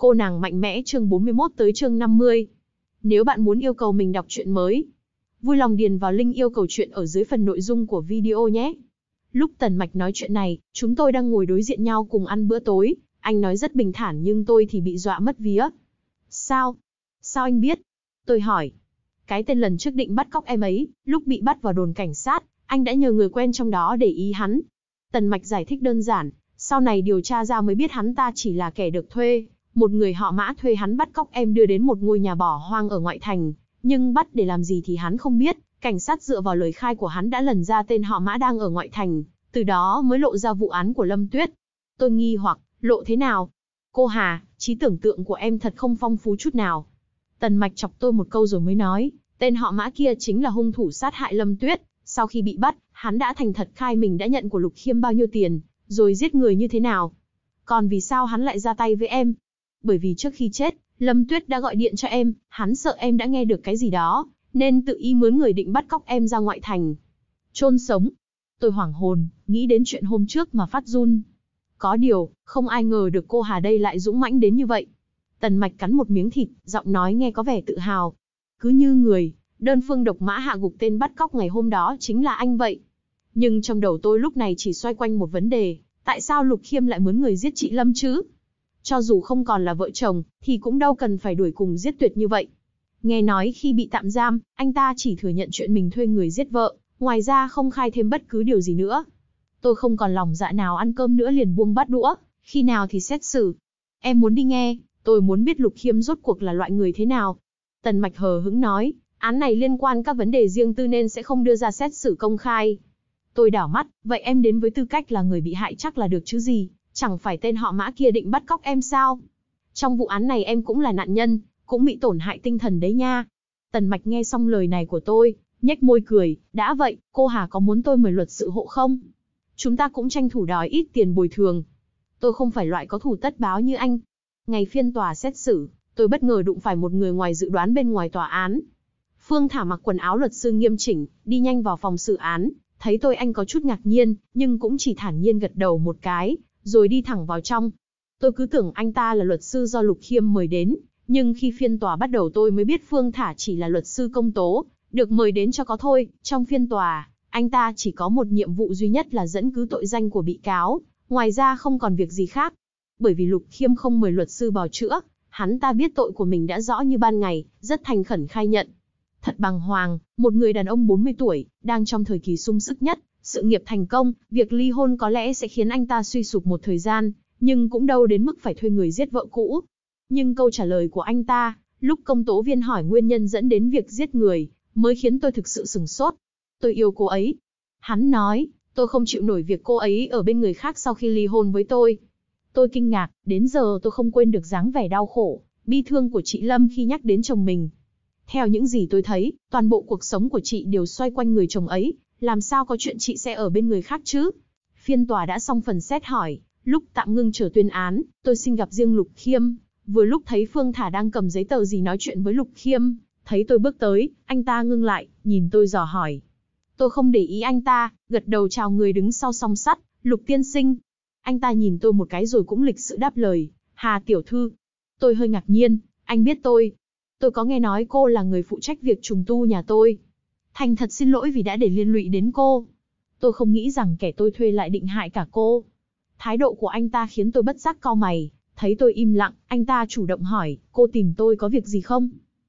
Cô nàng mạnh mẽ chương 41 tới chương 50. Nếu bạn muốn yêu cầu mình đọc truyện mới, vui lòng điền vào link yêu cầu truyện ở dưới phần nội dung của video nhé. Lúc Tần Mạch nói chuyện này, chúng tôi đang ngồi đối diện nhau cùng ăn bữa tối. Anh nói rất bình thản nhưng tôi thì bị dọa mất vía. Sao? Sao anh biết? Tôi hỏi. Cái tên lần trước định bắt cóc em ấy, lúc bị bắt vào đồn cảnh sát, anh đã nhờ người quen trong đó để ý hắn. Tần Mạch giải thích đơn giản, sau này điều tra ra mới biết hắn ta chỉ là kẻ được thuê. Một người họ Mã thuê hắn bắt cóc em đưa đến một ngôi nhà bỏ hoang ở ngoại thành. Nhưng bắt để làm gì thì hắn không biết, cảnh sát dựa vào lời khai của hắn đã lần ra tên họ Mã đang ở ngoại thành, từ đó mới lộ ra vụ án của Lâm Tuyết. Tôi nghi hoặc, lộ thế nào? Cô Hà, trí tưởng tượng của em thật không phong phú chút nào. Tần Mạch chọc tôi một câu rồi mới nói, tên họ Mã kia chính là hung thủ sát hại Lâm Tuyết. Sau khi bị bắt, hắn đã thành thật khai mình đã nhận của Lục Khiêm bao nhiêu tiền, rồi giết người như thế nào. Còn vì sao hắn lại ra tay với em? Bởi vì trước khi chết, Lâm Tuyết đã gọi điện cho em, hắn sợ em đã nghe được cái gì đó, nên tự ý mướn người định bắt cóc em ra ngoại thành. Chôn sống. Tôi hoảng hồn, nghĩ đến chuyện hôm trước mà phát run. Có điều, không ai ngờ được cô Hà đây lại dũng mãnh đến như vậy. Tần Mạch cắn một miếng thịt, giọng nói nghe có vẻ tự hào. Cứ như người, đơn phương độc mã hạ gục tên bắt cóc ngày hôm đó chính là anh vậy. Nhưng trong đầu tôi lúc này chỉ xoay quanh một vấn đề, tại sao Lục Khiêm lại mướn người giết chị Lâm chứ? Cho dù không còn là vợ chồng, thì cũng đâu cần phải đuổi cùng giết tuyệt như vậy. Nghe nói khi bị tạm giam, anh ta chỉ thừa nhận chuyện mình thuê người giết vợ, ngoài ra không khai thêm bất cứ điều gì nữa. Tôi không còn lòng dạ nào ăn cơm nữa liền buông bát đũa, khi nào thì xét xử. Em muốn đi nghe, tôi muốn biết Lục Khiêm rốt cuộc là loại người thế nào. Tần Mạch hờ hững nói, án này liên quan các vấn đề riêng tư nên sẽ không đưa ra xét xử công khai. Tôi đảo mắt, vậy em đến với tư cách là người bị hại chắc là được chứ gì, chẳng phải tên họ Mã kia định bắt cóc em sao? Trong vụ án này em cũng là nạn nhân, cũng bị tổn hại tinh thần đấy nha. Tần Mạch nghe xong lời này của tôi, nhếch môi cười, đã vậy, cô Hà có muốn tôi mời luật sự hộ không? Chúng ta cũng tranh thủ đòi ít tiền bồi thường. Tôi không phải loại có thù tất báo như anh. Ngày phiên tòa xét xử, tôi bất ngờ đụng phải một người ngoài dự đoán bên ngoài tòa án. Phương Thả mặc quần áo luật sư nghiêm chỉnh, đi nhanh vào phòng xử án, thấy tôi anh có chút ngạc nhiên, nhưng cũng chỉ thản nhiên gật đầu một cái, rồi đi thẳng vào trong. Tôi cứ tưởng anh ta là luật sư do Lục Khiêm mời đến, nhưng khi phiên tòa bắt đầu tôi mới biết Phương Thả chỉ là luật sư công tố, được mời đến cho có thôi. Trong phiên tòa, anh ta chỉ có một nhiệm vụ duy nhất là dẫn cứ tội danh của bị cáo, ngoài ra không còn việc gì khác. Bởi vì Lục Khiêm không mời luật sư bào chữa, hắn ta biết tội của mình đã rõ như ban ngày, rất thành khẩn khai nhận. Thật bàng hoàng, một người đàn ông 40 tuổi, đang trong thời kỳ sung sức nhất, sự nghiệp thành công, việc ly hôn có lẽ sẽ khiến anh ta suy sụp một thời gian, nhưng cũng đâu đến mức phải thuê người giết vợ cũ. Nhưng câu trả lời của anh ta, lúc công tố viên hỏi nguyên nhân dẫn đến việc giết người, mới khiến tôi thực sự sửng sốt. Tôi yêu cô ấy. Hắn nói, tôi không chịu nổi việc cô ấy ở bên người khác sau khi ly hôn với tôi. Tôi kinh ngạc, đến giờ tôi không quên được dáng vẻ đau khổ, bi thương của chị Lâm khi nhắc đến chồng mình. Theo những gì tôi thấy, toàn bộ cuộc sống của chị đều xoay quanh người chồng ấy, làm sao có chuyện chị sẽ ở bên người khác chứ? Phiên tòa đã xong phần xét hỏi, lúc tạm ngưng chờ tuyên án, tôi xin gặp riêng Lục Khiêm. Vừa lúc thấy Phương Thả đang cầm giấy tờ gì nói chuyện với Lục Khiêm, thấy tôi bước tới, anh ta ngưng lại, nhìn tôi dò hỏi. Tôi không để ý anh ta, gật đầu chào người đứng sau song sắt, Lục tiên sinh. Anh ta nhìn tôi một cái rồi cũng lịch sự đáp lời, Hà tiểu thư. Tôi hơi ngạc nhiên, anh biết tôi. Tôi có nghe nói cô là người phụ trách việc trùng tu nhà tôi. Thành thật xin lỗi vì đã để liên lụy đến cô. Tôi không nghĩ rằng kẻ tôi thuê lại định hại cả cô. Thái độ của anh ta khiến tôi bất giác cau mày, thấy tôi im lặng, anh ta chủ động hỏi, cô tìm tôi có việc gì không?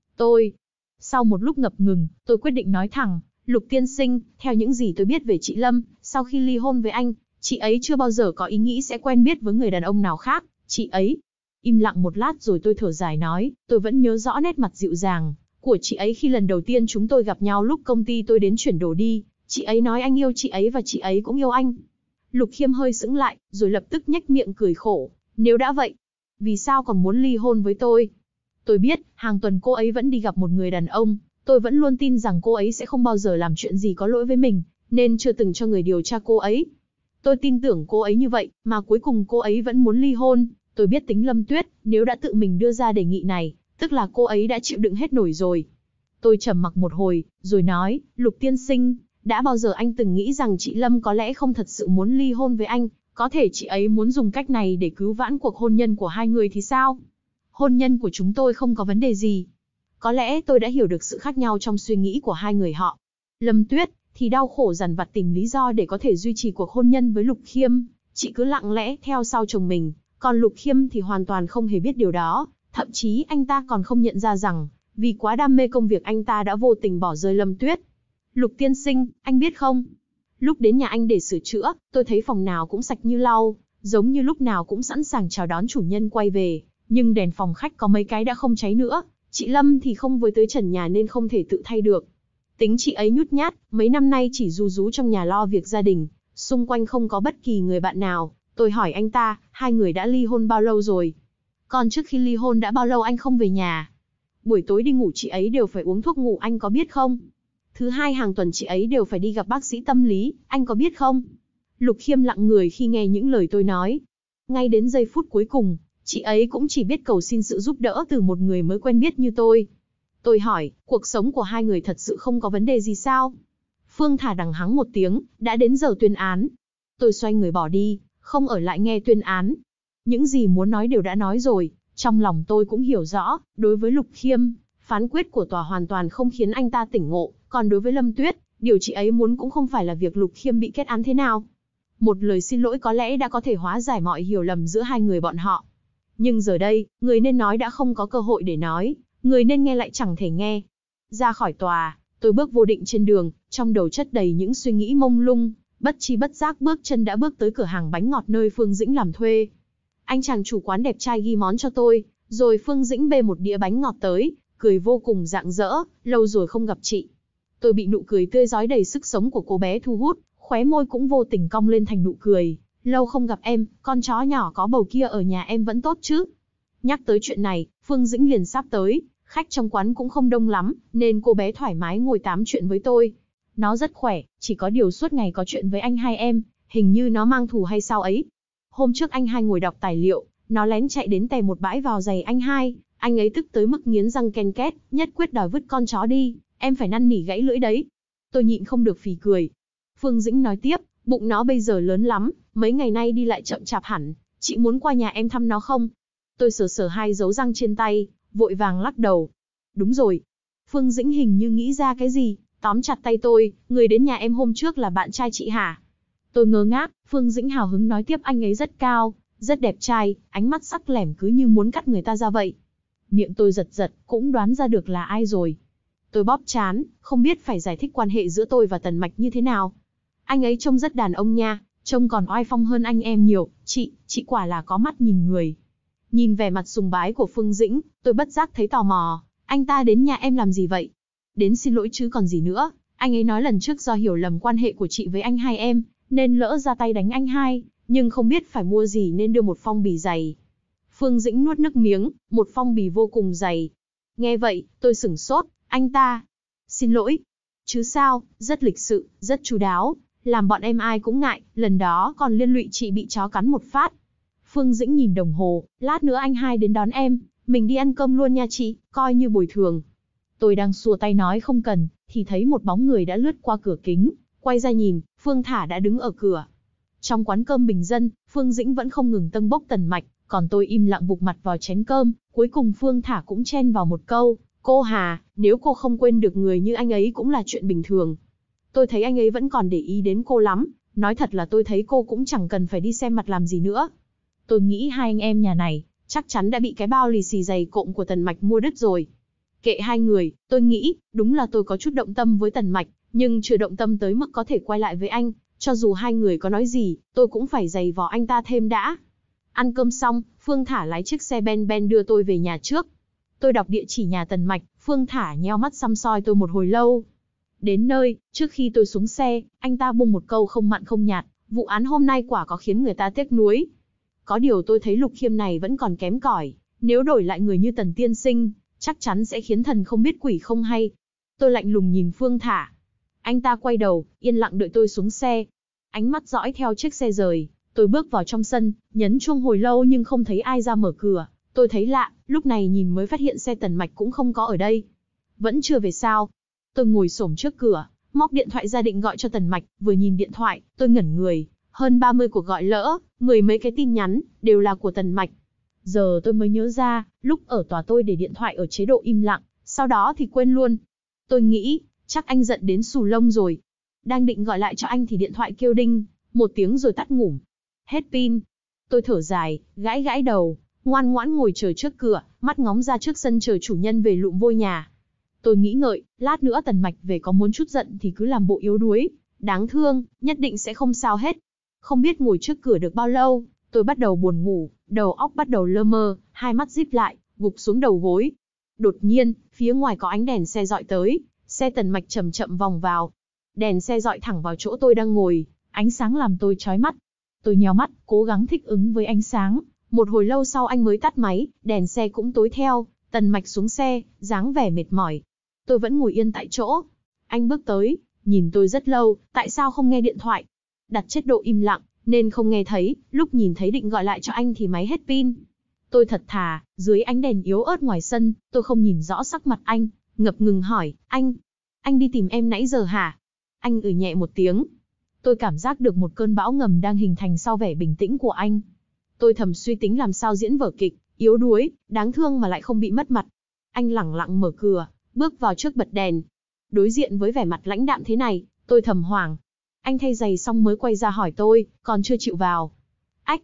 Sau một lúc ngập ngừng, tôi quyết định nói thẳng, Lục tiên sinh, theo những gì tôi biết về chị Lâm, sau khi ly hôn với anh, chị ấy chưa bao giờ có ý nghĩ sẽ quen biết với người đàn ông nào khác, chị ấy. Im lặng một lát rồi tôi thở dài nói, tôi vẫn nhớ rõ nét mặt dịu dàng của chị ấy khi lần đầu tiên chúng tôi gặp nhau lúc công ty tôi đến chuyển đồ đi, chị ấy nói anh yêu chị ấy và chị ấy cũng yêu anh. Lục Khiêm hơi sững lại, rồi lập tức nhếch miệng cười khổ, nếu đã vậy, vì sao còn muốn ly hôn với tôi? Tôi biết, hàng tuần cô ấy vẫn đi gặp một người đàn ông, tôi vẫn luôn tin rằng cô ấy sẽ không bao giờ làm chuyện gì có lỗi với mình, nên chưa từng cho người điều tra cô ấy. Tôi tin tưởng cô ấy như vậy, mà cuối cùng cô ấy vẫn muốn ly hôn. Tôi biết tính Lâm Tuyết, nếu đã tự mình đưa ra đề nghị này, tức là cô ấy đã chịu đựng hết nổi rồi. Tôi trầm mặc một hồi, rồi nói, Lục tiên sinh, đã bao giờ anh từng nghĩ rằng chị Lâm có lẽ không thật sự muốn ly hôn với anh, có thể chị ấy muốn dùng cách này để cứu vãn cuộc hôn nhân của hai người thì sao? hôn nhân của chúng tôi không có vấn đề gì. Có lẽ tôi đã hiểu được sự khác nhau trong suy nghĩ của hai người họ. Lâm Tuyết thì đau khổ dằn vặt tìm lý do để có thể duy trì cuộc hôn nhân với Lục Khiêm, chị cứ lặng lẽ theo sau chồng mình, còn Lục Khiêm thì hoàn toàn không hề biết điều đó, thậm chí anh ta còn không nhận ra rằng, vì quá đam mê công việc anh ta đã vô tình bỏ rơi Lâm Tuyết. Lục tiên sinh, anh biết không? Lúc đến nhà anh để sửa chữa, tôi thấy phòng nào cũng sạch như lau, giống như lúc nào cũng sẵn sàng chào đón chủ nhân quay về, nhưng đèn phòng khách có mấy cái đã không cháy nữa. Chị Lâm thì không với tới trần nhà nên không thể tự thay được. Tính chị ấy nhút nhát, mấy năm nay chỉ ru rú trong nhà lo việc gia đình, xung quanh không có bất kỳ người bạn nào. Tôi hỏi anh ta, hai người đã ly hôn bao lâu rồi? Còn trước khi ly hôn đã bao lâu anh không về nhà? Buổi tối đi ngủ chị ấy đều phải uống thuốc ngủ, anh có biết không? Thứ hai hàng tuần chị ấy đều phải đi gặp bác sĩ tâm lý, anh có biết không? Lục Khiêm lặng người khi nghe những lời tôi nói. Ngay đến giây phút cuối cùng, chị ấy cũng chỉ biết cầu xin sự giúp đỡ từ một người mới quen biết như tôi. Tôi hỏi, cuộc sống của hai người thật sự không có vấn đề gì sao? Phương Thả đằng hắng một tiếng, đã đến giờ tuyên án. Tôi xoay người bỏ đi, không ở lại nghe tuyên án. Những gì muốn nói đều đã nói rồi, trong lòng tôi cũng hiểu rõ, đối với Lục Khiêm, phán quyết của tòa hoàn toàn không khiến anh ta tỉnh ngộ, còn đối với Lâm Tuyết, điều chị ấy muốn cũng không phải là việc Lục Khiêm bị kết án thế nào. Một lời xin lỗi có lẽ đã có thể hóa giải mọi hiểu lầm giữa hai người bọn họ. Nhưng giờ đây, người nên nói đã không có cơ hội để nói, người nên nghe lại chẳng thể nghe. Ra khỏi tòa, tôi bước vô định trên đường, trong đầu chất đầy những suy nghĩ mông lung, bất tri bất giác bước chân đã bước tới cửa hàng bánh ngọt nơi Phương Dĩnh làm thuê. Anh chàng chủ quán đẹp trai ghi món cho tôi, rồi Phương Dĩnh bê một đĩa bánh ngọt tới, cười vô cùng rạng rỡ, lâu rồi không gặp chị. Tôi bị nụ cười tươi rói đầy sức sống của cô bé thu hút, khóe môi cũng vô tình cong lên thành nụ cười. Lâu không gặp em, con chó nhỏ có bầu kia ở nhà em vẫn tốt chứ? Nhắc tới chuyện này, Phương Dĩnh liền sắp tới, khách trong quán cũng không đông lắm, nên cô bé thoải mái ngồi tám chuyện với tôi. Nó rất khỏe, chỉ có điều suốt ngày có chuyện với anh hai em, hình như nó mang thù hay sao ấy. Hôm trước anh hai ngồi đọc tài liệu, nó lén chạy đến tè một bãi vào giày anh hai, anh ấy tức tới mức nghiến răng ken két, nhất quyết đòi vứt con chó đi, em phải năn nỉ gãy lưỡi đấy. Tôi nhịn không được phì cười. Phương Dĩnh nói tiếp, bụng nó bây giờ lớn lắm, mấy ngày nay đi lại chậm chạp hẳn, chị muốn qua nhà em thăm nó không? Tôi sờ sờ hai dấu răng trên tay, vội vàng lắc đầu. Đúng rồi. Phương Dĩnh hình như nghĩ ra cái gì, tóm chặt tay tôi, người đến nhà em hôm trước là bạn trai chị hả? Tôi ngơ ngác, Phương Dĩnh hào hứng nói tiếp anh ấy rất cao, rất đẹp trai, ánh mắt sắc lẻm cứ như muốn cắt người ta ra vậy. Miệng tôi giật giật, cũng đoán ra được là ai rồi. Tôi bóp trán, không biết phải giải thích quan hệ giữa tôi và Tần Mạch như thế nào. Anh ấy trông rất đàn ông nha, trông còn oai phong hơn anh em nhiều, chị quả là có mắt nhìn người. Nhìn vẻ mặt sùng bái của Phương Dĩnh, tôi bất giác thấy tò mò, anh ta đến nhà em làm gì vậy? Đến xin lỗi chứ còn gì nữa, anh ấy nói lần trước do hiểu lầm quan hệ của chị với anh hai em, nên lỡ ra tay đánh anh hai, nhưng không biết phải mua gì nên đưa một phong bì dày. Phương Dĩnh nuốt nước miếng, một phong bì vô cùng dày. Nghe vậy, tôi sửng sốt, anh ta. Xin lỗi. Chứ sao, rất lịch sự, rất chu đáo, làm bọn em ai cũng ngại, lần đó còn liên lụy chị bị chó cắn một phát. Phương Dĩnh nhìn đồng hồ, lát nữa anh hai đến đón em, mình đi ăn cơm luôn nha chị, coi như bồi thường. Tôi đang xua tay nói không cần, thì thấy một bóng người đã lướt qua cửa kính, quay ra nhìn, Phương Thả đã đứng ở cửa. Trong quán cơm bình dân, Phương Dĩnh vẫn không ngừng tâng bốc Tần Mạch, còn tôi im lặng vụt mặt vào chén cơm, cuối cùng Phương Thả cũng chen vào một câu, cô Hà, nếu cô không quên được người như anh ấy cũng là chuyện bình thường. Tôi thấy anh ấy vẫn còn để ý đến cô lắm, nói thật là tôi thấy cô cũng chẳng cần phải đi xem mặt làm gì nữa. Tôi nghĩ hai anh em nhà này, chắc chắn đã bị cái bao lì xì dày cộm của Tần Mạch mua đứt rồi. Kệ hai người, tôi nghĩ, đúng là tôi có chút động tâm với Tần Mạch, nhưng chưa động tâm tới mức có thể quay lại với anh, cho dù hai người có nói gì, tôi cũng phải giày vò anh ta thêm đã. Ăn cơm xong, Phương Thả lái chiếc xe Ben đưa tôi về nhà trước. Tôi đọc địa chỉ nhà Tần Mạch, Phương Thả nheo mắt săm soi tôi một hồi lâu. Đến nơi, trước khi tôi xuống xe, anh ta buông một câu không mặn không nhạt, vụ án hôm nay quả có khiến người ta tiếc nuối. Có điều tôi thấy Lục Khiêm này vẫn còn kém cỏi, nếu đổi lại người như Tần tiên sinh, chắc chắn sẽ khiến thần không biết quỷ không hay. Tôi lạnh lùng nhìn Phương Thả. Anh ta quay đầu, yên lặng đợi tôi xuống xe. Ánh mắt dõi theo chiếc xe rời, tôi bước vào trong sân, nhấn chuông hồi lâu nhưng không thấy ai ra mở cửa. Tôi thấy lạ, lúc này nhìn mới phát hiện xe Tần Mạch cũng không có ở đây. Vẫn chưa về sao? Tôi ngồi xổm trước cửa, móc điện thoại ra định gọi cho Tần Mạch, vừa nhìn điện thoại, tôi ngẩn người. Hơn 30 cuộc gọi lỡ, mười mấy cái tin nhắn, đều là của Tần Mạch. Giờ tôi mới nhớ ra, lúc ở tòa tôi để điện thoại ở chế độ im lặng, sau đó thì quên luôn. Tôi nghĩ, chắc anh giận đến xù lông rồi. Đang định gọi lại cho anh thì điện thoại kêu đinh, một tiếng rồi tắt ngủm. Hết pin. Tôi thở dài, gãi gãi đầu, ngoan ngoãn ngồi chờ trước cửa, mắt ngóng ra trước sân chờ chủ nhân về lụm vôi nhà. Tôi nghĩ ngợi, lát nữa Tần Mạch về có muốn chút giận thì cứ làm bộ yếu đuối. Đáng thương, nhất định sẽ không sao hết. Không biết ngồi trước cửa được bao lâu, tôi bắt đầu buồn ngủ, đầu óc bắt đầu lơ mơ, hai mắt díp lại, gục xuống đầu gối. Đột nhiên, phía ngoài có ánh đèn xe dọi tới, xe Tần Mạch chậm chậm vòng vào. Đèn xe dọi thẳng vào chỗ tôi đang ngồi, ánh sáng làm tôi chói mắt. Tôi nheo mắt, cố gắng thích ứng với ánh sáng. Một hồi lâu sau anh mới tắt máy, đèn xe cũng tối theo. Tần Mạch xuống xe, dáng vẻ mệt mỏi. Tôi vẫn ngồi yên tại chỗ. Anh bước tới, nhìn tôi rất lâu, tại sao không nghe điện thoại? Đặt chế độ im lặng, nên không nghe thấy, lúc nhìn thấy định gọi lại cho anh thì máy hết pin. Tôi thật thà, dưới ánh đèn yếu ớt ngoài sân, tôi không nhìn rõ sắc mặt anh, ngập ngừng hỏi, anh đi tìm em nãy giờ hả? Anh nhẹ một tiếng. Tôi cảm giác được một cơn bão ngầm đang hình thành sau vẻ bình tĩnh của anh. Tôi thầm suy tính làm sao diễn vở kịch, yếu đuối, đáng thương mà lại không bị mất mặt. Anh lẳng lặng mở cửa, bước vào trước bật đèn. Đối diện với vẻ mặt lãnh đạm thế này, tôi thầm hoảng. Anh thay giày xong mới quay ra hỏi tôi, còn chưa chịu vào. Ách,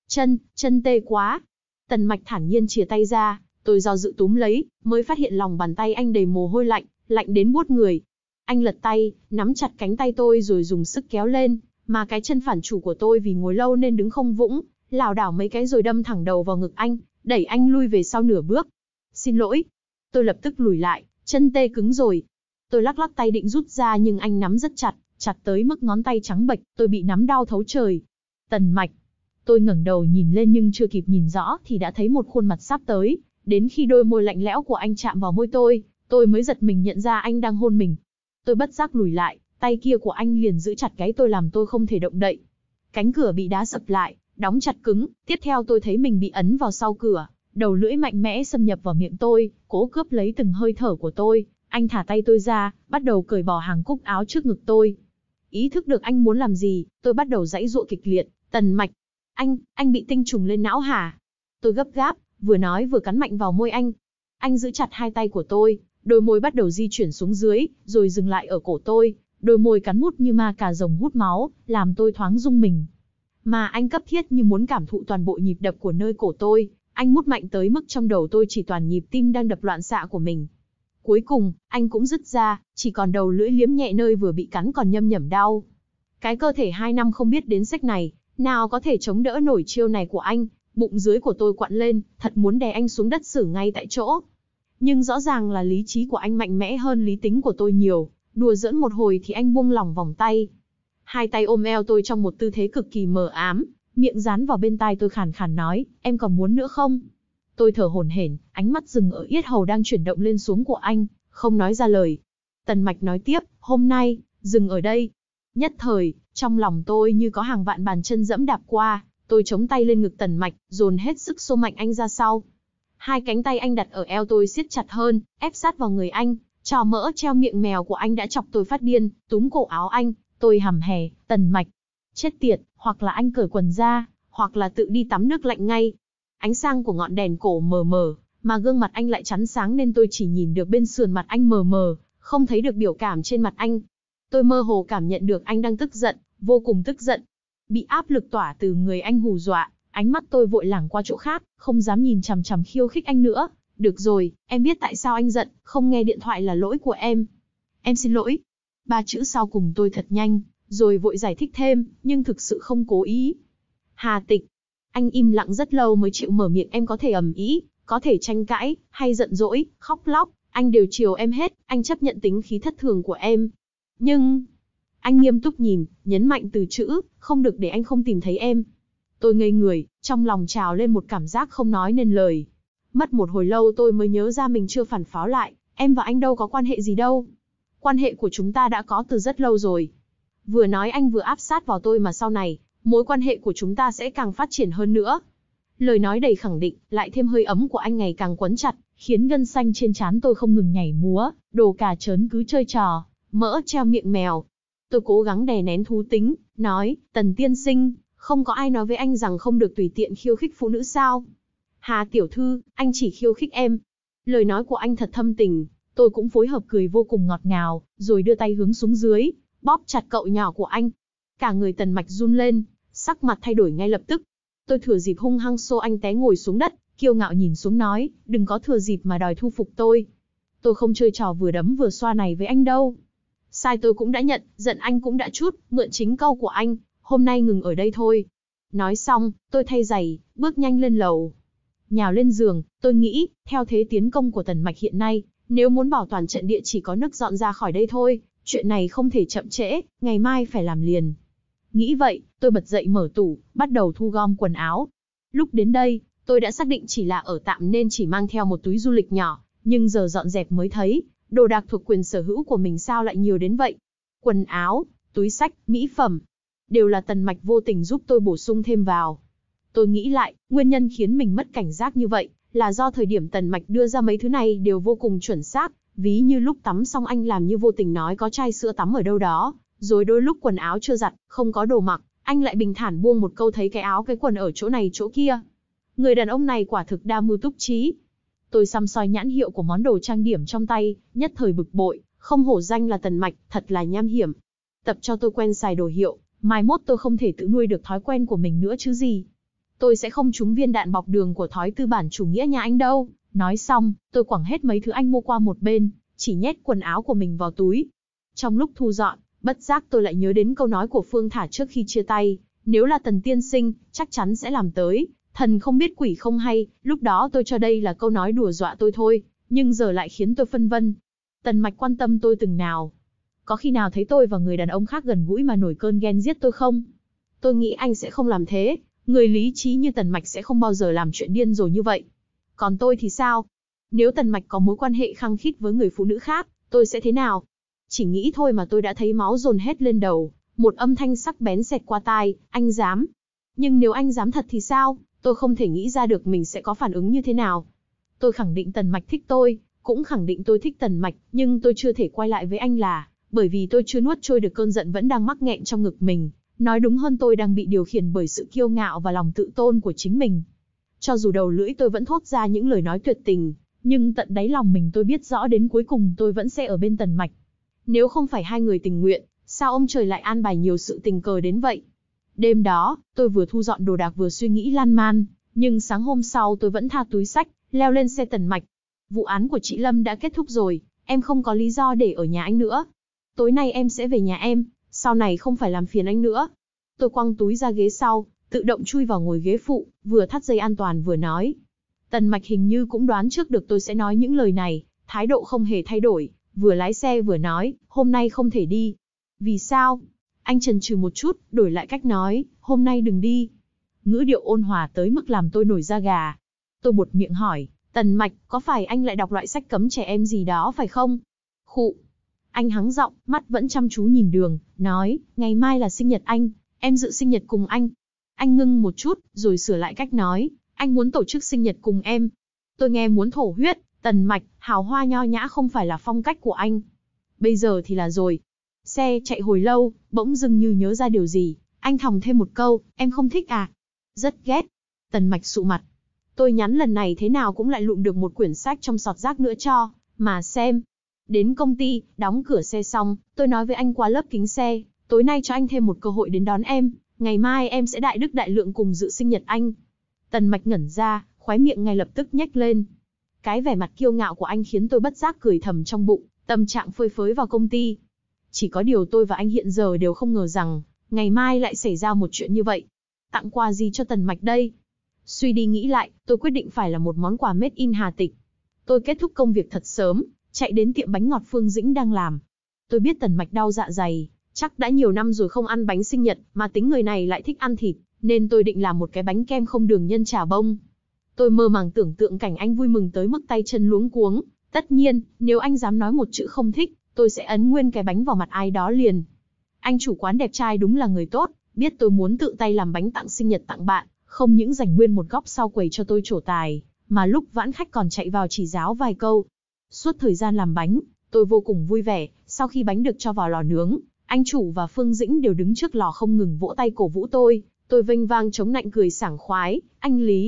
chân tê quá. Tần Mạch thản nhiên chìa tay ra, tôi do dự túm lấy, mới phát hiện lòng bàn tay anh đầy mồ hôi lạnh, lạnh đến buốt người. Anh lật tay, nắm chặt cánh tay tôi rồi dùng sức kéo lên, mà cái chân phản chủ của tôi vì ngồi lâu nên đứng không vững, lảo đảo mấy cái rồi đâm thẳng đầu vào ngực anh, đẩy anh lui về sau nửa bước. Xin lỗi. Tôi lập tức lùi lại, chân tê cứng rồi. Tôi lắc lắc tay định rút ra nhưng anh nắm rất chặt, chặt tới mức ngón tay trắng bệch, tôi bị nắm đau thấu trời. Tần Mạch. Tôi ngẩng đầu nhìn lên nhưng chưa kịp nhìn rõ thì đã thấy một khuôn mặt sắp tới, đến khi đôi môi lạnh lẽo của anh chạm vào môi tôi mới giật mình nhận ra anh đang hôn mình. Tôi bất giác lùi lại, tay kia của anh liền giữ chặt gáy tôi làm tôi không thể động đậy. Cánh cửa bị đá sập lại, đóng chặt cứng, tiếp theo tôi thấy mình bị ấn vào sau cửa, đầu lưỡi mạnh mẽ xâm nhập vào miệng tôi, cố cướp lấy từng hơi thở của tôi. Anh thả tay tôi ra, bắt đầu cởi bỏ hàng cúc áo trước ngực tôi. Ý thức được anh muốn làm gì, tôi bắt đầu giãy giụa kịch liệt. Tần Mạch, anh bị tinh trùng lên não hả? Tôi gấp gáp, vừa nói vừa cắn mạnh vào môi anh. Anh giữ chặt hai tay của tôi, đôi môi bắt đầu di chuyển xuống dưới, rồi dừng lại ở cổ tôi. Đôi môi cắn mút như ma cà rồng hút máu, làm tôi thoáng rung mình. Mà anh cấp thiết như muốn cảm thụ toàn bộ nhịp đập của nơi cổ tôi. Anh mút mạnh tới mức trong đầu tôi chỉ toàn nhịp tim đang đập loạn xạ của mình. Cuối cùng, anh cũng dứt ra, chỉ còn đầu lưỡi liếm nhẹ nơi vừa bị cắn còn nhâm nhẩm đau. Cái cơ thể 2 năm không biết đến sách này, nào có thể chống đỡ nổi chiêu này của anh. Bụng dưới của tôi quặn lên, thật muốn đè anh xuống đất xử ngay tại chỗ. Nhưng rõ ràng là lý trí của anh mạnh mẽ hơn lý tính của tôi nhiều. Đùa giỡn một hồi thì anh buông lỏng vòng tay. Hai tay ôm eo tôi trong một tư thế cực kỳ mờ ám, miệng dán vào bên tai tôi khàn khàn nói, em còn muốn nữa không? Tôi thở hổn hển, ánh mắt dừng ở yết hầu đang chuyển động lên xuống của anh, không nói ra lời. Tần Mạch nói tiếp, hôm nay, dừng ở đây. Nhất thời, trong lòng tôi như có hàng vạn bàn chân dẫm đạp qua, tôi chống tay lên ngực Tần Mạch, dồn hết sức xô mạnh anh ra sau. Hai cánh tay anh đặt ở eo tôi siết chặt hơn, ép sát vào người anh, trò mỡ treo miệng mèo của anh đã chọc tôi phát điên, túm cổ áo anh, tôi hầm hè, Tần Mạch. Chết tiệt, hoặc là anh cởi quần ra, hoặc là tự đi tắm nước lạnh ngay. Ánh sáng của ngọn đèn cổ mờ mờ, mà gương mặt anh lại chắn sáng nên tôi chỉ nhìn được bên sườn mặt anh mờ mờ, không thấy được biểu cảm trên mặt anh. Tôi mơ hồ cảm nhận được anh đang tức giận, vô cùng tức giận. Bị áp lực tỏa từ người anh hù dọa, ánh mắt tôi vội lảng qua chỗ khác, không dám nhìn chằm chằm khiêu khích anh nữa. Được rồi, em biết tại sao anh giận, không nghe điện thoại là lỗi của em. Em xin lỗi. 3 chữ sau cùng tôi thật nhanh, rồi vội giải thích thêm, nhưng thực sự không cố ý. Hà Tịch. Anh im lặng rất lâu mới chịu mở miệng. Em có thể ầm ĩ, có thể tranh cãi, hay giận dỗi, khóc lóc, anh đều chiều em hết, anh chấp nhận tính khí thất thường của em. Nhưng... Anh nghiêm túc nhìn, nhấn mạnh từ chữ, không được để anh không tìm thấy em. Tôi ngây người, trong lòng trào lên một cảm giác không nói nên lời. Mất một hồi lâu tôi mới nhớ ra mình chưa phản pháo lại, em và anh đâu có quan hệ gì đâu. Quan hệ của chúng ta đã có từ rất lâu rồi. Vừa nói anh vừa áp sát vào tôi mà sau này, mối quan hệ của chúng ta sẽ càng phát triển hơn nữa. Lời nói đầy khẳng định, lại thêm hơi ấm của anh ngày càng quấn chặt, khiến gân xanh trên trán tôi không ngừng nhảy múa, đồ cà trớn cứ chơi trò, mỡ treo miệng mèo. Tôi cố gắng đè nén thú tính, nói, Tần tiên sinh, không có ai nói với anh rằng không được tùy tiện khiêu khích phụ nữ sao? Hà tiểu thư, anh chỉ khiêu khích em. Lời nói của anh thật thâm tình, tôi cũng phối hợp cười vô cùng ngọt ngào, rồi đưa tay hướng xuống dưới, bóp chặt cậu nhỏ của anh. Cả người Tần Mạch run lên, sắc mặt thay đổi ngay lập tức. Tôi thừa dịp hung hăng xô anh té ngồi xuống đất, kiêu ngạo nhìn xuống nói, đừng có thừa dịp mà đòi thu phục tôi. Tôi không chơi trò vừa đấm vừa xoa này với anh đâu. Sai tôi cũng đã nhận, giận anh cũng đã chút, mượn chính câu của anh, hôm nay ngừng ở đây thôi. Nói xong, tôi thay giày, bước nhanh lên lầu. Nhào lên giường, tôi nghĩ, theo thế tiến công của Tần Mạch hiện nay, nếu muốn bảo toàn trận địa chỉ có nước dọn ra khỏi đây thôi, chuyện này không thể chậm trễ, ngày mai phải làm liền. Nghĩ vậy, tôi bật dậy mở tủ, bắt đầu thu gom quần áo. Lúc đến đây, tôi đã xác định chỉ là ở tạm nên chỉ mang theo một túi du lịch nhỏ, nhưng giờ dọn dẹp mới thấy, đồ đạc thuộc quyền sở hữu của mình sao lại nhiều đến vậy. Quần áo, túi xách, mỹ phẩm, đều là Tần Mạch vô tình giúp tôi bổ sung thêm vào. Tôi nghĩ lại, nguyên nhân khiến mình mất cảnh giác như vậy, là do thời điểm Tần Mạch đưa ra mấy thứ này đều vô cùng chuẩn xác, ví như lúc tắm xong anh làm như vô tình nói có chai sữa tắm ở đâu đó, rồi đôi lúc quần áo chưa giặt, không có đồ mặc, anh lại bình thản buông một câu thấy cái áo cái quần ở chỗ này chỗ kia. Người đàn ông này quả thực đa mưu túc trí. Tôi săm soi nhãn hiệu của món đồ trang điểm trong tay, nhất thời bực bội, không hổ danh là Tần Mạch, thật là nham hiểm. Tập cho tôi quen xài đồ hiệu, mai mốt tôi không thể tự nuôi được thói quen của mình nữa chứ gì. Tôi sẽ không trúng viên đạn bọc đường của thói tư bản chủ nghĩa nhà anh đâu. Nói xong, tôi quẳng hết mấy thứ anh mua qua một bên, chỉ nhét quần áo của mình vào túi. Trong lúc thu dọn, bất giác tôi lại nhớ đến câu nói của Phương Thả trước khi chia tay, nếu là Tần tiên sinh, chắc chắn sẽ làm tới, thần không biết quỷ không hay, lúc đó tôi cho đây là câu nói đùa dọa tôi thôi, nhưng giờ lại khiến tôi phân vân. Tần Mạch quan tâm tôi từng nào? Có khi nào thấy tôi và người đàn ông khác gần gũi mà nổi cơn ghen giết tôi không? Tôi nghĩ anh sẽ không làm thế, người lý trí như Tần Mạch sẽ không bao giờ làm chuyện điên rồ như vậy. Còn tôi thì sao? Nếu Tần Mạch có mối quan hệ khăng khít với người phụ nữ khác, tôi sẽ thế nào? Chỉ nghĩ thôi mà tôi đã thấy máu dồn hết lên đầu, một âm thanh sắc bén xẹt qua tai, anh dám. Nhưng nếu anh dám thật thì sao? Tôi không thể nghĩ ra được mình sẽ có phản ứng như thế nào. Tôi khẳng định Tần Mạch thích tôi, cũng khẳng định tôi thích Tần Mạch, nhưng tôi chưa thể quay lại với anh là, bởi vì tôi chưa nuốt trôi được cơn giận vẫn đang mắc nghẹn trong ngực mình. Nói đúng hơn tôi đang bị điều khiển bởi sự kiêu ngạo và lòng tự tôn của chính mình. Cho dù đầu lưỡi tôi vẫn thốt ra những lời nói tuyệt tình, nhưng tận đáy lòng mình tôi biết rõ đến cuối cùng tôi vẫn sẽ ở bên Tần Mạch. Nếu không phải hai người tình nguyện, sao ông trời lại an bài nhiều sự tình cờ đến vậy? Đêm đó, tôi vừa thu dọn đồ đạc vừa suy nghĩ lan man, nhưng sáng hôm sau tôi vẫn tha túi xách, leo lên xe Tần Mạch. Vụ án của chị Lâm đã kết thúc rồi, em không có lý do để ở nhà anh nữa. Tối nay em sẽ về nhà em, sau này không phải làm phiền anh nữa. Tôi quăng túi ra ghế sau, tự động chui vào ngồi ghế phụ, vừa thắt dây an toàn vừa nói. Tần Mạch hình như cũng đoán trước được tôi sẽ nói những lời này, thái độ không hề thay đổi, vừa lái xe vừa nói, hôm nay không thể đi. Vì sao? Anh chần chừ một chút, đổi lại cách nói, hôm nay đừng đi. Ngữ điệu ôn hòa tới mức làm tôi nổi da gà. Tôi buột miệng hỏi, Tần Mạch, có phải anh lại đọc loại sách cấm trẻ em gì đó phải không? Khụ. Anh hắng giọng, mắt vẫn chăm chú nhìn đường, nói, ngày mai là sinh nhật anh, em dự sinh nhật cùng anh. Anh ngưng một chút, rồi sửa lại cách nói, anh muốn tổ chức sinh nhật cùng em. Tôi nghe muốn thổ huyết, Tần Mạch, hào hoa nho nhã không phải là phong cách của anh. Bây giờ thì là rồi. Xe chạy hồi lâu, bỗng dưng như nhớ ra điều gì, anh thòng thêm một câu, em không thích à? Rất ghét. Tần Mạch sụ mặt. Tôi nhắn lần này thế nào cũng lại lụm được một quyển sách trong sọt rác nữa cho, mà xem. Đến công ty, đóng cửa xe xong, tôi nói với anh qua lớp kính xe, tối nay cho anh thêm một cơ hội đến đón em, ngày mai em sẽ đại đức đại lượng cùng dự sinh nhật anh. Tần Mạch ngẩn ra, khóe miệng ngay lập tức nhếch lên. Cái vẻ mặt kiêu ngạo của anh khiến tôi bất giác cười thầm trong bụng, tâm trạng phơi phới vào công ty. Chỉ có điều tôi và anh hiện giờ đều không ngờ rằng, ngày mai lại xảy ra một chuyện như vậy. Tặng quà gì cho Tần Mạch đây? Suy đi nghĩ lại, tôi quyết định phải là một món quà made in Hà Tịch. Tôi kết thúc công việc thật sớm, chạy đến tiệm bánh ngọt Phương Dĩnh đang làm. Tôi biết Tần Mạch đau dạ dày, chắc đã nhiều năm rồi không ăn bánh sinh nhật, mà tính người này lại thích ăn thịt, nên tôi định làm một cái bánh kem không đường nhân chả bông. Tôi mơ màng tưởng tượng cảnh anh vui mừng tới mức tay chân luống cuống. Tất nhiên, nếu anh dám nói một chữ không thích, tôi sẽ ấn nguyên cái bánh vào mặt ai đó liền. Anh chủ quán đẹp trai đúng là người tốt, biết tôi muốn tự tay làm bánh tặng sinh nhật tặng bạn, không những dành nguyên một góc sau quầy cho tôi trổ tài, mà lúc vãn khách còn chạy vào chỉ giáo vài câu. Suốt thời gian làm bánh, tôi vô cùng vui vẻ, sau khi bánh được cho vào lò nướng, anh chủ và Phương Dĩnh đều đứng trước lò không ngừng vỗ tay cổ vũ tôi vênh vang chống nạnh cười sảng khoái, anh Lý,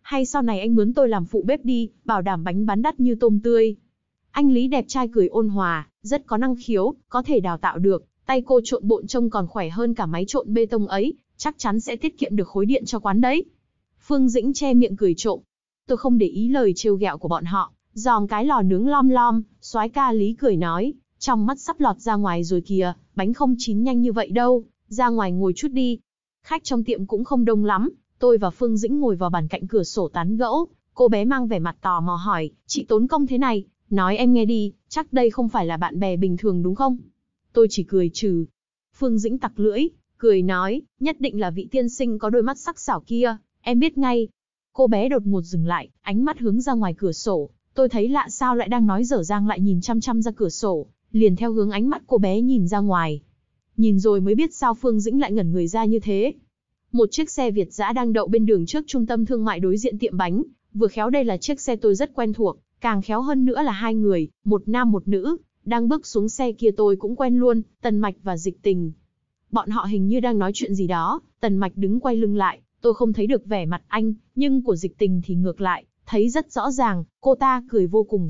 hay sau này anh mướn tôi làm phụ bếp đi, bảo đảm bánh bán đắt như tôm tươi. Anh Lý đẹp trai cười ôn hòa, rất có năng khiếu, có thể đào tạo được, tay cô trộn bộn trông còn khỏe hơn cả máy trộn bê tông ấy, chắc chắn sẽ tiết kiệm được khối điện cho quán đấy. Phương Dĩnh che miệng cười trộm. Tôi không để ý lời trêu ghẹo của bọn họ, dòm cái lò nướng lom lom, soái ca Lý cười nói, trong mắt sắp lọt ra ngoài rồi kìa, bánh không chín nhanh như vậy đâu, ra ngoài ngồi chút đi. Khách trong tiệm cũng không đông lắm, tôi và Phương Dĩnh ngồi vào bàn cạnh cửa sổ tán gẫu, cô bé mang vẻ mặt tò mò hỏi, chị tốn công thế này, nói em nghe đi, chắc đây không phải là bạn bè bình thường đúng không? Tôi chỉ cười trừ. Phương Dĩnh tặc lưỡi, cười nói, nhất định là vị tiên sinh có đôi mắt sắc sảo kia, em biết ngay. Cô bé đột ngột dừng lại, ánh mắt hướng ra ngoài cửa sổ, tôi thấy lạ sao lại đang nói dở dang lại nhìn chăm chăm ra cửa sổ, liền theo hướng ánh mắt cô bé nhìn ra ngoài. Nhìn rồi mới biết sao Phương Dĩnh lại ngẩn người ra như thế. Một chiếc xe Việt dã đang đậu bên đường trước trung tâm thương mại đối diện tiệm bánh, vừa khéo đây là chiếc xe tôi rất quen thuộc, càng khéo hơn nữa là hai người, một nam một nữ, đang bước xuống xe kia tôi cũng quen luôn, Tần Mạch và Dịch Tình. Bọn họ hình như đang nói chuyện gì đó, Tần Mạch đứng quay lưng lại, tôi không thấy được vẻ mặt anh, nhưng của Dịch Tình thì ngược lại, thấy rất rõ ràng, cô ta cười vô cùng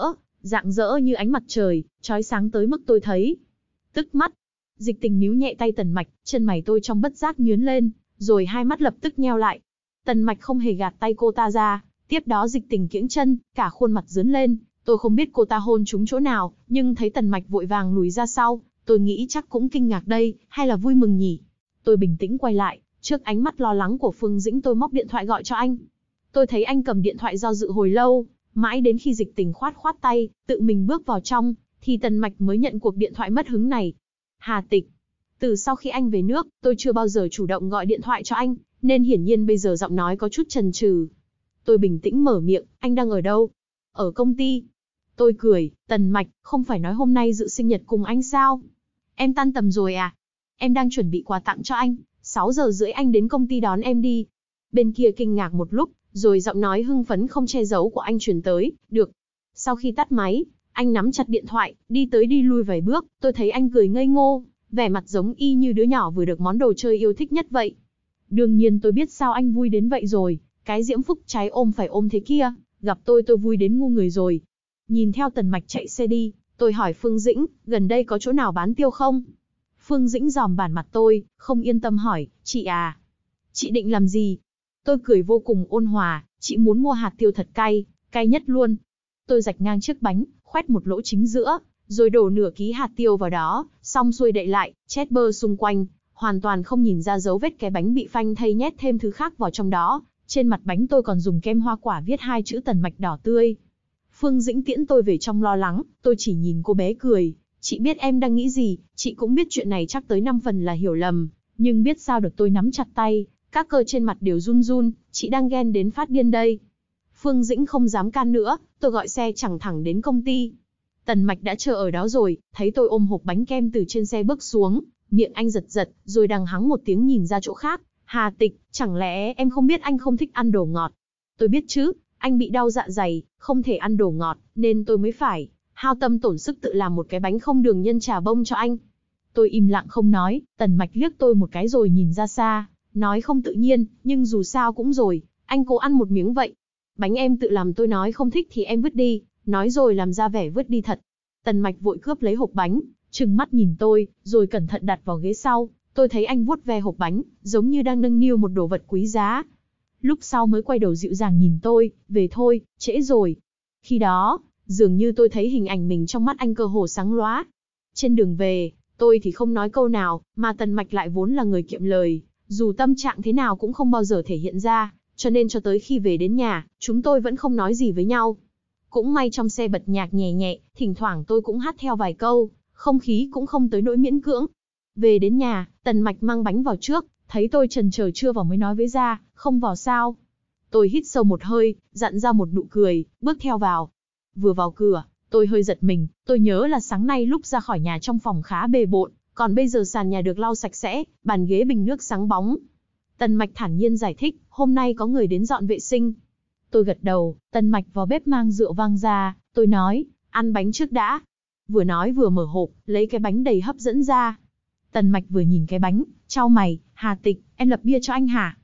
rạng rỡ như ánh mặt trời, chói sáng tới mức tôi thấy tức mắt. Dịch Tình níu nhẹ tay Tần Mạch, chân mày tôi trong bất giác nhướng lên, rồi hai mắt lập tức nheo lại. Tần Mạch không hề gạt tay cô ta ra, tiếp đó Dịch Tình kiễng chân, cả khuôn mặt dướn lên, tôi không biết cô ta hôn trúng chỗ nào, nhưng thấy Tần Mạch vội vàng lùi ra sau, tôi nghĩ chắc cũng kinh ngạc đây, hay là vui mừng nhỉ. Tôi bình tĩnh quay lại, trước ánh mắt lo lắng của Phương Dĩnh tôi móc điện thoại gọi cho anh. Tôi thấy anh cầm điện thoại do dự hồi lâu, mãi đến khi Dịch Tình khoát tay, tự mình bước vào trong, thì Tần Mạch mới nhận cuộc điện thoại mất hứng này. Hà Tịch. Từ sau khi anh về nước, tôi chưa bao giờ chủ động gọi điện thoại cho anh, nên hiển nhiên bây giờ giọng nói có chút chần chừ. Tôi bình tĩnh mở miệng, anh đang ở đâu? Ở công ty. Tôi cười, Tần Mạch, không phải nói hôm nay dự sinh nhật cùng anh sao? Em tan tầm rồi à? Em đang chuẩn bị quà tặng cho anh, 6 giờ rưỡi anh đến công ty đón em đi. Bên kia kinh ngạc một lúc, rồi giọng nói hưng phấn không che giấu của anh truyền tới, được. Sau khi tắt máy, anh nắm chặt điện thoại, đi tới đi lui vài bước, tôi thấy anh cười ngây ngô, vẻ mặt giống y như đứa nhỏ vừa được món đồ chơi yêu thích nhất vậy. Đương nhiên tôi biết sao anh vui đến vậy rồi, cái diễm phúc trái ôm phải ôm thế kia, gặp tôi vui đến ngu người rồi. Nhìn theo Tần Mạch chạy xe đi, tôi hỏi Phương Dĩnh, gần đây có chỗ nào bán tiêu không? Phương Dĩnh dòm bản mặt tôi, không yên tâm hỏi, chị à? Chị định làm gì? Tôi cười vô cùng ôn hòa, chị muốn mua hạt tiêu thật cay, cay nhất luôn. Tôi rạch ngang chiếc bánh, khoét một lỗ chính giữa, rồi đổ nửa ký hạt tiêu vào đó, xong xuôi đậy lại, chét bơ xung quanh, hoàn toàn không nhìn ra dấu vết cái bánh bị phanh thay nhét thêm thứ khác vào trong đó. Trên mặt bánh tôi còn dùng kem hoa quả viết 2 chữ Tần Mạch đỏ tươi. Phương Dĩnh tiễn tôi về trong lo lắng, tôi chỉ nhìn cô bé cười, chị biết em đang nghĩ gì, chị cũng biết chuyện này chắc tới 5 phần là hiểu lầm, nhưng biết sao được tôi nắm chặt tay, các cơ trên mặt đều run run, chị đang ghen đến phát điên đây. Phương Dĩnh không dám can nữa, tôi gọi xe chẳng thẳng đến công ty. Tần Mạch đã chờ ở đó rồi, thấy tôi ôm hộp bánh kem từ trên xe bước xuống, miệng anh giật giật, rồi đằng hắng một tiếng nhìn ra chỗ khác. Hà Tịch, chẳng lẽ em không biết anh không thích ăn đồ ngọt? Tôi biết chứ, anh bị đau dạ dày, không thể ăn đồ ngọt, nên tôi mới phải hao tâm tổn sức tự làm một cái bánh không đường nhân trà bông cho anh. Tôi im lặng không nói, Tần Mạch liếc tôi một cái rồi nhìn ra xa, nói không tự nhiên, nhưng dù sao cũng rồi, anh cố ăn một miếng vậy. Bánh em tự làm, tôi nói không thích thì em vứt đi, nói rồi làm ra vẻ vứt đi thật. Tần Mạch vội cướp lấy hộp bánh, trừng mắt nhìn tôi, rồi cẩn thận đặt vào ghế sau. Tôi thấy anh vuốt ve hộp bánh, giống như đang nâng niu một đồ vật quý giá. Lúc sau mới quay đầu dịu dàng nhìn tôi, về thôi, trễ rồi. Khi đó, dường như tôi thấy hình ảnh mình trong mắt anh cơ hồ sáng lóa. Trên đường về, tôi thì không nói câu nào, mà Tần Mạch lại vốn là người kiệm lời, dù tâm trạng thế nào cũng không bao giờ thể hiện ra, cho nên cho tới khi về đến nhà, chúng tôi vẫn không nói gì với nhau. Cũng may trong xe bật nhạc nhẹ nhẹ, thỉnh thoảng tôi cũng hát theo vài câu, không khí cũng không tới nỗi miễn cưỡng. Về đến nhà, Tần Mạch mang bánh vào trước, thấy tôi chần chờ chưa vào mới nói với ra, không vào sao. Tôi hít sâu một hơi, dặn ra một nụ cười, bước theo vào. Vừa vào cửa, tôi hơi giật mình, tôi nhớ là sáng nay lúc ra khỏi nhà trong phòng khá bề bộn, còn bây giờ sàn nhà được lau sạch sẽ, bàn ghế bình nước sáng bóng. Tần Mạch thản nhiên giải thích, hôm nay có người đến dọn vệ sinh. Tôi gật đầu, Tần Mạch vào bếp mang rượu vang ra, tôi nói, ăn bánh trước đã. Vừa nói vừa mở hộp, lấy cái bánh đầy hấp dẫn ra. Tần Mạch vừa nhìn cái bánh, chau mày, Hà Tịch, em lập bia cho anh hả?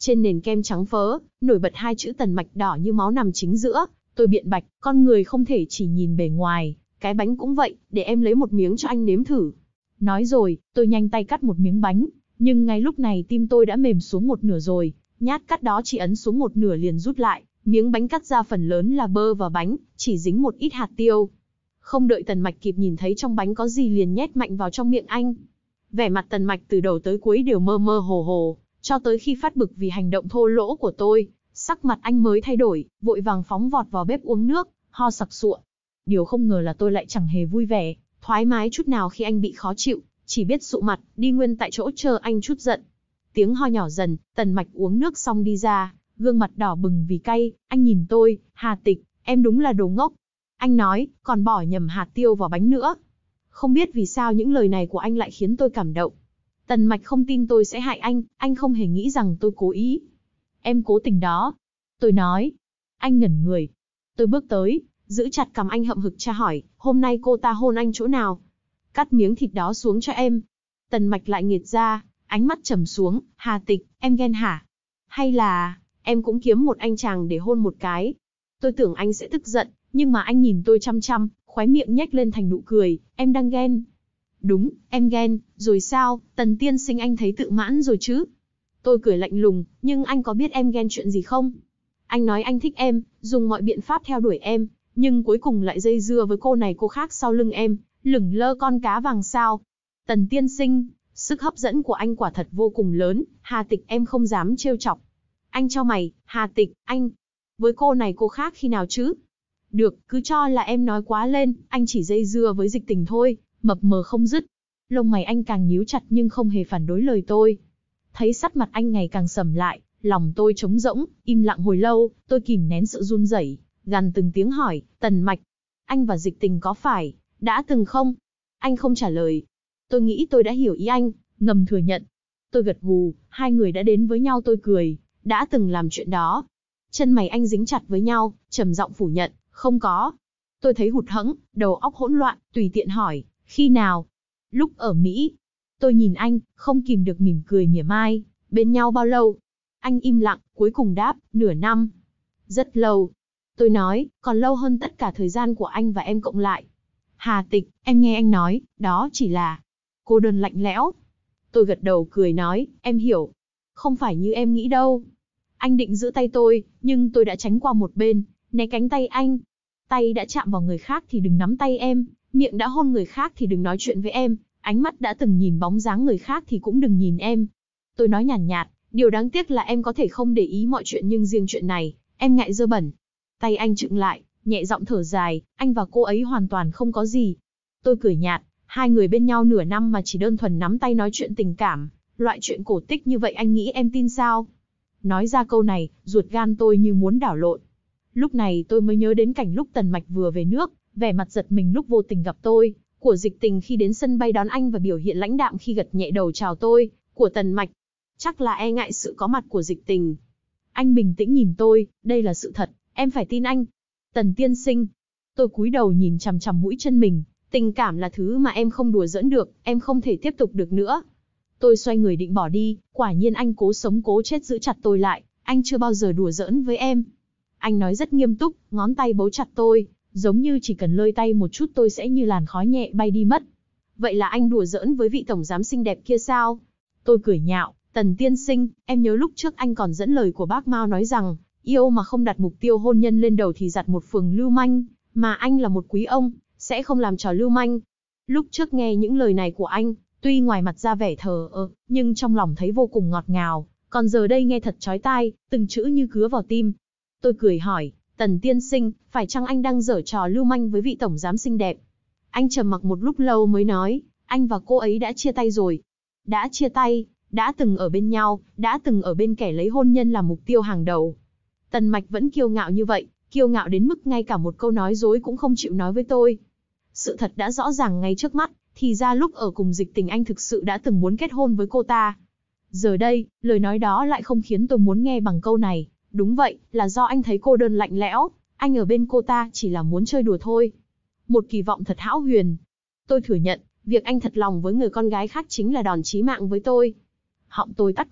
Trên nền kem trắng phớ, nổi bật hai chữ Tần Mạch đỏ như máu nằm chính giữa. Tôi biện bạch, con người không thể chỉ nhìn bề ngoài, cái bánh cũng vậy, để em lấy một miếng cho anh nếm thử. Nói rồi, tôi nhanh tay cắt một miếng bánh, nhưng ngay lúc này tim tôi đã mềm xuống một nửa rồi, nhát cắt đó chỉ ấn xuống một nửa liền rút lại, miếng bánh cắt ra phần lớn là bơ và bánh, chỉ dính một ít hạt tiêu. Không đợi Tần Mạch kịp nhìn thấy trong bánh có gì liền nhét mạnh vào trong miệng anh. Vẻ mặt Tần Mạch từ đầu tới cuối đều mơ mơ hồ hồ, cho tới khi phát bực vì hành động thô lỗ của tôi, sắc mặt anh mới thay đổi, vội vàng phóng vọt vào bếp uống nước, ho sặc sụa. Điều không ngờ là tôi lại chẳng hề vui vẻ, thoải mái chút nào khi anh bị khó chịu, chỉ biết sụ mặt, đi nguyên tại chỗ chờ anh chút giận. Tiếng ho nhỏ dần, Tần Mạch uống nước xong đi ra, gương mặt đỏ bừng vì cay, anh nhìn tôi, Hà Tịch, em đúng là đồ ngốc. Anh nói, còn bỏ nhầm hạt tiêu vào bánh nữa. Không biết vì sao những lời này của anh lại khiến tôi cảm động. Tần Mạch không tin tôi sẽ hại anh không hề nghĩ rằng tôi cố ý. Em cố tình đó. Tôi nói. Anh ngẩn người. Tôi bước tới, giữ chặt cằm anh hậm hực tra hỏi, hôm nay cô ta hôn anh chỗ nào? Cắt miếng thịt đó xuống cho em. Tần Mạch lại nghiệt ra, ánh mắt trầm xuống, Hà Tịch, em ghen hả? Hay là, em cũng kiếm một anh chàng để hôn một cái? Tôi tưởng anh sẽ tức giận, nhưng mà anh nhìn tôi chăm chăm, khóe miệng nhếch lên thành nụ cười, em đang ghen. Đúng, em ghen, rồi sao, Tần tiên sinh anh thấy tự mãn rồi chứ? Tôi cười lạnh lùng, nhưng anh có biết em ghen chuyện gì không? Anh nói anh thích em, dùng mọi biện pháp theo đuổi em, nhưng cuối cùng lại dây dưa với cô này cô khác sau lưng em, lửng lơ con cá vàng sao? Tần tiên sinh, sức hấp dẫn của anh quả thật vô cùng lớn, Hà Tịch em không dám trêu chọc. Anh chau mày, Hà Tịch, anh, với cô này cô khác khi nào chứ? Được, cứ cho là em nói quá lên, anh chỉ dây dưa với Dịch Tình thôi, mập mờ không dứt. Lông mày anh càng nhíu chặt nhưng không hề phản đối lời tôi. Thấy sắc mặt anh ngày càng sầm lại, lòng tôi trống rỗng, im lặng hồi lâu, tôi kìm nén sự run rẩy, gằn từng tiếng hỏi, Tần Mạch, anh và Dịch Tình có phải đã từng không? Anh không trả lời. Tôi nghĩ tôi đã hiểu ý anh, ngầm thừa nhận. Tôi gật gù, hai người đã đến với nhau tôi cười, đã từng làm chuyện đó. Chân mày anh dính chặt với nhau, trầm giọng phủ nhận, không có. Tôi thấy hụt hẫng, đầu óc hỗn loạn, tùy tiện hỏi, khi nào? Lúc ở Mỹ. Tôi nhìn anh, không kìm được mỉm cười mỉa mai, bên nhau bao lâu? Anh im lặng, cuối cùng đáp, nửa năm. Rất lâu. Tôi nói, còn lâu hơn tất cả thời gian của anh và em cộng lại. Hà Tịch, em nghe anh nói, đó chỉ là cô đơn lạnh lẽo. Tôi gật đầu cười nói, em hiểu. Không phải như em nghĩ đâu. Anh định giữ tay tôi, nhưng tôi đã tránh qua một bên, né cánh tay anh. Tay đã chạm vào người khác thì đừng nắm tay em, miệng đã hôn người khác thì đừng nói chuyện với em, ánh mắt đã từng nhìn bóng dáng người khác thì cũng đừng nhìn em. Tôi nói nhàn nhạt, điều đáng tiếc là em có thể không để ý mọi chuyện nhưng riêng chuyện này, em ngại dơ bẩn. Tay anh chững lại, nhẹ giọng thở dài, anh và cô ấy hoàn toàn không có gì. Tôi cười nhạt, hai người bên nhau nửa năm mà chỉ đơn thuần nắm tay nói chuyện tình cảm, loại chuyện cổ tích như vậy anh nghĩ em tin sao? Nói ra câu này, ruột gan tôi như muốn đảo lộn. Lúc này tôi mới nhớ đến cảnh lúc Tần Mạch vừa về nước, vẻ mặt giật mình lúc vô tình gặp tôi, của Dịch Tình khi đến sân bay đón anh và biểu hiện lãnh đạm khi gật nhẹ đầu chào tôi, của Tần Mạch. Chắc là e ngại sự có mặt của Dịch Tình. Anh bình tĩnh nhìn tôi, đây là sự thật, em phải tin anh. Tần tiên sinh. Tôi cúi đầu nhìn chằm chằm mũi chân mình, tình cảm là thứ mà em không đùa giỡn được, em không thể tiếp tục được nữa. Tôi xoay người định bỏ đi, quả nhiên anh cố sống cố chết giữ chặt tôi lại, anh chưa bao giờ đùa giỡn với em. Anh nói rất nghiêm túc, ngón tay bấu chặt tôi, giống như chỉ cần lơi tay một chút tôi sẽ như làn khói nhẹ bay đi mất. Vậy là anh đùa giỡn với vị tổng giám xinh đẹp kia sao? Tôi cười nhạo, Tần tiên sinh, em nhớ lúc trước anh còn dẫn lời của bác Mao nói rằng, yêu mà không đặt mục tiêu hôn nhân lên đầu thì giặt một phường lưu manh, mà anh là một quý ông, sẽ không làm trò lưu manh. Lúc trước nghe những lời này của anh, tuy ngoài mặt ra vẻ thờ ơ, nhưng trong lòng thấy vô cùng ngọt ngào, còn giờ đây nghe thật chói tai, từng chữ như cứa vào tim. Tôi cười hỏi, Tần tiên sinh, phải chăng anh đang giở trò lưu manh với vị tổng giám xinh đẹp? Anh trầm mặc một lúc lâu mới nói, anh và cô ấy đã chia tay rồi. Đã chia tay, đã từng ở bên nhau, đã từng ở bên kẻ lấy hôn nhân làm mục tiêu hàng đầu. Tần Mạch vẫn kiêu ngạo như vậy, kiêu ngạo đến mức ngay cả một câu nói dối cũng không chịu nói với tôi. Sự thật đã rõ ràng ngay trước mắt, thì ra lúc ở cùng Dịch Tình anh thực sự đã từng muốn kết hôn với cô ta. Giờ đây, lời nói đó lại không khiến tôi muốn nghe bằng câu này. Đúng vậy, là do anh thấy cô đơn lạnh lẽo, anh ở bên cô ta chỉ là muốn chơi đùa thôi. Một kỳ vọng thật hão huyền. Tôi thừa nhận, việc anh thật lòng với người con gái khác chính là đòn chí mạng với tôi. Họng tôi tắc nghẹn,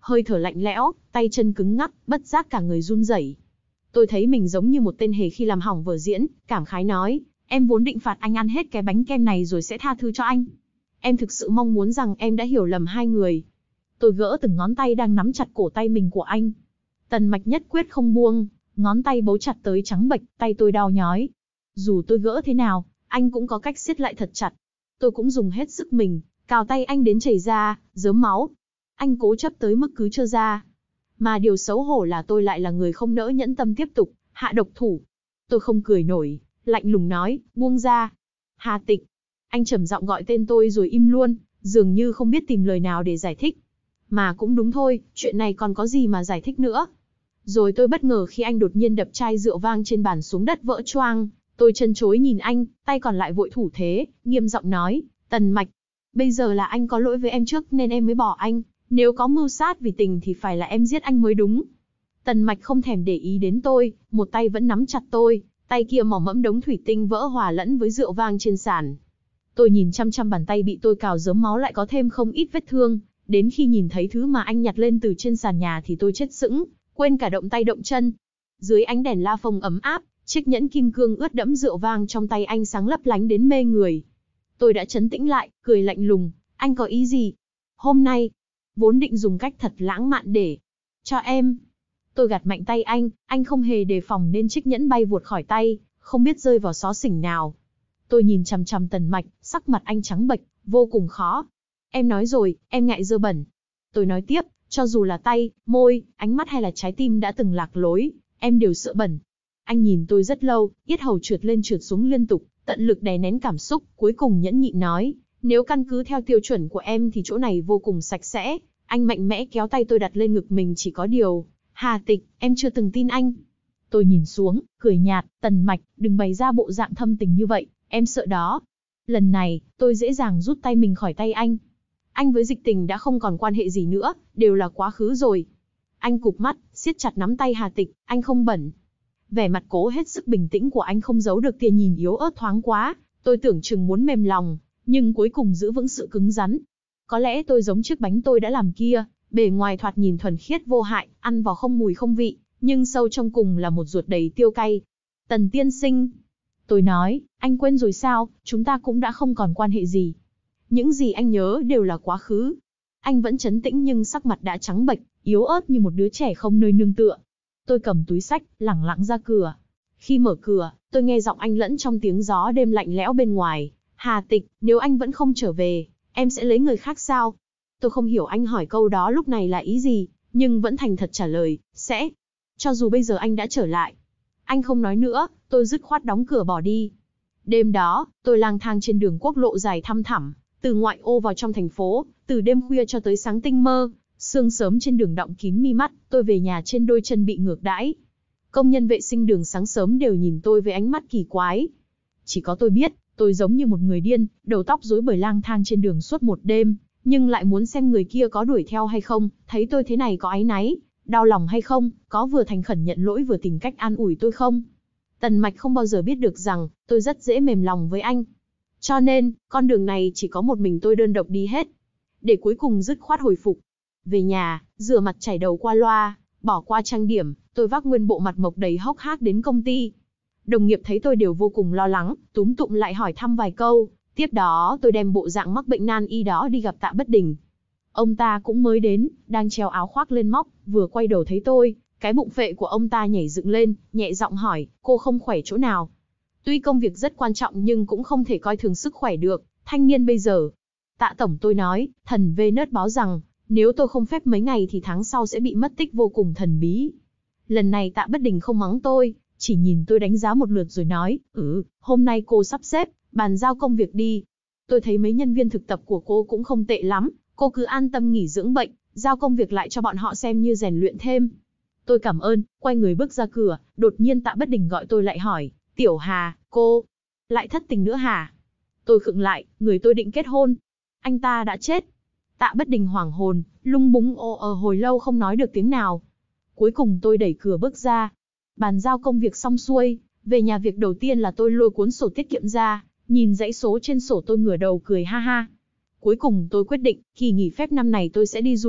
hơi thở lạnh lẽo, tay chân cứng ngắc, bất giác cả người run rẩy. Tôi thấy mình giống như một tên hề khi làm hỏng vở diễn, cảm khái nói, em vốn định phạt anh ăn hết cái bánh kem này rồi sẽ tha thứ cho anh. Em thực sự mong muốn rằng em đã hiểu lầm hai người. Tôi gỡ từng ngón tay đang nắm chặt cổ tay mình của anh. Tần Mạch nhất quyết không buông, ngón tay bấu chặt tới trắng bệch, tay tôi đau nhói. Dù tôi gỡ thế nào, anh cũng có cách siết lại thật chặt. Tôi cũng dùng hết sức mình, cào tay anh đến chảy ra, rớm máu. Anh cố chấp tới mức cứ trơ ra. Mà điều xấu hổ là tôi lại là người không nỡ nhẫn tâm tiếp tục, hạ độc thủ. Tôi không cười nổi, lạnh lùng nói, buông ra. Hà Tịch. Anh trầm giọng gọi tên tôi rồi im luôn, dường như không biết tìm lời nào để giải thích. Mà cũng đúng thôi, chuyện này còn có gì mà giải thích nữa. Rồi tôi bất ngờ khi anh đột nhiên đập chai rượu vang trên bàn xuống đất vỡ choang. Tôi chân chối nhìn anh, tay còn lại vội thủ thế, nghiêm giọng nói, Tần Mạch. Bây giờ là anh có lỗi với em trước nên em mới bỏ anh. Nếu có mưu sát vì tình thì phải là em giết anh mới đúng. Tần Mạch không thèm để ý đến tôi, một tay vẫn nắm chặt tôi, tay kia mỏ mẫm đống thủy tinh vỡ hòa lẫn với rượu vang trên sàn. Tôi nhìn chăm chăm bàn tay bị tôi cào rớm máu lại có thêm không ít vết thương, đến khi nhìn thấy thứ mà anh nhặt lên từ trên sàn nhà thì tôi chết sững, quên cả động tay động chân. Dưới ánh đèn la phông ấm áp, chiếc nhẫn kim cương ướt đẫm rượu vang trong tay anh sáng lấp lánh đến mê người. Tôi đã trấn tĩnh lại, cười lạnh lùng, anh có ý gì? Hôm nay, vốn định dùng cách thật lãng mạn để cho em. Tôi gạt mạnh tay anh không hề đề phòng nên chiếc nhẫn bay vụt khỏi tay, không biết rơi vào xó xỉnh nào. Tôi nhìn chằm chằm Tần Mạch, sắc mặt anh trắng bệch, vô cùng khó. Em nói rồi, em ngại dơ bẩn. Tôi nói tiếp, cho dù là tay, môi, ánh mắt hay là trái tim đã từng lạc lối, em đều sợ bẩn. Anh nhìn tôi rất lâu, yết hầu trượt lên trượt xuống liên tục, tận lực đè nén cảm xúc, cuối cùng nhẫn nhịn nói, nếu căn cứ theo tiêu chuẩn của em thì chỗ này vô cùng sạch sẽ. Anh mạnh mẽ kéo tay tôi đặt lên ngực mình, chỉ có điều, Hà Tịch, em chưa từng tin anh. Tôi nhìn xuống, cười nhạt, Tần Mạch, đừng bày ra bộ dạng thâm tình như vậy, em sợ đó. Lần này, tôi dễ dàng rút tay mình khỏi tay anh. Anh với Dịch Tình đã không còn quan hệ gì nữa, đều là quá khứ rồi. Anh cụp mắt, siết chặt nắm tay Hà Tịch, anh không bẩn. Vẻ mặt cố hết sức bình tĩnh của anh không giấu được tia nhìn yếu ớt thoáng quá, tôi tưởng chừng muốn mềm lòng, nhưng cuối cùng giữ vững sự cứng rắn. Có lẽ tôi giống chiếc bánh tôi đã làm kia, bề ngoài thoạt nhìn thuần khiết vô hại, ăn vào không mùi không vị, nhưng sâu trong cùng là một ruột đầy tiêu cay. Tần tiên sinh. Tôi nói, anh quên rồi sao, chúng ta cũng đã không còn quan hệ gì. Những gì anh nhớ đều là quá khứ. Anh vẫn trấn tĩnh nhưng sắc mặt đã trắng bệch, yếu ớt như một đứa trẻ không nơi nương tựa. Tôi cầm túi xách, lẳng lặng ra cửa. Khi mở cửa, tôi nghe giọng anh lẫn trong tiếng gió đêm lạnh lẽo bên ngoài. Hà Tịch, nếu anh vẫn không trở về, em sẽ lấy người khác sao? Tôi không hiểu anh hỏi câu đó lúc này là ý gì, nhưng vẫn thành thật trả lời, sẽ. Cho dù bây giờ anh đã trở lại. Anh không nói nữa, tôi dứt khoát đóng cửa bỏ đi. Đêm đó, tôi lang thang trên đường quốc lộ dài thăm thẳm, từ ngoại ô vào trong thành phố, từ đêm khuya cho tới sáng tinh mơ. Sương sớm trên đường đọng kín mi mắt, tôi về nhà trên đôi chân bị ngược đãi. Công nhân vệ sinh đường sáng sớm đều nhìn tôi với ánh mắt kỳ quái. Chỉ có tôi biết, tôi giống như một người điên, đầu tóc rối bời lang thang trên đường suốt một đêm, nhưng lại muốn xem người kia có đuổi theo hay không, thấy tôi thế này có áy náy, đau lòng hay không, có vừa thành khẩn nhận lỗi vừa tìm cách an ủi tôi không. Tần Mạch không bao giờ biết được rằng, tôi rất dễ mềm lòng với anh. Cho nên, con đường này chỉ có một mình tôi đơn độc đi hết. Để cuối cùng dứt khoát hồi phục. Về nhà, rửa mặt chải đầu qua loa, bỏ qua trang điểm, tôi vác nguyên bộ mặt mộc đầy hốc hác đến công ty. Đồng nghiệp thấy tôi đều vô cùng lo lắng, túm tụm lại hỏi thăm vài câu. Tiếp đó tôi đem bộ dạng mắc bệnh nan y đó đi gặp Tạ Bất Đình. Ông ta cũng mới đến, đang treo áo khoác lên móc, vừa quay đầu thấy tôi, cái bụng phệ của ông ta nhảy dựng lên, nhẹ giọng hỏi, cô không khỏe chỗ nào? Tuy công việc rất quan trọng nhưng cũng không thể coi thường sức khỏe được, thanh niên bây giờ. Tạ tổng, tôi nói, thần Venus báo rằng, nếu tôi không phép mấy ngày thì tháng sau sẽ bị mất tích vô cùng thần bí. Lần này Tạ Bất Đình không mắng tôi, chỉ nhìn tôi đánh giá một lượt rồi nói, hôm nay cô sắp xếp, bàn giao công việc đi. Tôi thấy mấy nhân viên thực tập của cô cũng không tệ lắm, cô cứ an tâm nghỉ dưỡng bệnh, giao công việc lại cho bọn họ xem như rèn luyện thêm. Tôi cảm ơn, quay người bước ra cửa, đột nhiên Tạ Bất Đình gọi tôi lại hỏi, Tiểu Hà, cô lại thất tình nữa hả? Tôi khựng lại, người tôi định kết hôn. Anh ta đã chết. Tạ Bất Đình hoảng hồn, lung búng hồi lâu không nói được tiếng nào. Cuối cùng tôi đẩy cửa bước ra. Bàn giao công việc xong xuôi, về nhà việc đầu tiên là tôi lôi cuốn sổ tiết kiệm ra, nhìn dãy số trên sổ tôi ngửa đầu cười ha ha. Cuối cùng tôi quyết định, kỳ nghỉ phép năm này tôi sẽ đi du lịch,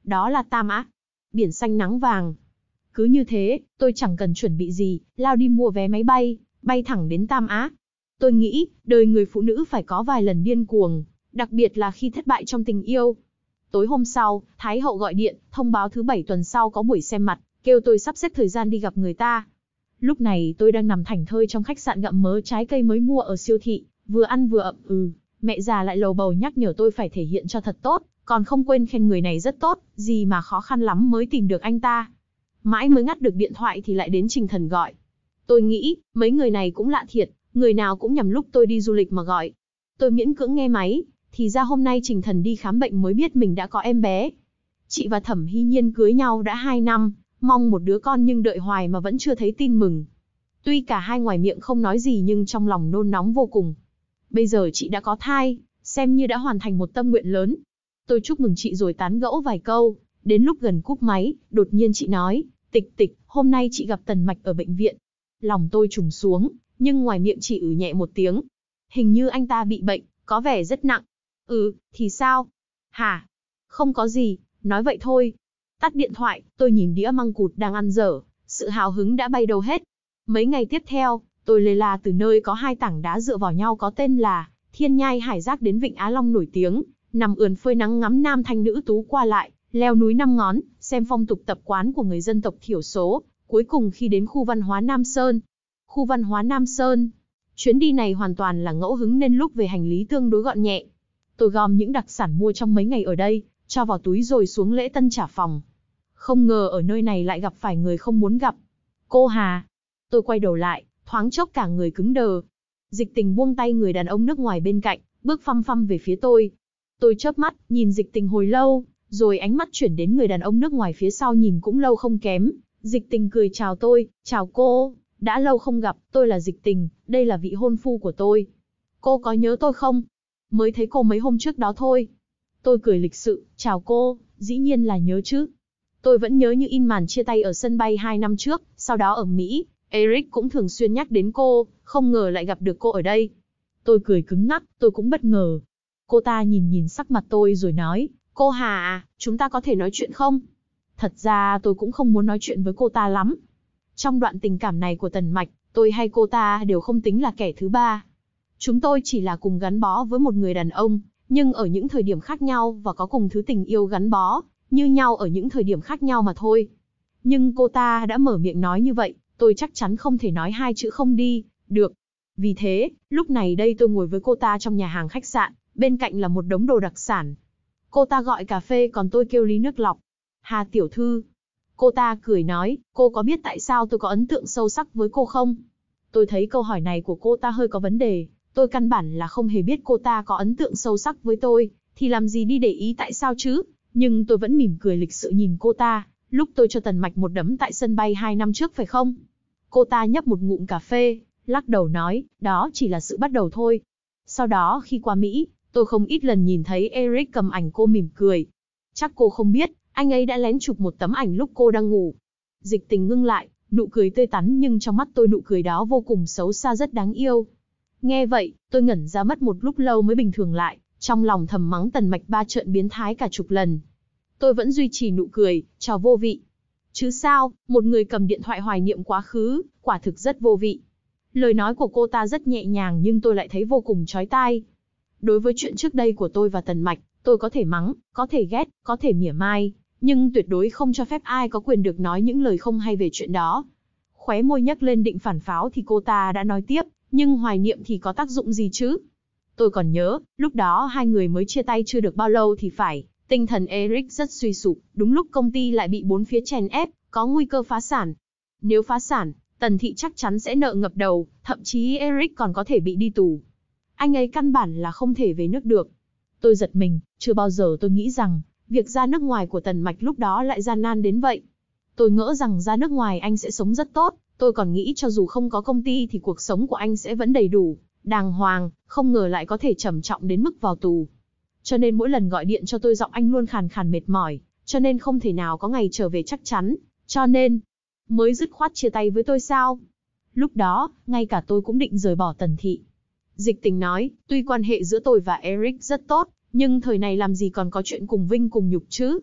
Đó là Tam Á. Biển xanh nắng vàng. Cứ như thế, tôi chẳng cần chuẩn bị gì, lao đi mua vé máy bay, bay thẳng đến Tam Á. Tôi nghĩ, đời người phụ nữ phải có vài lần điên cuồng, đặc biệt là khi thất bại trong tình yêu. Tối hôm sau, Thái hậu gọi điện, thông báo thứ 7 tuần sau có buổi xem mặt, kêu tôi sắp xếp thời gian đi gặp người ta. Lúc này tôi đang nằm thảnh thơi trong khách sạn gặm mớ trái cây mới mua ở siêu thị, vừa ăn vừa ậm mẹ già lại lầu bầu nhắc nhở tôi phải thể hiện cho thật tốt, còn không quên khen người này rất tốt, gì mà khó khăn lắm mới tìm được anh ta. Mãi mới ngắt được điện thoại thì lại đến Trình Thần gọi. Tôi nghĩ, mấy người này cũng lạ thiệt, người nào cũng nhằm lúc tôi đi du lịch mà gọi. Tôi miễn cưỡng nghe máy, thì ra hôm nay Trình Thần đi khám bệnh mới biết mình đã có em bé. Chị và Thẩm Hy Nhiên cưới nhau đã 2 năm, mong một đứa con nhưng đợi hoài mà vẫn chưa thấy tin mừng. Tuy cả hai ngoài miệng không nói gì nhưng trong lòng nôn nóng vô cùng. Bây giờ chị đã có thai, xem như đã hoàn thành một tâm nguyện lớn. Tôi chúc mừng chị rồi tán gẫu vài câu, đến lúc gần cúp máy, đột nhiên chị nói, Tịch Tịch, hôm nay chị gặp Tần Mạch ở bệnh viện. Lòng tôi trùng xuống, nhưng ngoài miệng chỉ nhẹ một tiếng. Hình như anh ta bị bệnh, có vẻ rất nặng. Thì sao? Hả? Không có gì, nói vậy thôi. Tắt điện thoại, tôi nhìn đĩa măng cụt đang ăn dở, sự hào hứng đã bay đâu hết. Mấy ngày tiếp theo, tôi lê la từ nơi có 2 tảng đá dựa vào nhau có tên là Thiên Nhai Hải Giác đến Vịnh Á Long nổi tiếng, nằm ườn phơi nắng ngắm nam thanh nữ tú qua lại, leo núi 5 ngón, xem phong tục tập quán của người dân tộc thiểu số, cuối cùng khi đến khu văn hóa Nam Sơn. Khu văn hóa Nam Sơn. Chuyến đi này hoàn toàn là ngẫu hứng nên lúc về hành lý tương đối gọn nhẹ. Tôi gom những đặc sản mua trong mấy ngày ở đây, cho vào túi rồi xuống lễ tân trả phòng. Không ngờ ở nơi này lại gặp phải người không muốn gặp. Cô Hà. Tôi quay đầu lại, thoáng chốc cả người cứng đờ. Dịch Tình buông tay người đàn ông nước ngoài bên cạnh, bước phăm phăm về phía tôi. Tôi chớp mắt, nhìn Dịch Tình hồi lâu, rồi ánh mắt chuyển đến người đàn ông nước ngoài phía sau nhìn cũng lâu không kém. Dịch Tình cười chào tôi, chào cô, đã lâu không gặp, tôi là Dịch Tình, đây là vị hôn phu của tôi. Cô có nhớ tôi không? Mới thấy cô mấy hôm trước đó thôi. Tôi cười lịch sự, chào cô, dĩ nhiên là nhớ chứ. Tôi vẫn nhớ như in màn chia tay ở sân bay 2 năm trước, sau đó ở Mỹ, Eric cũng thường xuyên nhắc đến cô, không ngờ lại gặp được cô ở đây. Tôi cười cứng ngắc, tôi cũng bất ngờ. Cô ta nhìn sắc mặt tôi rồi nói, cô Hà à, chúng ta có thể nói chuyện không? Thật ra tôi cũng không muốn nói chuyện với cô ta lắm. Trong đoạn tình cảm này của Tần Mạch, tôi hay cô ta đều không tính là kẻ thứ ba. Chúng tôi chỉ là cùng gắn bó với một người đàn ông, nhưng ở những thời điểm khác nhau và có cùng thứ tình yêu gắn bó, như nhau ở những thời điểm khác nhau mà thôi. Nhưng cô ta đã mở miệng nói như vậy, tôi chắc chắn không thể nói 2 chữ không đi, được. Vì thế, lúc này đây tôi ngồi với cô ta trong nhà hàng khách sạn, bên cạnh là một đống đồ đặc sản. Cô ta gọi cà phê còn tôi kêu ly nước lọc. Hà tiểu thư. Cô ta cười nói, cô có biết tại sao tôi có ấn tượng sâu sắc với cô không? Tôi thấy câu hỏi này của cô ta hơi có vấn đề. Tôi căn bản là không hề biết cô ta có ấn tượng sâu sắc với tôi, thì làm gì đi để ý tại sao chứ? Nhưng tôi vẫn mỉm cười lịch sự nhìn cô ta, lúc tôi cho Tần Mạch một đấm tại sân bay 2 năm trước phải không? Cô ta nhấp một ngụm cà phê, lắc đầu nói, đó chỉ là sự bắt đầu thôi. Sau đó khi qua Mỹ, tôi không ít lần nhìn thấy Eric cầm ảnh cô mỉm cười. Chắc cô không biết, anh ấy đã lén chụp một tấm ảnh lúc cô đang ngủ. Dịch Tình ngưng lại, nụ cười tươi tắn nhưng trong mắt tôi nụ cười đó vô cùng xấu xa rất đáng yêu. Nghe vậy, tôi ngẩn ra mất một lúc lâu mới bình thường lại, trong lòng thầm mắng Tần Mạch ba trợn biến thái cả chục lần. Tôi vẫn duy trì nụ cười, trò vô vị. Chứ sao, một người cầm điện thoại hoài niệm quá khứ, quả thực rất vô vị. Lời nói của cô ta rất nhẹ nhàng nhưng tôi lại thấy vô cùng chói tai. Đối với chuyện trước đây của tôi và Tần Mạch, tôi có thể mắng, có thể ghét, có thể mỉa mai, nhưng tuyệt đối không cho phép ai có quyền được nói những lời không hay về chuyện đó. Khóe môi nhấc lên định phản pháo thì cô ta đã nói tiếp, nhưng hoài niệm thì có tác dụng gì chứ? Tôi còn nhớ, lúc đó hai người mới chia tay chưa được bao lâu thì phải, tinh thần Eric rất suy sụp, đúng lúc công ty lại bị bốn phía chèn ép, có nguy cơ phá sản. Nếu phá sản, Tần Thị chắc chắn sẽ nợ ngập đầu, thậm chí Eric còn có thể bị đi tù. Anh ấy căn bản là không thể về nước được. Tôi giật mình, chưa bao giờ tôi nghĩ rằng, việc ra nước ngoài của Tần Mạch lúc đó lại gian nan đến vậy. Tôi ngỡ rằng ra nước ngoài anh sẽ sống rất tốt, tôi còn nghĩ cho dù không có công ty thì cuộc sống của anh sẽ vẫn đầy đủ, đàng hoàng, không ngờ lại có thể trầm trọng đến mức vào tù. Cho nên mỗi lần gọi điện cho tôi giọng anh luôn khàn khàn mệt mỏi, cho nên không thể nào có ngày trở về chắc chắn, cho nên mới dứt khoát chia tay với tôi sao? Lúc đó, ngay cả tôi cũng định rời bỏ Tần Thị. Dịch Tình nói, tuy quan hệ giữa tôi và Eric rất tốt, nhưng thời này làm gì còn có chuyện cùng vinh cùng nhục chứ?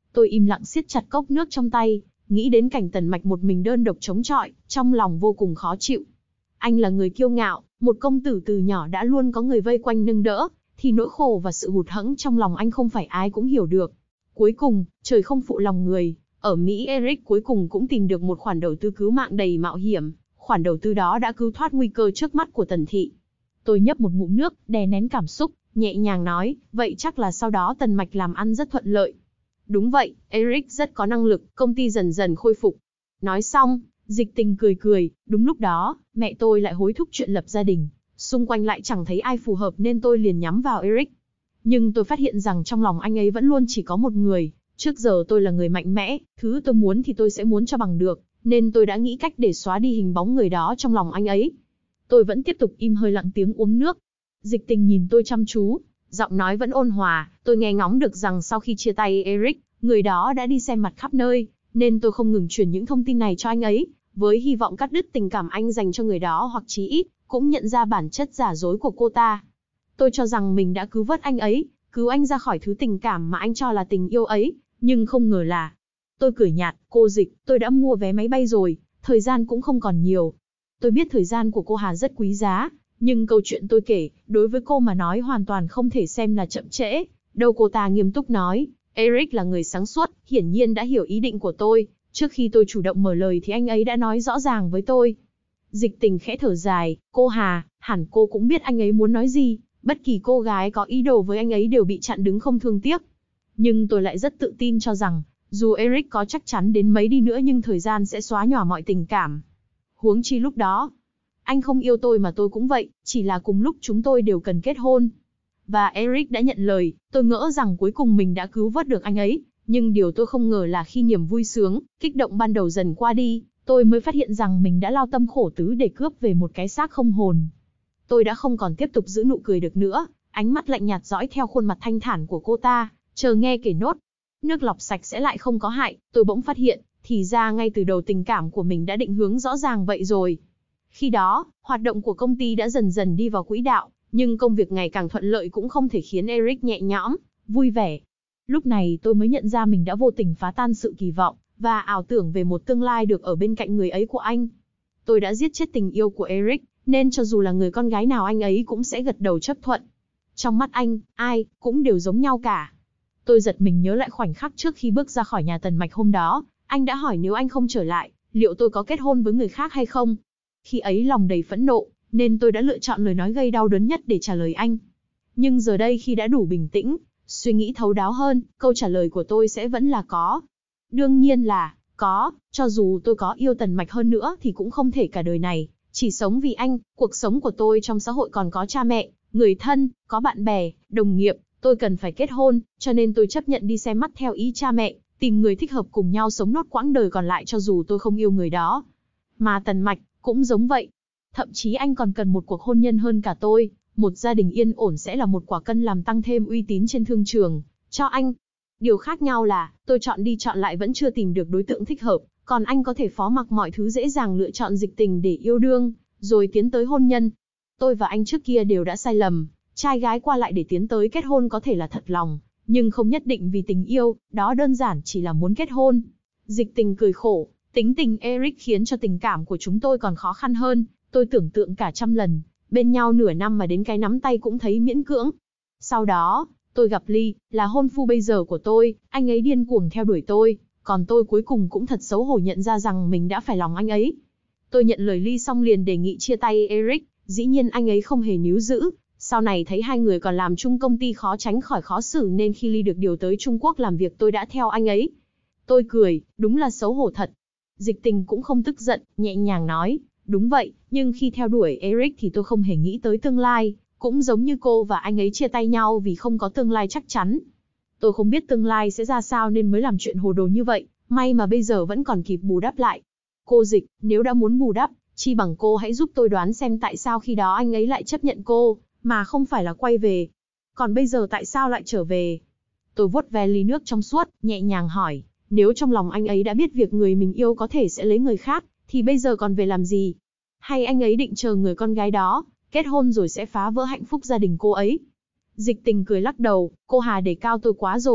Tôi im lặng siết chặt cốc nước trong tay, nghĩ đến cảnh Tần Mạch một mình đơn độc chống chọi, trong lòng vô cùng khó chịu. Anh là người kiêu ngạo, một công tử từ nhỏ đã luôn có người vây quanh nâng đỡ, thì nỗi khổ và sự hụt hẫng trong lòng anh không phải ai cũng hiểu được. Cuối cùng, trời không phụ lòng người, ở Mỹ Eric cuối cùng cũng tìm được một khoản đầu tư cứu mạng đầy mạo hiểm, khoản đầu tư đó đã cứu thoát nguy cơ trước mắt của Tần thị. Tôi nhấp một ngụm nước, đè nén cảm xúc, nhẹ nhàng nói, vậy chắc là sau đó Tần Mạch làm ăn rất thuận lợi. Đúng vậy, Eric rất có năng lực, công ty dần dần khôi phục. Nói xong, Dịch Tình cười cười, đúng lúc đó, mẹ tôi lại hối thúc chuyện lập gia đình, xung quanh lại chẳng thấy ai phù hợp nên tôi liền nhắm vào Eric. Nhưng tôi phát hiện rằng trong lòng anh ấy vẫn luôn chỉ có một người, trước giờ tôi là người mạnh mẽ, thứ tôi muốn thì tôi sẽ muốn cho bằng được, nên tôi đã nghĩ cách để xóa đi hình bóng người đó trong lòng anh ấy. Tôi vẫn tiếp tục im hơi lặng tiếng uống nước. Dịch Tình nhìn tôi chăm chú, giọng nói vẫn ôn hòa, tôi nghe ngóng được rằng sau khi chia tay Eric, người đó đã đi xem mặt khắp nơi, nên tôi không ngừng truyền những thông tin này cho anh ấy, với hy vọng cắt đứt tình cảm anh dành cho người đó hoặc chí ít, cũng nhận ra bản chất giả dối của cô ta. Tôi cho rằng mình đã cứu vớt anh ấy, cứu anh ra khỏi thứ tình cảm mà anh cho là tình yêu ấy, nhưng không ngờ là... Tôi cười nhạt, cô Dịch, tôi đã mua vé máy bay rồi, thời gian cũng không còn nhiều. Tôi biết thời gian của cô Hà rất quý giá, nhưng câu chuyện tôi kể, đối với cô mà nói hoàn toàn không thể xem là chậm trễ. Đâu, cô ta nghiêm túc nói, Eric là người sáng suốt, hiển nhiên đã hiểu ý định của tôi. Trước khi tôi chủ động mở lời thì anh ấy đã nói rõ ràng với tôi. Dịch Tình khẽ thở dài, cô Hà, hẳn cô cũng biết anh ấy muốn nói gì. Bất kỳ cô gái có ý đồ với anh ấy đều bị chặn đứng không thương tiếc. Nhưng tôi lại rất tự tin cho rằng, dù Eric có chắc chắn đến mấy đi nữa nhưng thời gian sẽ xóa nhòa mọi tình cảm. Huống chi lúc đó, anh không yêu tôi mà tôi cũng vậy, chỉ là cùng lúc chúng tôi đều cần kết hôn. Và Eric đã nhận lời, tôi ngỡ rằng cuối cùng mình đã cứu vớt được anh ấy. Nhưng điều tôi không ngờ là khi niềm vui sướng, kích động ban đầu dần qua đi, tôi mới phát hiện rằng mình đã lao tâm khổ tứ để cướp về một cái xác không hồn. Tôi đã không còn tiếp tục giữ nụ cười được nữa, ánh mắt lạnh nhạt dõi theo khuôn mặt thanh thản của cô ta, chờ nghe kể nốt. Nước lọc sạch sẽ lại không có hại, tôi bỗng phát hiện, thì ra ngay từ đầu tình cảm của mình đã định hướng rõ ràng vậy rồi. Khi đó, hoạt động của công ty đã dần dần đi vào quỹ đạo, nhưng công việc ngày càng thuận lợi cũng không thể khiến Eric nhẹ nhõm, vui vẻ. Lúc này tôi mới nhận ra mình đã vô tình phá tan sự kỳ vọng, và ảo tưởng về một tương lai được ở bên cạnh người ấy của anh. Tôi đã giết chết tình yêu của Eric, nên cho dù là người con gái nào anh ấy cũng sẽ gật đầu chấp thuận. Trong mắt anh, ai cũng đều giống nhau cả. Tôi giật mình nhớ lại khoảnh khắc trước khi bước ra khỏi nhà Tần Mạch hôm đó, anh đã hỏi nếu anh không trở lại, liệu tôi có kết hôn với người khác hay không? Khi ấy lòng đầy phẫn nộ, nên tôi đã lựa chọn lời nói gây đau đớn nhất để trả lời anh. Nhưng giờ đây khi đã đủ bình tĩnh, suy nghĩ thấu đáo hơn, câu trả lời của tôi sẽ vẫn là có. Đương nhiên là, có, cho dù tôi có yêu Tần Mạch hơn nữa thì cũng không thể cả đời này chỉ sống vì anh. Cuộc sống của tôi trong xã hội còn có cha mẹ, người thân, có bạn bè, đồng nghiệp, tôi cần phải kết hôn, cho nên tôi chấp nhận đi xem mắt theo ý cha mẹ, tìm người thích hợp cùng nhau sống nốt quãng đời còn lại cho dù tôi không yêu người đó. Mà Tần Mạch cũng giống vậy. Thậm chí anh còn cần một cuộc hôn nhân hơn cả tôi, một gia đình yên ổn sẽ là một quả cân làm tăng thêm uy tín trên thương trường cho anh. Điều khác nhau là, tôi chọn đi chọn lại vẫn chưa tìm được đối tượng thích hợp, còn anh có thể phó mặc mọi thứ dễ dàng lựa chọn Dịch Tình để yêu đương, rồi tiến tới hôn nhân. Tôi và anh trước kia đều đã sai lầm, trai gái qua lại để tiến tới kết hôn có thể là thật lòng, nhưng không nhất định vì tình yêu, đó đơn giản chỉ là muốn kết hôn. Dịch Tình cười khổ, tính tình Eric khiến cho tình cảm của chúng tôi còn khó khăn hơn, tôi tưởng tượng cả trăm lần, bên nhau nửa năm mà đến cái nắm tay cũng thấy miễn cưỡng. Sau đó, tôi gặp Ly, là hôn phu bây giờ của tôi, anh ấy điên cuồng theo đuổi tôi, còn tôi cuối cùng cũng thật xấu hổ nhận ra rằng mình đã phải lòng anh ấy. Tôi nhận lời Ly xong liền đề nghị chia tay Eric, dĩ nhiên anh ấy không hề níu giữ. Sau này thấy hai người còn làm chung công ty khó tránh khỏi khó xử nên khi Ly được điều tới Trung Quốc làm việc tôi đã theo anh ấy. Tôi cười, đúng là xấu hổ thật. Dịch Tình cũng không tức giận, nhẹ nhàng nói, đúng vậy, nhưng khi theo đuổi Eric thì tôi không hề nghĩ tới tương lai, cũng giống như cô và anh ấy chia tay nhau vì không có tương lai chắc chắn. Tôi không biết tương lai sẽ ra sao nên mới làm chuyện hồ đồ như vậy, may mà bây giờ vẫn còn kịp bù đắp lại. Cô Dịch, nếu đã muốn bù đắp, chi bằng cô hãy giúp tôi đoán xem tại sao khi đó anh ấy lại chấp nhận cô, mà không phải là quay về. Còn bây giờ tại sao lại trở về? Tôi vuốt ve ly nước trong suốt, nhẹ nhàng hỏi, nếu trong lòng anh ấy đã biết việc người mình yêu có thể sẽ lấy người khác, thì bây giờ còn về làm gì? Hay anh ấy định chờ người con gái đó kết hôn rồi sẽ phá vỡ hạnh phúc gia đình cô ấy? Dịch Tình cười lắc đầu, cô Hà đề cao tôi quá rồi,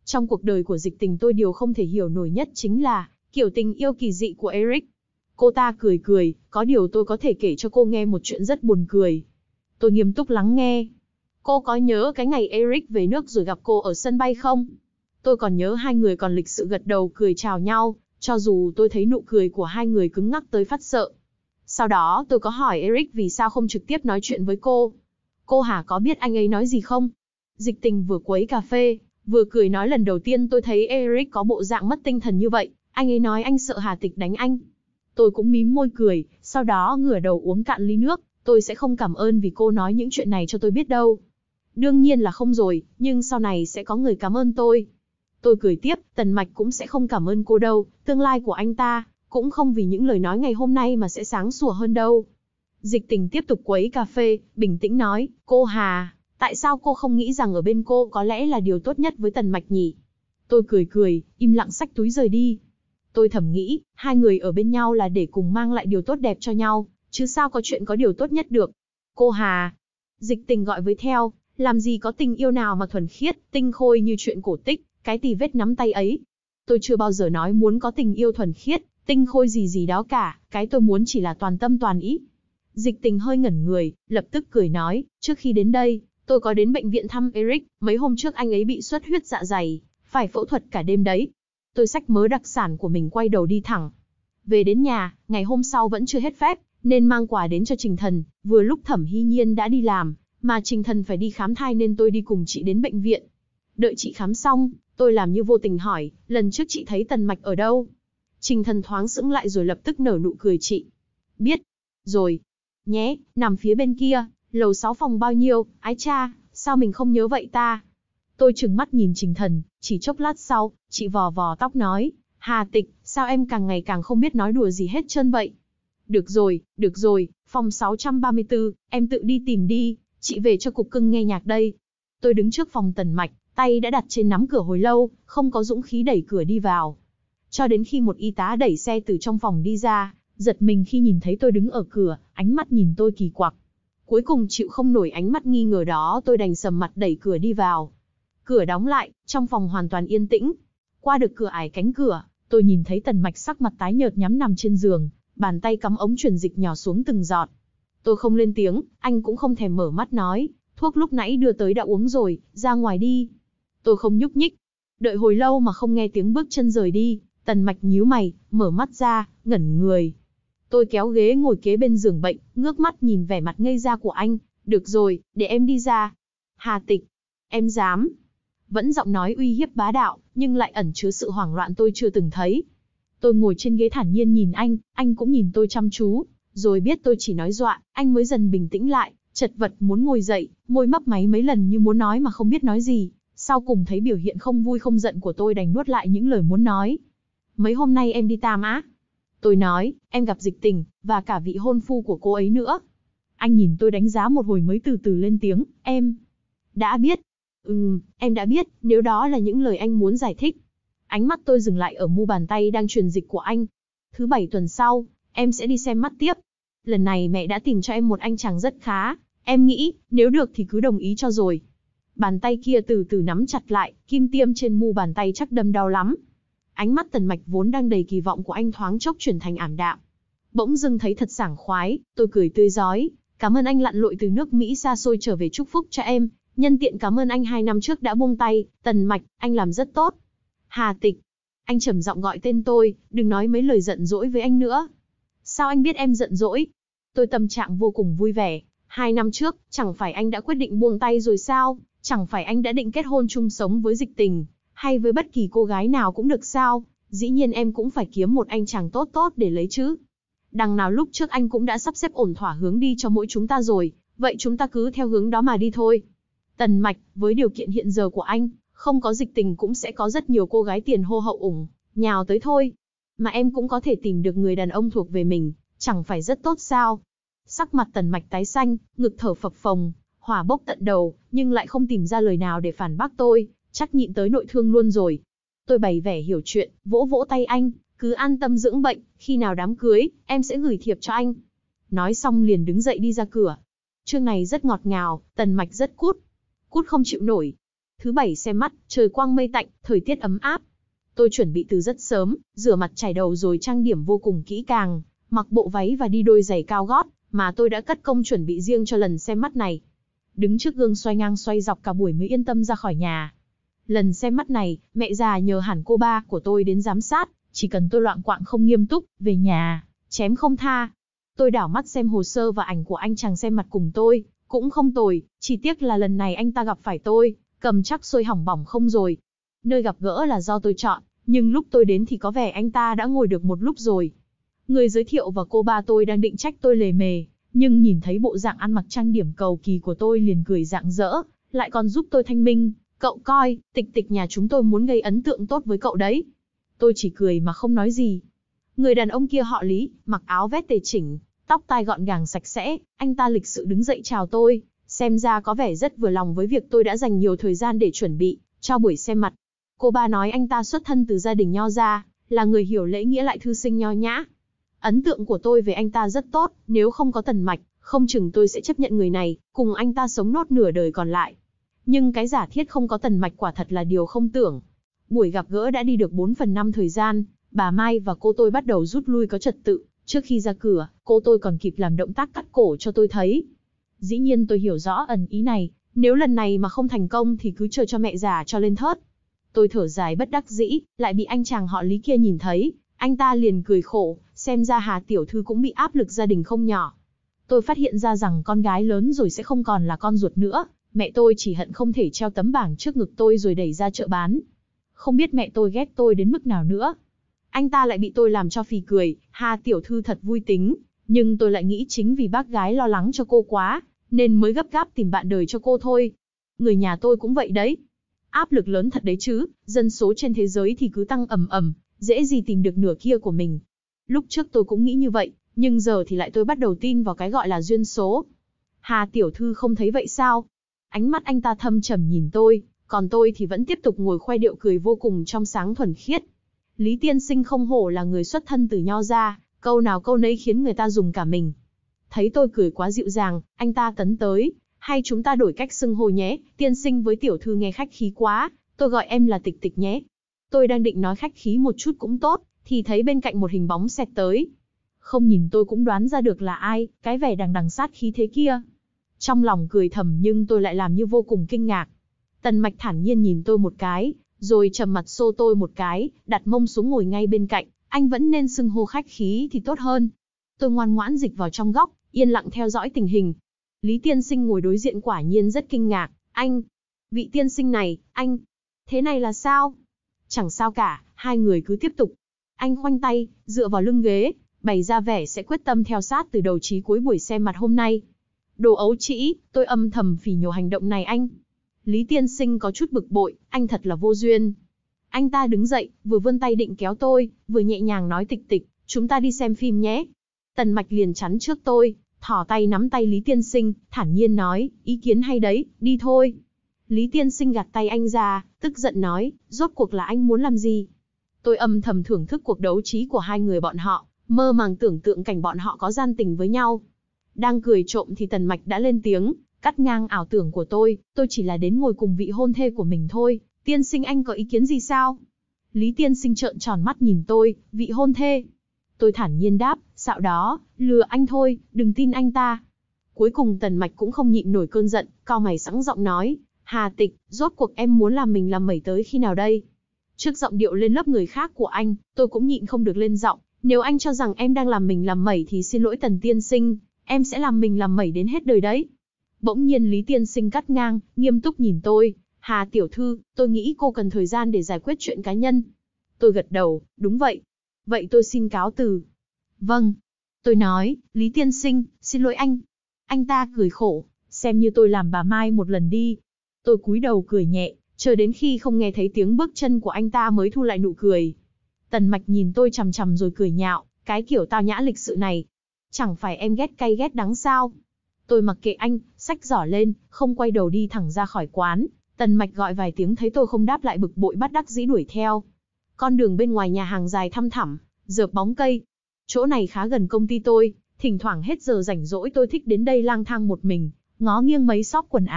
Trong cuộc đời của Dịch Tình tôi điều không thể hiểu nổi nhất chính là kiểu tình yêu kỳ dị của Eric. Cô ta cười cười, có điều tôi có thể kể cho cô nghe một chuyện rất buồn cười. Tôi nghiêm túc lắng nghe. Cô có nhớ cái ngày Eric về nước rồi gặp cô ở sân bay không? Tôi còn nhớ hai người còn lịch sự gật đầu cười chào nhau, cho dù tôi thấy nụ cười của hai người cứng ngắc tới phát sợ. Sau đó tôi có hỏi Eric vì sao không trực tiếp nói chuyện với cô. Cô Hà có biết anh ấy nói gì không? Dịch Tình vừa quấy cà phê, vừa cười nói lần đầu tiên tôi thấy Eric có bộ dạng mất tinh thần như vậy, anh ấy nói anh sợ Hà Tịch đánh anh. Tôi cũng mím môi cười, sau đó ngửa đầu uống cạn ly nước, tôi sẽ không cảm ơn vì cô nói những chuyện này cho tôi biết đâu. Đương nhiên là không rồi, nhưng sau này sẽ có người cảm ơn tôi. Tôi cười tiếp, Tần Mạch cũng sẽ không cảm ơn cô đâu, tương lai của anh ta, cũng không vì những lời nói ngày hôm nay mà sẽ sáng sủa hơn đâu. Dịch Tình tiếp tục quấy cà phê, bình tĩnh nói, cô Hà, tại sao cô không nghĩ rằng ở bên cô có lẽ là điều tốt nhất với Tần Mạch nhỉ? Tôi cười cười, im lặng xách túi rời đi. Tôi thầm nghĩ, hai người ở bên nhau là để cùng mang lại điều tốt đẹp cho nhau, chứ sao có chuyện có điều tốt nhất được. Cô Hà, Dịch Tình gọi với theo, làm gì có tình yêu nào mà thuần khiết, tinh khôi như chuyện cổ tích, cái tì vết nắm tay ấy. Tôi chưa bao giờ nói muốn có tình yêu thuần khiết, tinh khôi gì gì đó cả, cái tôi muốn chỉ là toàn tâm toàn ý. Dịch Tình hơi ngẩn người, lập tức cười nói, trước khi đến đây, tôi có đến bệnh viện thăm Eric, mấy hôm trước anh ấy bị xuất huyết dạ dày, phải phẫu thuật cả đêm đấy. Tôi xách mớ đặc sản của mình quay đầu đi thẳng. Về đến nhà, ngày hôm sau vẫn chưa hết phép, nên mang quà đến cho Trình Thần, vừa lúc Thẩm Hy Nhiên đã đi làm, mà Trình Thần phải đi khám thai nên tôi đi cùng chị đến bệnh viện. Đợi chị khám xong, tôi làm như vô tình hỏi, lần trước chị thấy Tần Mạch ở đâu? Trình Thần thoáng sững lại rồi lập tức nở nụ cười chị. Biết rồi. Nhé, nằm phía bên kia, lầu 6 phòng bao nhiêu, ái cha, sao mình không nhớ vậy ta? Tôi trừng mắt nhìn Trình Thần, chỉ chốc lát sau, chị vò vò tóc nói, Hà Tịch, sao em càng ngày càng không biết nói đùa gì hết trơn vậy? Được rồi, phòng 634, em tự đi tìm đi, chị về cho cục cưng nghe nhạc đây. Tôi đứng trước phòng Tần Mạch, tay đã đặt trên nắm cửa hồi lâu, không có dũng khí đẩy cửa đi vào. Cho đến khi một y tá đẩy xe từ trong phòng đi ra, giật mình khi nhìn thấy tôi đứng ở cửa, ánh mắt nhìn tôi kỳ quặc. Cuối cùng chịu không nổi ánh mắt nghi ngờ đó, tôi đành sầm mặt đẩy cửa đi vào. Cửa đóng lại, trong phòng hoàn toàn yên tĩnh. Qua được cửa ải cánh cửa, tôi nhìn thấy Tần Mạch sắc mặt tái nhợt nhắm nằm trên giường, bàn tay cắm ống truyền dịch nhỏ xuống từng giọt. Tôi không lên tiếng, anh cũng không thèm mở mắt nói, thuốc lúc nãy đưa tới đã uống rồi, ra ngoài đi. Tôi không nhúc nhích. Đợi hồi lâu mà không nghe tiếng bước chân rời đi, Tần Mạch nhíu mày, mở mắt ra, ngẩn người. Tôi kéo ghế ngồi kế bên giường bệnh, ngước mắt nhìn vẻ mặt ngây ra của anh. Được rồi, để em đi ra. Hà Tịch, em dám. Vẫn giọng nói uy hiếp bá đạo, nhưng lại ẩn chứa sự hoảng loạn tôi chưa từng thấy. Tôi ngồi trên ghế thản nhiên nhìn anh cũng nhìn tôi chăm chú. Rồi biết tôi chỉ nói dọa, anh mới dần bình tĩnh lại, chật vật muốn ngồi dậy, môi mấp máy mấy lần như muốn nói mà không biết nói gì. Sau cùng thấy biểu hiện không vui không giận của tôi đành nuốt lại những lời muốn nói. Mấy hôm nay em đi Tam Á. Tôi nói, em gặp Dịch Tình, và cả vị hôn phu của cô ấy nữa. Anh nhìn tôi đánh giá một hồi mới từ từ lên tiếng, em đã biết. Em đã biết, nếu đó là những lời anh muốn giải thích. Ánh mắt tôi dừng lại ở mu bàn tay đang truyền dịch của anh. Thứ 7 tuần sau, em sẽ đi xem mắt tiếp. Lần này mẹ đã tìm cho em một anh chàng rất khá. Em nghĩ, nếu được thì cứ đồng ý cho rồi. Bàn tay kia từ từ nắm chặt lại, kim tiêm trên mu bàn tay chắc đâm đau lắm. Ánh mắt Tần Mạch vốn đang đầy kỳ vọng của anh thoáng chốc chuyển thành ảm đạm. Bỗng dưng thấy thật sảng khoái, tôi cười tươi rói. Cảm ơn anh lặn lội từ nước Mỹ xa xôi trở về chúc phúc cho em. Nhân tiện cảm ơn anh 2 năm trước đã buông tay. Tần Mạch, anh làm rất tốt. Hà Tịch. Anh trầm giọng gọi tên tôi, đừng nói mấy lời giận dỗi với anh nữa. Sao anh biết em giận dỗi? Tôi tâm trạng vô cùng vui vẻ. 2 năm trước, chẳng phải anh đã quyết định buông tay rồi sao? Chẳng phải anh đã định kết hôn chung sống với Dịch Tình, hay với bất kỳ cô gái nào cũng được sao? Dĩ nhiên em cũng phải kiếm một anh chàng tốt tốt để lấy chứ. Đằng nào lúc trước anh cũng đã sắp xếp ổn thỏa hướng đi cho mỗi chúng ta rồi, vậy chúng ta cứ theo hướng đó mà đi thôi. Tần Mạch, với điều kiện hiện giờ của anh, không có Dịch Tình cũng sẽ có rất nhiều cô gái tiền hô hậu ủng, nhào tới thôi. Mà em cũng có thể tìm được người đàn ông thuộc về mình, chẳng phải rất tốt sao? Sắc mặt Tần Mạch tái xanh, ngực thở phập phồng, hỏa bốc tận đầu, nhưng lại không tìm ra lời nào để phản bác tôi, chắc nhịn tới nội thương luôn rồi. Tôi bày vẻ hiểu chuyện, vỗ vỗ tay anh, cứ an tâm dưỡng bệnh, khi nào đám cưới, em sẽ gửi thiệp cho anh. Nói xong liền đứng dậy đi ra cửa. Chương này rất ngọt ngào, Tần Mạch rất cút không chịu nổi. Thứ bảy xem mắt, trời quang mây tạnh, thời tiết ấm áp. Tôi chuẩn bị từ rất sớm, rửa mặt chải đầu rồi trang điểm vô cùng kỹ càng, mặc bộ váy và đi đôi giày cao gót, mà tôi đã cất công chuẩn bị riêng cho lần xem mắt này. Đứng trước gương xoay ngang xoay dọc cả buổi mới yên tâm ra khỏi nhà. Lần xem mắt này, mẹ già nhờ hẳn cô ba của tôi đến giám sát, chỉ cần tôi loạng quạng không nghiêm túc, về nhà, chém không tha. Tôi đảo mắt xem hồ sơ và ảnh của anh chàng xem mặt cùng tôi, cũng không tồi, chỉ tiếc là lần này anh ta gặp phải tôi, cầm chắc xôi hỏng bỏng không rồi. Nơi gặp gỡ là do tôi chọn, nhưng lúc tôi đến thì có vẻ anh ta đã ngồi được một lúc rồi. Người giới thiệu và cô ba tôi đang định trách tôi lề mề, nhưng nhìn thấy bộ dạng ăn mặc trang điểm cầu kỳ của tôi liền cười rạng rỡ, lại còn giúp tôi thanh minh. Cậu coi, Tịch Tịch nhà chúng tôi muốn gây ấn tượng tốt với cậu đấy. Tôi chỉ cười mà không nói gì. Người đàn ông kia họ Lý, mặc áo vest tề chỉnh, tóc tai gọn gàng sạch sẽ, anh ta lịch sự đứng dậy chào tôi, xem ra có vẻ rất vừa lòng với việc tôi đã dành nhiều thời gian để chuẩn bị cho buổi xem mặt. Cô ba nói anh ta xuất thân từ gia đình nho gia, là người hiểu lễ nghĩa lại thư sinh nho nhã. Ấn tượng của tôi về anh ta rất tốt, nếu không có Tần Mạch, không chừng tôi sẽ chấp nhận người này, cùng anh ta sống nốt nửa đời còn lại. Nhưng cái giả thiết không có Tần Mạch quả thật là điều không tưởng. Buổi gặp gỡ đã đi được 4/5 thời gian, bà Mai và cô tôi bắt đầu rút lui có trật tự. Trước khi ra cửa, cô tôi còn kịp làm động tác cắt cổ cho tôi thấy. Dĩ nhiên tôi hiểu rõ ẩn ý này, nếu lần này mà không thành công thì cứ chờ cho mẹ già cho lên thớt. Tôi thở dài bất đắc dĩ, lại bị anh chàng họ Lý kia nhìn thấy, anh ta liền cười khổ, xem ra Hà tiểu thư cũng bị áp lực gia đình không nhỏ. Tôi phát hiện ra rằng con gái lớn rồi sẽ không còn là con ruột nữa, mẹ tôi chỉ hận không thể treo tấm bảng trước ngực tôi rồi đẩy ra chợ bán. Không biết mẹ tôi ghét tôi đến mức nào nữa. Anh ta lại bị tôi làm cho phì cười, Hà tiểu thư thật vui tính, nhưng tôi lại nghĩ chính vì bác gái lo lắng cho cô quá, nên mới gấp gáp tìm bạn đời cho cô thôi. Người nhà tôi cũng vậy đấy. Áp lực lớn thật đấy chứ, dân số trên thế giới thì cứ tăng ầm ầm, dễ gì tìm được nửa kia của mình. Lúc trước tôi cũng nghĩ như vậy, nhưng giờ thì lại tôi bắt đầu tin vào cái gọi là duyên số. Hà tiểu thư không thấy vậy sao? Ánh mắt anh ta thâm trầm nhìn tôi, còn tôi thì vẫn tiếp tục ngồi khoe điệu cười vô cùng trong sáng thuần khiết. Lý tiên sinh không hổ là người xuất thân từ nho gia, câu nào câu nấy khiến người ta dùng cả mình. Thấy tôi cười quá dịu dàng, anh ta tấn tới, hay chúng ta đổi cách xưng hô nhé, tiên sinh với tiểu thư nghe khách khí quá, tôi gọi em là Tịch Tịch nhé. Tôi đang định nói khách khí một chút cũng tốt, thì thấy bên cạnh một hình bóng xẹt tới. Không nhìn tôi cũng đoán ra được là ai, cái vẻ đằng đằng sát khí thế kia. Trong lòng cười thầm nhưng tôi lại làm như vô cùng kinh ngạc. Tần Mạch thản nhiên nhìn tôi một cái, rồi trầm mặt xô tôi một cái, đặt mông xuống ngồi ngay bên cạnh, anh vẫn nên xưng hô khách khí thì tốt hơn. Tôi ngoan ngoãn dịch vào trong góc, yên lặng theo dõi tình hình. Lý tiên sinh ngồi đối diện quả nhiên rất kinh ngạc, anh, vị tiên sinh này, anh, thế này là sao? Chẳng sao cả, hai người cứ tiếp tục. Anh khoanh tay, dựa vào lưng ghế, bày ra vẻ sẽ quyết tâm theo sát từ đầu chí cuối buổi xem mặt hôm nay. Đồ ấu trĩ, tôi âm thầm phỉ nhổ hành động này anh. Lý tiên sinh có chút bực bội, anh thật là vô duyên. Anh ta đứng dậy, vừa vươn tay định kéo tôi, vừa nhẹ nhàng nói Tịch Tịch, chúng ta đi xem phim nhé. Tần Mạch liền chắn trước tôi, thỏ tay nắm tay Lý tiên sinh, thản nhiên nói, ý kiến hay đấy, đi thôi. Lý tiên sinh gạt tay anh ra, tức giận nói, rốt cuộc là anh muốn làm gì? Tôi âm thầm thưởng thức cuộc đấu trí của hai người bọn họ, mơ màng tưởng tượng cảnh bọn họ có gian tình với nhau. Đang cười trộm thì Tần Mạch đã lên tiếng, cắt ngang ảo tưởng của tôi chỉ là đến ngồi cùng vị hôn thê của mình thôi, tiên sinh anh có ý kiến gì sao? Lý tiên sinh trợn tròn mắt nhìn tôi, vị hôn thê. Tôi thản nhiên đáp, xạo đó, lừa anh thôi, đừng tin anh ta. Cuối cùng Tần Mạch cũng không nhịn nổi cơn giận, cau mày sẵn giọng nói, Hà Tịch, rốt cuộc em muốn làm mình làm mẩy tới khi nào đây? Trước giọng điệu lên lớp người khác của anh, tôi cũng nhịn không được lên giọng, nếu anh cho rằng em đang làm mình làm mẩy thì xin lỗi Tần tiên sinh, em sẽ làm mình làm mẩy đến hết đời đấy. Bỗng nhiên Lý tiên sinh cắt ngang, nghiêm túc nhìn tôi, Hà tiểu thư, tôi nghĩ cô cần thời gian để giải quyết chuyện cá nhân. Tôi gật đầu, đúng vậy. Vậy tôi xin cáo từ. Vâng. Tôi nói, Lý tiên sinh, xin lỗi anh. Anh ta cười khổ, xem như tôi làm bà Mai một lần đi. Tôi cúi đầu cười nhẹ, chờ đến khi không nghe thấy tiếng bước chân của anh ta mới thu lại nụ cười. Tần Mạch nhìn tôi chằm chằm rồi cười nhạo, cái kiểu tao nhã lịch sự này. Chẳng phải em ghét cay ghét đắng sao? Tôi mặc kệ anh, xách giỏ lên, không quay đầu đi thẳng ra khỏi quán. Tần Mạch gọi vài tiếng thấy tôi không đáp lại bực bội bất đắc dĩ đuổi theo. Con đường bên ngoài nhà hàng dài thăm thẳm, rợp bóng cây. Chỗ này khá gần công ty tôi, thỉnh thoảng hết giờ rảnh rỗi tôi thích đến đây lang thang một mình, ngó nghiêng mấy shop quần áo,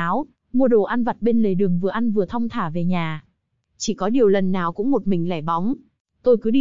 mua đồ ăn vặt bên lề đường vừa ăn vừa thong thả về nhà. Chỉ có điều lần nào cũng một mình lẻ bóng. Tôi cứ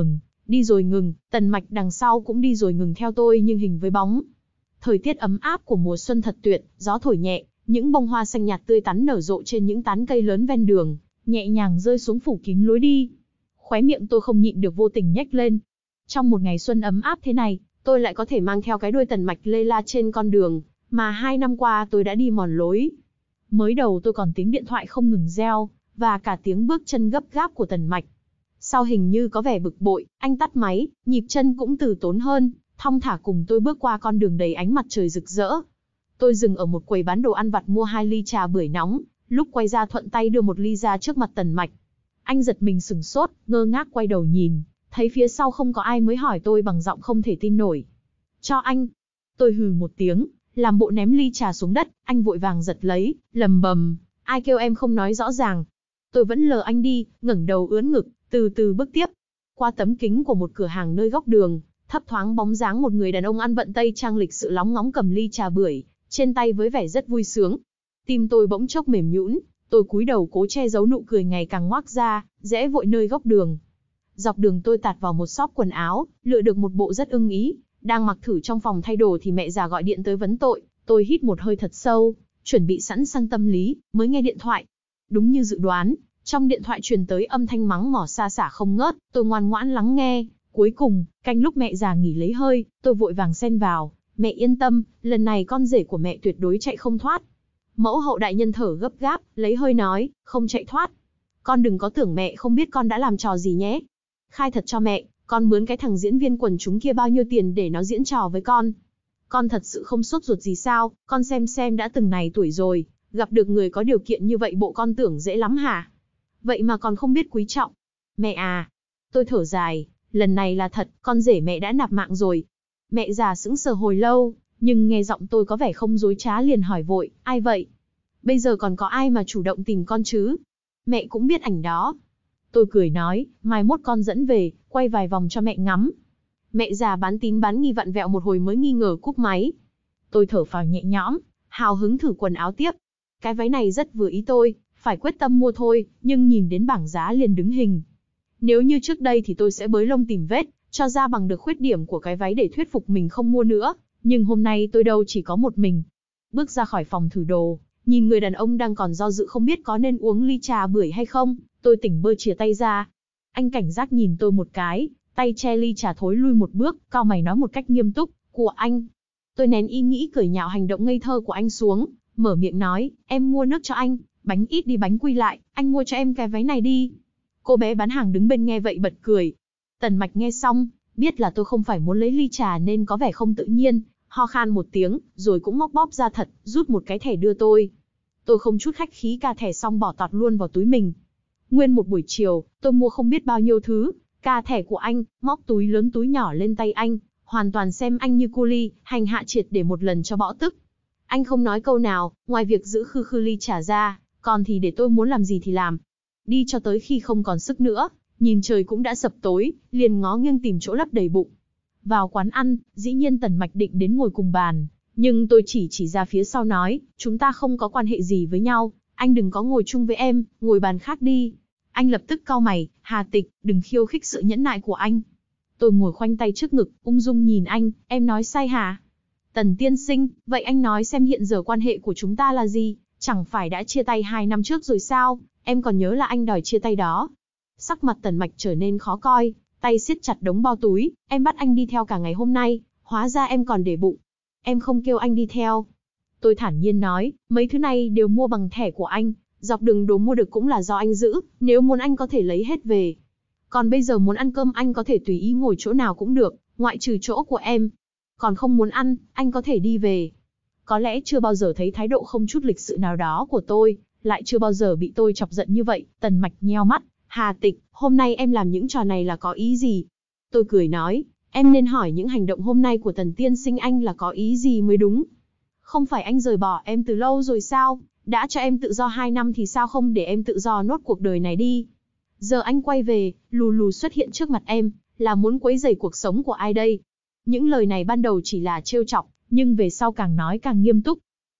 đi rồi ngừng, Tần Mạch đằng sau cũng đi rồi ngừng theo tôi nhưng hình với bóng. Thời tiết ấm áp của mùa xuân thật tuyệt, gió thổi nhẹ, những bông hoa xanh nhạt tươi tắn nở rộ trên những tán cây lớn ven đường, nhẹ nhàng rơi xuống phủ kín lối đi. Khóe miệng tôi không nhịn được vô tình nhếch lên. Trong một ngày xuân ấm áp thế này, tôi lại có thể mang theo cái đuôi Tần Mạch lê la trên con đường mà 2 năm qua tôi đã đi mòn lối. Mới đầu tôi còn tiếng điện thoại không ngừng reo, và cả tiếng bước chân gấp gáp của Tần Mạch. Sau hình như có vẻ bực bội, anh tắt máy, nhịp chân cũng từ tốn hơn, thong thả cùng tôi bước qua con đường đầy ánh mặt trời rực rỡ. Tôi dừng ở một quầy bán đồ ăn vặt mua 2 ly trà bưởi nóng, lúc quay ra thuận tay đưa 1 ly ra trước mặt Tần Mạch. Anh giật mình sửng sốt, ngơ ngác quay đầu nhìn, thấy phía sau không có ai mới hỏi tôi bằng giọng không thể tin nổi. Cho anh. Tôi hừ một tiếng, làm bộ ném ly trà xuống đất, anh vội vàng giật lấy, lầm bầm, ai kêu em không nói rõ ràng. Tôi vẫn lờ anh đi, ngẩng đầu ưỡn ngực, từ từ bước tiếp. Qua tấm kính của một cửa hàng nơi góc đường, thấp thoáng bóng dáng một người đàn ông ăn vận tây trang lịch sự lóng ngóng cầm ly trà bưởi trên tay với vẻ rất vui sướng. Tim tôi bỗng chốc mềm nhũn, tôi cúi đầu cố che giấu nụ cười ngày càng ngoác ra, rẽ vội nơi góc đường. Dọc đường tôi tạt vào một shop quần áo, lựa được một bộ rất ưng ý, đang mặc thử trong phòng thay đồ thì mẹ già gọi điện tới vấn tội. Tôi hít một hơi thật sâu, chuẩn bị sẵn sàng tâm lý, mới nghe điện thoại. Đúng như dự đoán, trong điện thoại truyền tới âm thanh mắng mỏ xa xả không ngớt, tôi ngoan ngoãn lắng nghe. Cuối cùng, canh lúc mẹ già nghỉ lấy hơi, tôi vội vàng xen vào, mẹ yên tâm, lần này con rể của mẹ tuyệt đối chạy không thoát. Mẫu hậu đại nhân thở gấp gáp, lấy hơi nói, không chạy thoát. Con đừng có tưởng mẹ không biết con đã làm trò gì nhé. Khai thật cho mẹ, con mướn cái thằng diễn viên quần chúng kia bao nhiêu tiền để nó diễn trò với con. Con thật sự không sốt ruột gì sao, con xem đã từng này tuổi rồi, gặp được người có điều kiện như vậy bộ con tưởng dễ lắm hả? Vậy mà còn không biết quý trọng. Mẹ à, tôi thở dài, lần này là thật, con rể mẹ đã nạp mạng rồi. Mẹ già sững sờ hồi lâu, nhưng nghe giọng tôi có vẻ không dối trá liền hỏi vội, ai vậy? Bây giờ còn có ai mà chủ động tìm con chứ? Mẹ cũng biết ảnh đó. Tôi cười nói, mai mốt con dẫn về, quay vài vòng cho mẹ ngắm. Mẹ già bán tín bán nghi vặn vẹo một hồi mới nghi ngờ cúp máy. Tôi thở phào nhẹ nhõm, hào hứng thử quần áo tiếp. Cái váy này rất vừa ý tôi, phải quyết tâm mua thôi, nhưng nhìn đến bảng giá liền đứng hình. Nếu như trước đây thì tôi sẽ bới lông tìm vết, cho ra bằng được khuyết điểm của cái váy để thuyết phục mình không mua nữa. Nhưng hôm nay tôi đâu chỉ có một mình. Bước ra khỏi phòng thử đồ, nhìn người đàn ông đang còn do dự không biết có nên uống ly trà bưởi hay không, tôi tỉnh bơ chìa tay ra. Anh cảnh giác nhìn tôi một cái, tay che ly trà thối lui một bước, cau mày nói một cách nghiêm túc, của anh. Tôi nén ý nghĩ cười nhạo hành động ngây thơ của anh xuống, mở miệng nói, em mua nước cho anh, bánh ít đi bánh quy lại, anh mua cho em cái váy này đi. Cô bé bán hàng đứng bên nghe vậy bật cười. Tần Mạch nghe xong, biết là tôi không phải muốn lấy ly trà nên có vẻ không tự nhiên, ho khan một tiếng, rồi cũng móc bóp ra thật, rút một cái thẻ đưa tôi. Tôi không chút khách khí cà thẻ xong bỏ tọt luôn vào túi mình. Nguyên một buổi chiều, tôi mua không biết bao nhiêu thứ, cà thẻ của anh, móc túi lớn túi nhỏ lên tay anh, hoàn toàn xem anh như cu ly, hành hạ triệt để một lần cho bõ tức. Anh không nói câu nào, ngoài việc giữ khư khư ly trà ra, còn thì để tôi muốn làm gì thì làm. Đi cho tới khi không còn sức nữa, nhìn trời cũng đã sập tối, liền ngó nghiêng tìm chỗ lấp đầy bụng. Vào quán ăn, dĩ nhiên Tần Mạch định đến ngồi cùng bàn, nhưng tôi chỉ ra phía sau nói, chúng ta không có quan hệ gì với nhau, anh đừng có ngồi chung với em, ngồi bàn khác đi. Anh lập tức cau mày, Hà Tịch, đừng khiêu khích sự nhẫn nại của anh. Tôi ngồi khoanh tay trước ngực, ung dung nhìn anh, em nói sai hả? Tần tiên sinh, vậy anh nói xem hiện giờ quan hệ của chúng ta là gì? Chẳng phải đã chia tay 2 năm trước rồi sao? Em còn nhớ là anh đòi chia tay đó. Sắc mặt Tần Mạch trở nên khó coi, tay siết chặt đống bao túi, em bắt anh đi theo cả ngày hôm nay, hóa ra em còn để bụng. Em không kêu anh đi theo. Tôi thản nhiên nói, mấy thứ này đều mua bằng thẻ của anh, dọc đường đồ mua được cũng là do anh giữ, nếu muốn anh có thể lấy hết về. Còn bây giờ muốn ăn cơm anh có thể tùy ý ngồi chỗ nào cũng được, ngoại trừ chỗ của em. Còn không muốn ăn, anh có thể đi về. Có lẽ chưa bao giờ thấy thái độ không chút lịch sự nào đó của tôi, lại chưa bao giờ bị tôi chọc giận như vậy. Tần Mạch nheo mắt, Hà Tịch, hôm nay em làm những trò này là có ý gì? Tôi cười nói, em nên hỏi những hành động hôm nay của Tần tiên sinh anh là có ý gì mới đúng. Không phải anh rời bỏ em từ lâu rồi sao? Đã cho em tự do 2 năm thì sao không để em tự do nốt cuộc đời này đi? Giờ anh quay về, lù lù xuất hiện trước mặt em, là muốn quấy rầy cuộc sống của ai đây? Những lời này ban đầu chỉ là trêu chọc, nhưng về sau càng nói càng nghiêm túc.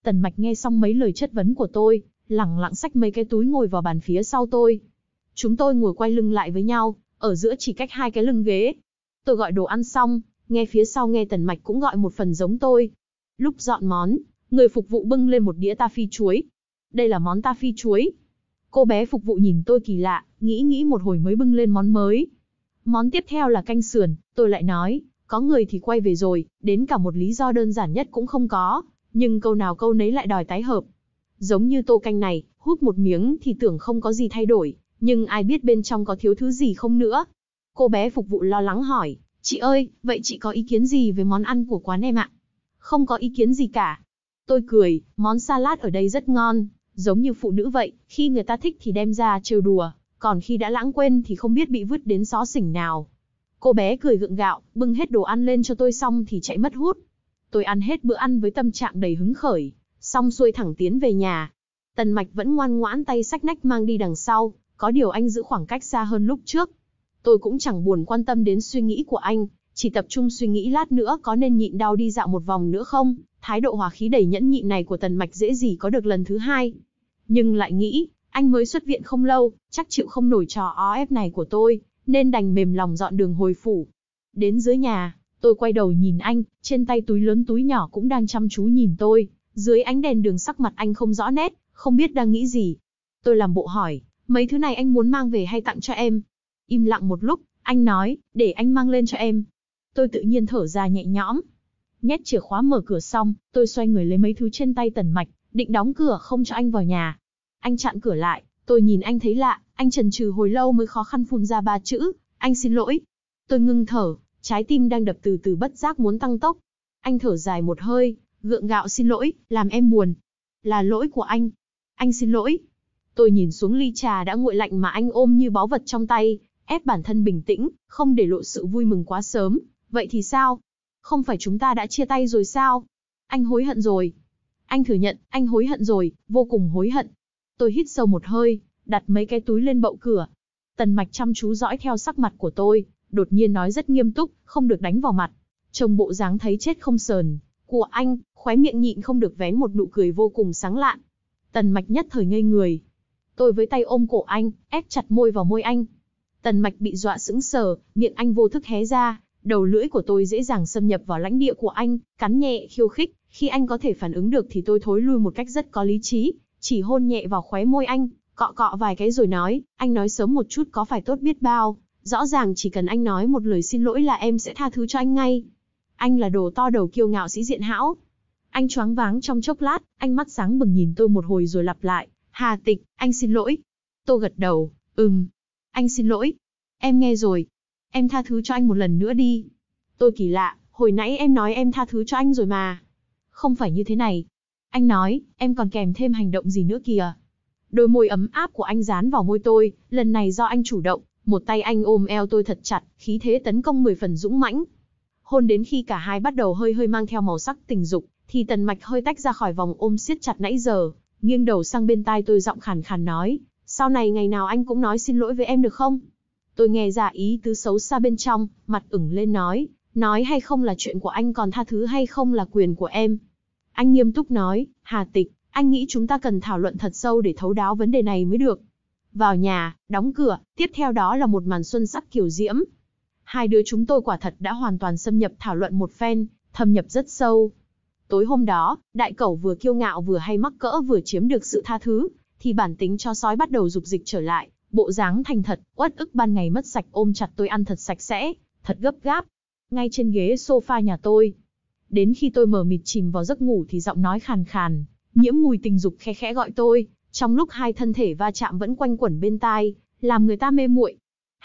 Tần Mạch nghe xong mấy lời chất vấn của tôi, lẳng lặng xách mấy cái túi ngồi vào bàn phía sau tôi. Chúng tôi ngồi quay lưng lại với nhau, ở giữa chỉ cách 2 cái lưng ghế. Tôi gọi đồ ăn xong, nghe phía sau nghe Tần Mạch cũng gọi một phần giống tôi. Lúc dọn món, người phục vụ bưng lên một đĩa taffy chuối. Đây là món taffy chuối. Cô bé phục vụ nhìn tôi kỳ lạ, nghĩ một hồi mới bưng lên món mới. Món tiếp theo là canh sườn, tôi lại nói, có người thì quay về rồi, đến cả một lý do đơn giản nhất cũng không có, nhưng câu nào câu nấy lại đòi tái hợp. Giống như tô canh này, hút một miếng thì tưởng không có gì thay đổi, nhưng ai biết bên trong có thiếu thứ gì không nữa. Cô bé phục vụ lo lắng hỏi, chị ơi, vậy chị có ý kiến gì về món ăn của quán em ạ? Không có ý kiến gì cả. Tôi cười, món salad ở đây rất ngon, giống như phụ nữ vậy, khi người ta thích thì đem ra trêu đùa, còn khi đã lãng quên thì không biết bị vứt đến xó xỉnh nào. Cô bé cười gượng gạo, bưng hết đồ ăn lên cho tôi xong thì chạy mất hút. Tôi ăn hết bữa ăn với tâm trạng đầy hứng khởi, xong xuôi thẳng tiến về nhà. Tần Mạch vẫn ngoan ngoãn tay xách nách mang đi đằng sau, có điều anh giữ khoảng cách xa hơn lúc trước. Tôi cũng chẳng buồn quan tâm đến suy nghĩ của anh, chỉ tập trung suy nghĩ lát nữa có nên nhịn đau đi dạo một vòng nữa không. Thái độ hòa khí đầy nhẫn nhịn này của Tần Mạch dễ gì có được lần thứ hai. Nhưng lại nghĩ, anh mới xuất viện không lâu, chắc chịu không nổi trò ó ép này của tôi, nên đành mềm lòng dọn đường hồi phủ. Đến dưới nhà, tôi quay đầu nhìn anh, trên tay túi lớn túi nhỏ cũng đang chăm chú nhìn tôi. Dưới ánh đèn đường sắc mặt anh không rõ nét, không biết đang nghĩ gì. Tôi làm bộ hỏi, mấy thứ này anh muốn mang về hay tặng cho em? Im lặng một lúc, anh nói, để anh mang lên cho em. Tôi tự nhiên thở ra nhẹ nhõm. Nhét chìa khóa mở cửa xong, tôi xoay người lấy mấy thứ trên tay Tần Mạch, định đóng cửa không cho anh vào nhà. Anh chặn cửa lại, tôi nhìn anh thấy lạ, anh chần chừ hồi lâu mới khó khăn phun ra 3 chữ, anh xin lỗi. Tôi ngưng thở, trái tim đang đập từ từ bất giác muốn tăng tốc. Anh thở dài một hơi, gượng gạo xin lỗi, làm em buồn. Là lỗi của anh. Anh xin lỗi. Tôi nhìn xuống ly trà đã nguội lạnh mà anh ôm như báu vật trong tay, ép bản thân bình tĩnh, không để lộ sự vui mừng quá sớm. Vậy thì sao? Không phải chúng ta đã chia tay rồi sao? Anh hối hận rồi. Anh thừa nhận, anh hối hận rồi, vô cùng hối hận. Tôi hít sâu một hơi, đặt mấy cái túi lên bậu cửa. Tần Mạch chăm chú dõi theo sắc mặt của tôi, đột nhiên nói rất nghiêm túc, không được đánh vào mặt. Trông bộ dáng thấy chết không sờn của anh, khóe miệng nhịn không được vén một nụ cười vô cùng sáng lạn. Tần Mạch nhất thời ngây người. Tôi với tay ôm cổ anh, ép chặt môi vào môi anh. Tần Mạch bị dọa sững sờ, miệng anh vô thức hé ra, đầu lưỡi của tôi dễ dàng xâm nhập vào lãnh địa của anh, cắn nhẹ khiêu khích. Khi anh có thể phản ứng được thì tôi thối lui một cách rất có lý trí, chỉ hôn nhẹ vào khóe môi anh, cọ cọ vài cái rồi nói, anh nói sớm một chút có phải tốt biết bao, rõ ràng chỉ cần anh nói một lời xin lỗi là em sẽ tha thứ cho anh ngay. Anh là đồ to đầu kiêu ngạo sĩ diện hão. Anh choáng váng trong chốc lát, anh mắt sáng bừng nhìn tôi một hồi rồi lặp lại, Hà Tịch, anh xin lỗi. Tôi gật đầu, anh xin lỗi. Em nghe rồi. Em tha thứ cho anh một lần nữa đi. Tôi kỳ lạ, hồi nãy em nói em tha thứ cho anh rồi mà. Không phải như thế này. Anh nói, em còn kèm thêm hành động gì nữa kìa. Đôi môi ấm áp của anh dán vào môi tôi, lần này do anh chủ động, một tay anh ôm eo tôi thật chặt, khí thế tấn công 10 phần dũng mãnh. Hôn đến khi cả hai bắt đầu hơi hơi mang theo màu sắc tình dục, thì Tần Mạch hơi tách ra khỏi vòng ôm siết chặt nãy giờ, nghiêng đầu sang bên tai tôi giọng khàn khàn nói, sau này ngày nào anh cũng nói xin lỗi với em được không? Tôi nghe ra ý tứ xấu xa bên trong, mặt ửng lên nói hay không là chuyện của anh, còn tha thứ hay không là quyền của em. Anh nghiêm túc nói, Hà Tịch, anh nghĩ chúng ta cần thảo luận thật sâu để thấu đáo vấn đề này mới được. Vào nhà, đóng cửa, tiếp theo đó là một màn xuân sắc kiều diễm. Hai đứa chúng tôi quả thật đã hoàn toàn xâm nhập thảo luận một phen, thâm nhập rất sâu. Tối hôm đó, đại cẩu vừa kiêu ngạo vừa hay mắc cỡ vừa chiếm được sự tha thứ, thì bản tính chó sói bắt đầu dục dịch trở lại, bộ dáng thành thật, uất ức ban ngày mất sạch ôm chặt tôi ăn thật sạch sẽ, thật gấp gáp. Ngay trên ghế sofa nhà tôi. Đến khi tôi mờ mịt chìm vào giấc ngủ thì giọng nói khàn khàn, nhiễm mùi tình dục khe khẽ gọi tôi, trong lúc hai thân thể va chạm vẫn quanh quẩn bên tai, làm người ta mê muội.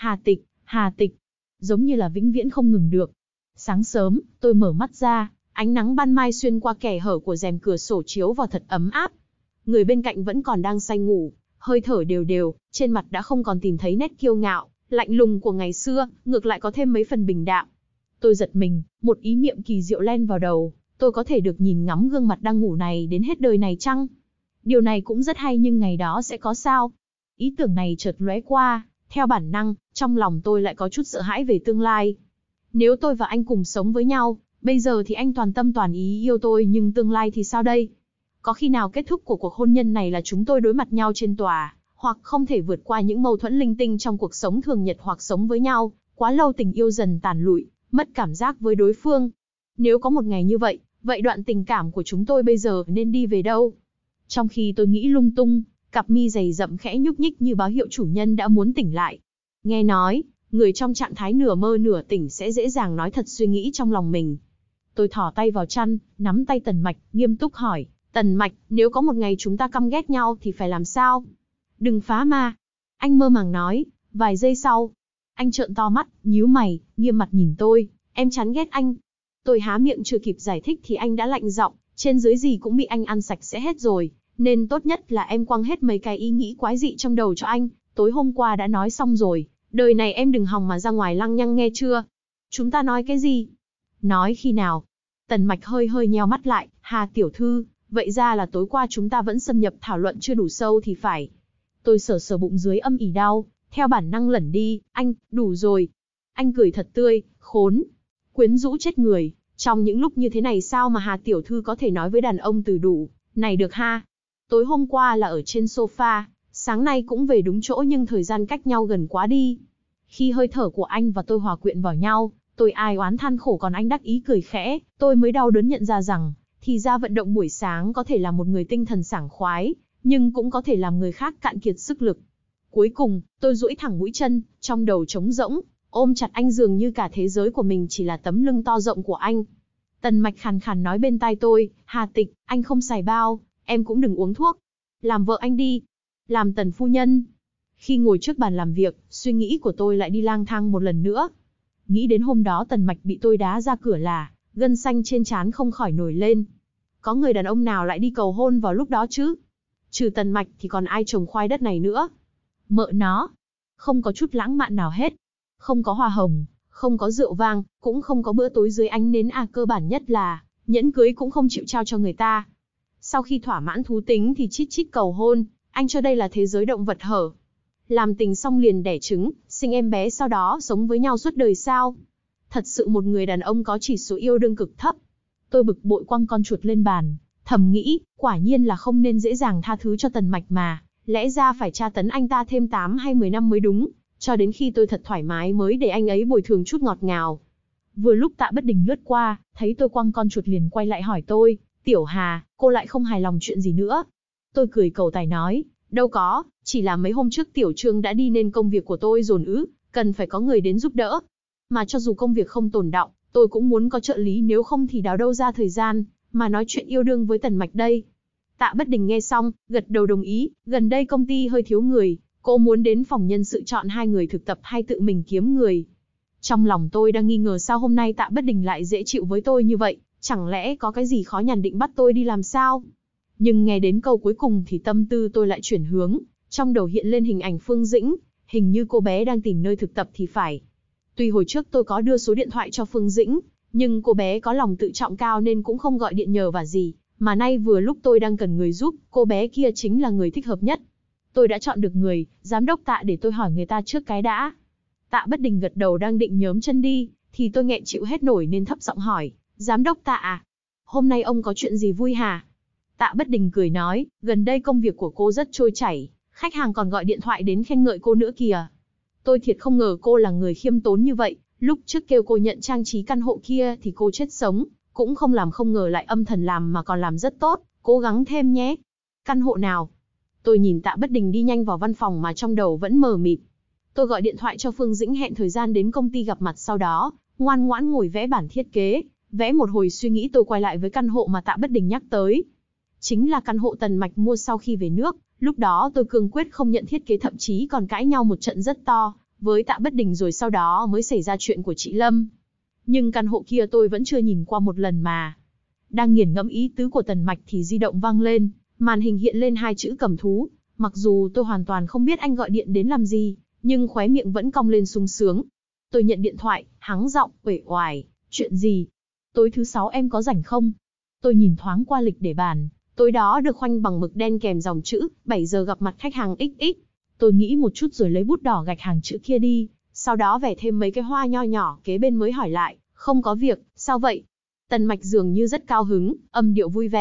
Hà Tịch, giống như là vĩnh viễn không ngừng được. Sáng sớm, tôi mở mắt ra, ánh nắng ban mai xuyên qua kẻ hở của rèm cửa sổ chiếu vào thật ấm áp. Người bên cạnh vẫn còn đang say ngủ, hơi thở đều đều, trên mặt đã không còn tìm thấy nét kiêu ngạo, lạnh lùng của ngày xưa, ngược lại có thêm mấy phần bình đạm. Tôi giật mình, một ý niệm kỳ diệu len vào đầu, tôi có thể được nhìn ngắm gương mặt đang ngủ này đến hết đời này chăng? Điều này cũng rất hay, nhưng ngày đó sẽ có sao? Ý tưởng này chợt lóe qua, theo bản năng, trong lòng tôi lại có chút sợ hãi về tương lai. Nếu tôi và anh cùng sống với nhau, bây giờ thì anh toàn tâm toàn ý yêu tôi, nhưng tương lai thì sao đây? Có khi nào kết thúc của cuộc hôn nhân này là chúng tôi đối mặt nhau trên tòa, hoặc không thể vượt qua những mâu thuẫn linh tinh trong cuộc sống thường nhật, hoặc sống với nhau quá lâu tình yêu dần tàn lụi, mất cảm giác với đối phương. Nếu có một ngày như vậy, vậy đoạn tình cảm của chúng tôi bây giờ nên đi về đâu? Trong khi tôi nghĩ lung tung, cặp mi dày rậm khẽ nhúc nhích như báo hiệu chủ nhân đã muốn tỉnh lại. Nghe nói, người trong trạng thái nửa mơ nửa tỉnh sẽ dễ dàng nói thật suy nghĩ trong lòng mình. Tôi thò tay vào chăn, nắm tay Tần Mạch, nghiêm túc hỏi, Tần Mạch, nếu có một ngày chúng ta căm ghét nhau thì phải làm sao? Đừng phá ma. Anh mơ màng nói. Vài giây sau, anh trợn to mắt, nhíu mày, nghiêm mặt nhìn tôi. Em chán ghét anh. Tôi há miệng chưa kịp giải thích thì anh đã lạnh giọng, trên dưới gì cũng bị anh ăn sạch sẽ hết rồi, nên tốt nhất là em quăng hết mấy cái ý nghĩ quái dị trong đầu cho anh. Tối hôm qua đã nói xong rồi, đời này em đừng hòng mà ra ngoài lăng nhăng nghe chưa? Chúng ta nói cái gì? Nói khi nào? Tần Mạch hơi hơi nheo mắt lại, Hà tiểu thư, vậy ra là tối qua chúng ta vẫn xâm nhập thảo luận chưa đủ sâu thì phải. Tôi sờ sờ bụng dưới âm ỉ đau, theo bản năng lẩn đi, anh, đủ rồi. Anh cười thật tươi, khốn, quyến rũ chết người, trong những lúc như thế này sao mà Hà tiểu thư có thể nói với đàn ông từ đủ, này được ha. Tối hôm qua là ở trên sofa, sáng nay cũng về đúng chỗ nhưng thời gian cách nhau gần quá đi. Khi hơi thở của anh và tôi hòa quyện vào nhau, tôi ai oán than khổ còn anh đắc ý cười khẽ, tôi mới đau đớn nhận ra rằng, thì ra vận động buổi sáng có thể làm một người tinh thần sảng khoái, nhưng cũng có thể làm người khác cạn kiệt sức lực. Cuối cùng, tôi duỗi thẳng mũi chân, trong đầu trống rỗng, ôm chặt anh dường như cả thế giới của mình chỉ là tấm lưng to rộng của anh. Tần Mạch khàn khàn nói bên tai tôi, Hà Tịch, anh không xài bao, em cũng đừng uống thuốc. Làm vợ anh đi. Làm tần phu nhân. Khi ngồi trước bàn làm việc, suy nghĩ của tôi lại đi lang thang một lần nữa. Nghĩ đến hôm đó Tần Mạch bị tôi đá ra cửa là, gân xanh trên trán không khỏi nổi lên. Có người đàn ông nào lại đi cầu hôn vào lúc đó chứ? Trừ Tần Mạch thì còn ai trồng khoai đất này nữa? Mợ nó. Không có chút lãng mạn nào hết. Không có hoa hồng, không có rượu vang, cũng không có bữa tối dưới ánh nến, cơ bản nhất là, nhẫn cưới cũng không chịu trao cho người ta. Sau khi thỏa mãn thú tính thì chít chít cầu hôn, anh cho đây là thế giới động vật hở. Làm tình xong liền đẻ trứng, sinh em bé sau đó sống với nhau suốt đời sao? Thật sự một người đàn ông có chỉ số yêu đương cực thấp. Tôi bực bội quăng con chuột lên bàn, thầm nghĩ, quả nhiên là không nên dễ dàng tha thứ cho Tần Mạch mà, lẽ ra phải tra tấn anh ta thêm 8 hay 10 năm mới đúng, cho đến khi tôi thật thoải mái mới để anh ấy bồi thường chút ngọt ngào. Vừa lúc Tạ Bất Đình lướt qua, thấy tôi quăng con chuột liền quay lại hỏi tôi, Tiểu Hà, cô lại không hài lòng chuyện gì nữa? Tôi cười cầu tài nói, đâu có, chỉ là mấy hôm trước Tiểu Trương đã đi nên công việc của tôi dồn ứ, cần phải có người đến giúp đỡ. Mà cho dù công việc không tồn đọng, tôi cũng muốn có trợ lý, nếu không thì đào đâu ra thời gian mà nói chuyện yêu đương với Tần Mạch đây. Tạ Bất Đình nghe xong, gật đầu đồng ý, gần đây công ty hơi thiếu người, cô muốn đến phòng nhân sự chọn 2 người thực tập hay tự mình kiếm người. Trong lòng tôi đang nghi ngờ sao hôm nay Tạ Bất Đình lại dễ chịu với tôi như vậy, chẳng lẽ có cái gì khó nhằn định bắt tôi đi làm sao? Nhưng nghe đến câu cuối cùng thì tâm tư tôi lại chuyển hướng, trong đầu hiện lên hình ảnh Phương Dĩnh, hình như cô bé đang tìm nơi thực tập thì phải. Tuy hồi trước tôi có đưa số điện thoại cho Phương Dĩnh, nhưng cô bé có lòng tự trọng cao nên cũng không gọi điện nhờ vả gì, mà nay vừa lúc tôi đang cần người giúp, cô bé kia chính là người thích hợp nhất. Tôi đã chọn được người, giám đốc Tạ, để tôi hỏi người ta trước cái đã. Tạ Bất Đình gật đầu đang định nhớm chân đi, thì tôi nghẹn chịu hết nổi nên thấp giọng hỏi, giám đốc Tạ à, hôm nay ông có chuyện gì vui hả? Tạ Bất Đình cười nói, gần đây công việc của cô rất trôi chảy, khách hàng còn gọi điện thoại đến khen ngợi cô nữa kìa. Tôi thiệt không ngờ cô là người khiêm tốn như vậy, lúc trước kêu cô nhận trang trí căn hộ kia thì cô chết sống, cũng không làm, không ngờ lại âm thầm làm mà còn làm rất tốt, cố gắng thêm nhé. Căn hộ nào? Tôi nhìn Tạ Bất Đình đi nhanh vào văn phòng mà trong đầu vẫn mờ mịt. Tôi gọi điện thoại cho Phương Dĩnh hẹn thời gian đến công ty gặp mặt, sau đó ngoan ngoãn ngồi vẽ bản thiết kế, vẽ một hồi suy nghĩ tôi quay lại với căn hộ mà Tạ Bất Đình nhắc tới. Chính là căn hộ Tần Mạch mua sau khi về nước, lúc đó tôi cương quyết không nhận thiết kế, thậm chí còn cãi nhau một trận rất to với Tạ Bất Đình, rồi sau đó mới xảy ra chuyện của chị Lâm. Nhưng căn hộ kia tôi vẫn chưa nhìn qua một lần mà. Đang nghiền ngẫm ý tứ của Tần Mạch thì di động vang lên, màn hình hiện lên 2 chữ Cầm Thú. Mặc dù tôi hoàn toàn không biết anh gọi điện đến làm gì, nhưng khóe miệng vẫn cong lên sung sướng. Tôi nhận điện thoại, hắng giọng, uể oải, chuyện gì? Tối thứ 6 em có rảnh không? Tôi nhìn thoáng qua lịch để bàn, tối đó được khoanh bằng mực đen kèm dòng chữ, 7 giờ gặp mặt khách hàng XX. Tôi nghĩ một chút rồi lấy bút đỏ gạch hàng chữ kia đi, sau đó vẽ thêm mấy cái hoa nho nhỏ kế bên mới hỏi lại, không có việc, sao vậy? Tần Mạch dường như rất cao hứng, âm điệu vui vẻ,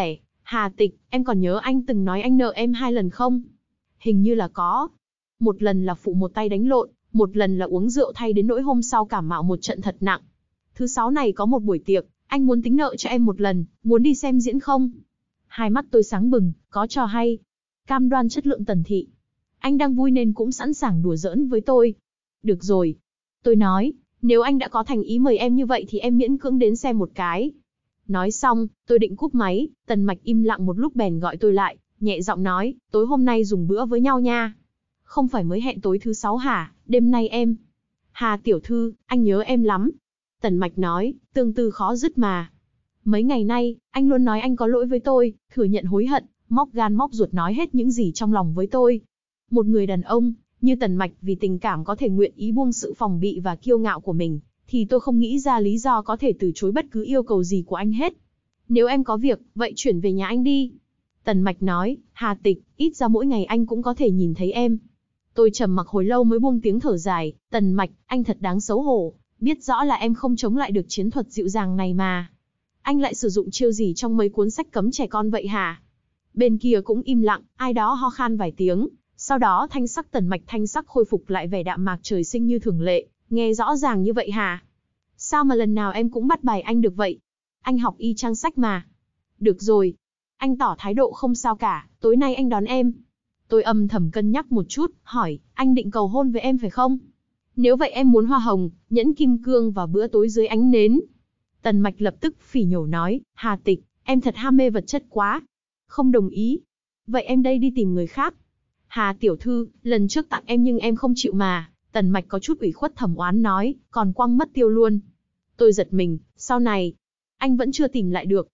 Hà Tịch, em còn nhớ anh từng nói anh nợ em 2 lần không? Hình như là có. Một lần là phụ một tay đánh lộn, một lần là uống rượu thay đến nỗi hôm sau cảm mạo một trận thật nặng. Thứ 6 này có một buổi tiệc, anh muốn tính nợ cho em một lần, muốn đi xem diễn không? Hai mắt tôi sáng bừng, có trò hay. Cam đoan chất lượng Tần thị. Anh đang vui nên cũng sẵn sàng đùa giỡn với tôi. Được rồi. Tôi nói, nếu anh đã có thành ý mời em như vậy thì em miễn cưỡng đến xem một cái. Nói xong, tôi định cúp máy, Tần Mạch im lặng một lúc bèn gọi tôi lại, nhẹ giọng nói, tối hôm nay dùng bữa với nhau nha. Không phải mới hẹn tối thứ 6 hả, đêm nay em. Hà tiểu thư, anh nhớ em lắm. Tần Mạch nói, tương tư khó dứt mà. Mấy ngày nay, anh luôn nói anh có lỗi với tôi, thừa nhận hối hận, móc gan móc ruột nói hết những gì trong lòng với tôi. Một người đàn ông, như Tần Mạch vì tình cảm có thể nguyện ý buông sự phòng bị và kiêu ngạo của mình, thì tôi không nghĩ ra lý do có thể từ chối bất cứ yêu cầu gì của anh hết. Nếu em có việc, vậy chuyển về nhà anh đi. Tần Mạch nói, Hà Tịch, ít ra mỗi ngày anh cũng có thể nhìn thấy em. Tôi trầm mặc hồi lâu mới buông tiếng thở dài, Tần Mạch, anh thật đáng xấu hổ, biết rõ là em không chống lại được chiến thuật dịu dàng này mà. Anh lại sử dụng chiêu gì trong mấy cuốn sách cấm trẻ con vậy hả? Bên kia cũng im lặng, ai đó ho khan vài tiếng, sau đó thanh sắc Tần Mạch thanh sắc khôi phục lại vẻ đạm mạc trời sinh như thường lệ, nghe rõ ràng như vậy hả? Sao mà lần nào em cũng bắt bài anh được vậy? Anh học y chang sách mà. Được rồi. Anh tỏ thái độ không sao cả, tối nay anh đón em. Tôi âm thầm cân nhắc một chút, hỏi, anh định cầu hôn với em phải không? Nếu vậy em muốn hoa hồng, nhẫn kim cương và bữa tối dưới ánh nến. Tần Mạch lập tức phỉ nhổ nói, Hà Tịch, em thật ham mê vật chất quá. Không đồng ý. Vậy em đây đi tìm người khác. Hà tiểu thư, lần trước tặng em nhưng em không chịu mà. Tần Mạch có chút ủy khuất thầm oán nói, còn quăng mất tiêu luôn. Tôi giật mình, sau này, anh vẫn chưa tìm lại được.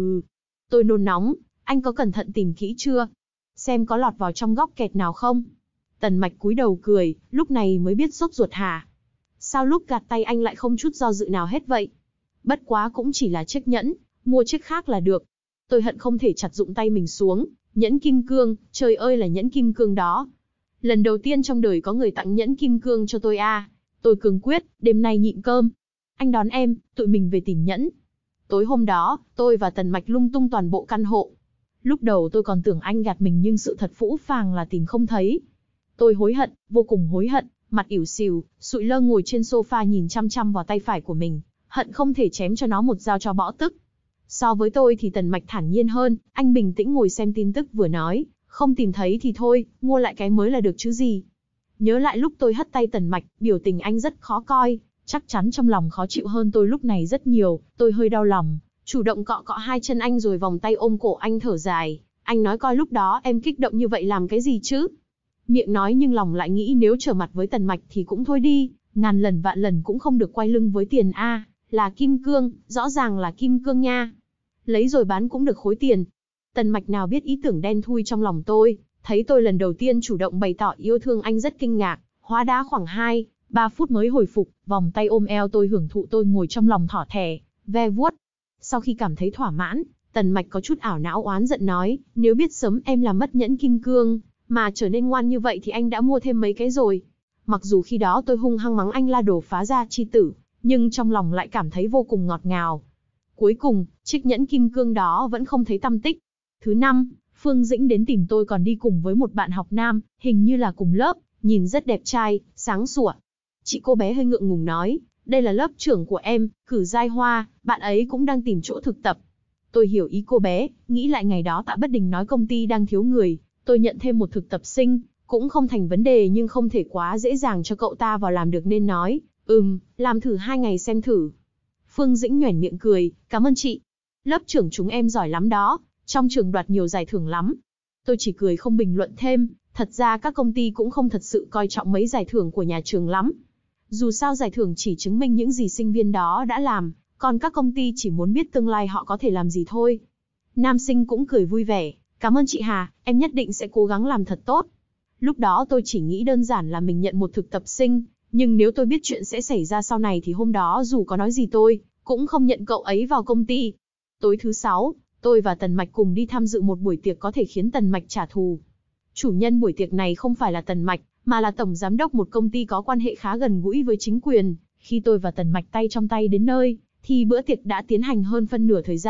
Tôi nôn nóng, anh có cẩn thận tìm kỹ chưa? Xem có lọt vào trong góc kẹt nào không? Tần Mạch cúi đầu cười, lúc này mới biết sốt ruột hả? Sao lúc gạt tay anh lại không chút do dự nào hết vậy? Bất quá cũng chỉ là chiếc nhẫn, mua chiếc khác là được. Tôi hận không thể chặt rụng tay mình xuống, nhẫn kim cương, trời ơi là nhẫn kim cương đó. Lần đầu tiên trong đời có người tặng nhẫn kim cương cho tôi à. Tôi cương quyết, đêm nay nhịn cơm. Anh đón em, tụi mình về tìm nhẫn. Tối hôm đó, tôi và Tần Mạch lung tung toàn bộ căn hộ. Lúc đầu tôi còn tưởng anh gạt mình nhưng sự thật phũ phàng là tìm không thấy. Tôi hối hận, vô cùng hối hận, mặt ỉu xìu, sụi lơ ngồi trên sofa nhìn chăm chăm vào tay phải của mình, hận không thể chém cho nó một dao cho bỏ tức. So với tôi thì Tần Mạch thản nhiên hơn, anh bình tĩnh ngồi xem tin tức vừa nói, không tìm thấy thì thôi, mua lại cái mới là được chứ gì. Nhớ lại lúc tôi hất tay Tần Mạch, biểu tình anh rất khó coi, chắc chắn trong lòng khó chịu hơn tôi lúc này rất nhiều, tôi hơi đau lòng, chủ động cọ cọ hai chân anh rồi vòng tay ôm cổ anh thở dài, anh nói coi lúc đó em kích động như vậy làm cái gì chứ? Miệng nói nhưng lòng lại nghĩ nếu trở mặt với Tần Mạch thì cũng thôi đi, ngàn lần vạn lần cũng không được quay lưng với tiền a, là kim cương, rõ ràng là kim cương nha. Lấy rồi bán cũng được khối tiền. Tần Mạch nào biết ý tưởng đen thui trong lòng tôi, thấy tôi lần đầu tiên chủ động bày tỏ yêu thương anh rất kinh ngạc, hóa đá khoảng 2-3 phút mới hồi phục, vòng tay ôm eo tôi hưởng thụ tôi ngồi trong lòng thỏ thẻ, ve vuốt. Sau khi cảm thấy thỏa mãn, Tần Mạch có chút ảo não oán giận nói, nếu biết sớm em làm mất nhẫn kim cương, mà trở nên ngoan như vậy thì anh đã mua thêm mấy cái rồi. Mặc dù khi đó tôi hung hăng mắng anh là đồ phá gia chi tử, nhưng trong lòng lại cảm thấy vô cùng ngọt ngào. Cuối cùng, chiếc nhẫn kim cương đó vẫn không thấy tăm tích. Thứ 5, Phương Dĩnh đến tìm tôi còn đi cùng với một bạn học nam, hình như là cùng lớp, nhìn rất đẹp trai, sáng sủa. Chị cô bé hơi ngượng ngùng nói, đây là lớp trưởng của em, Cử Giai Hoa, bạn ấy cũng đang tìm chỗ thực tập. Tôi hiểu ý cô bé, nghĩ lại ngày đó Tạ Bất Đình nói công ty đang thiếu người, tôi nhận thêm một thực tập sinh, cũng không thành vấn đề nhưng không thể quá dễ dàng cho cậu ta vào làm được nên nói, làm thử 2 ngày xem thử. Phương Dĩnh nhoẻn miệng cười, cảm ơn chị. Lớp trưởng chúng em giỏi lắm đó, trong trường đoạt nhiều giải thưởng lắm. Tôi chỉ cười không bình luận thêm, thật ra các công ty cũng không thật sự coi trọng mấy giải thưởng của nhà trường lắm. Dù sao giải thưởng chỉ chứng minh những gì sinh viên đó đã làm, còn các công ty chỉ muốn biết tương lai họ có thể làm gì thôi. Nam sinh cũng cười vui vẻ, cảm ơn chị Hà, em nhất định sẽ cố gắng làm thật tốt. Lúc đó tôi chỉ nghĩ đơn giản là mình nhận một thực tập sinh, nhưng nếu tôi biết chuyện sẽ xảy ra sau này thì hôm đó dù có nói gì tôi cũng không nhận cậu ấy vào công ty. Tối thứ 6, tôi và Tần Mạch cùng đi tham dự một buổi tiệc có thể khiến Tần Mạch trả thù. Chủ nhân buổi tiệc này không phải là Tần Mạch, mà là tổng giám đốc một công ty có quan hệ khá gần gũi với chính quyền. Khi tôi và Tần Mạch tay trong tay đến nơi, thì bữa tiệc đã tiến hành hơn phân nửa thời gian,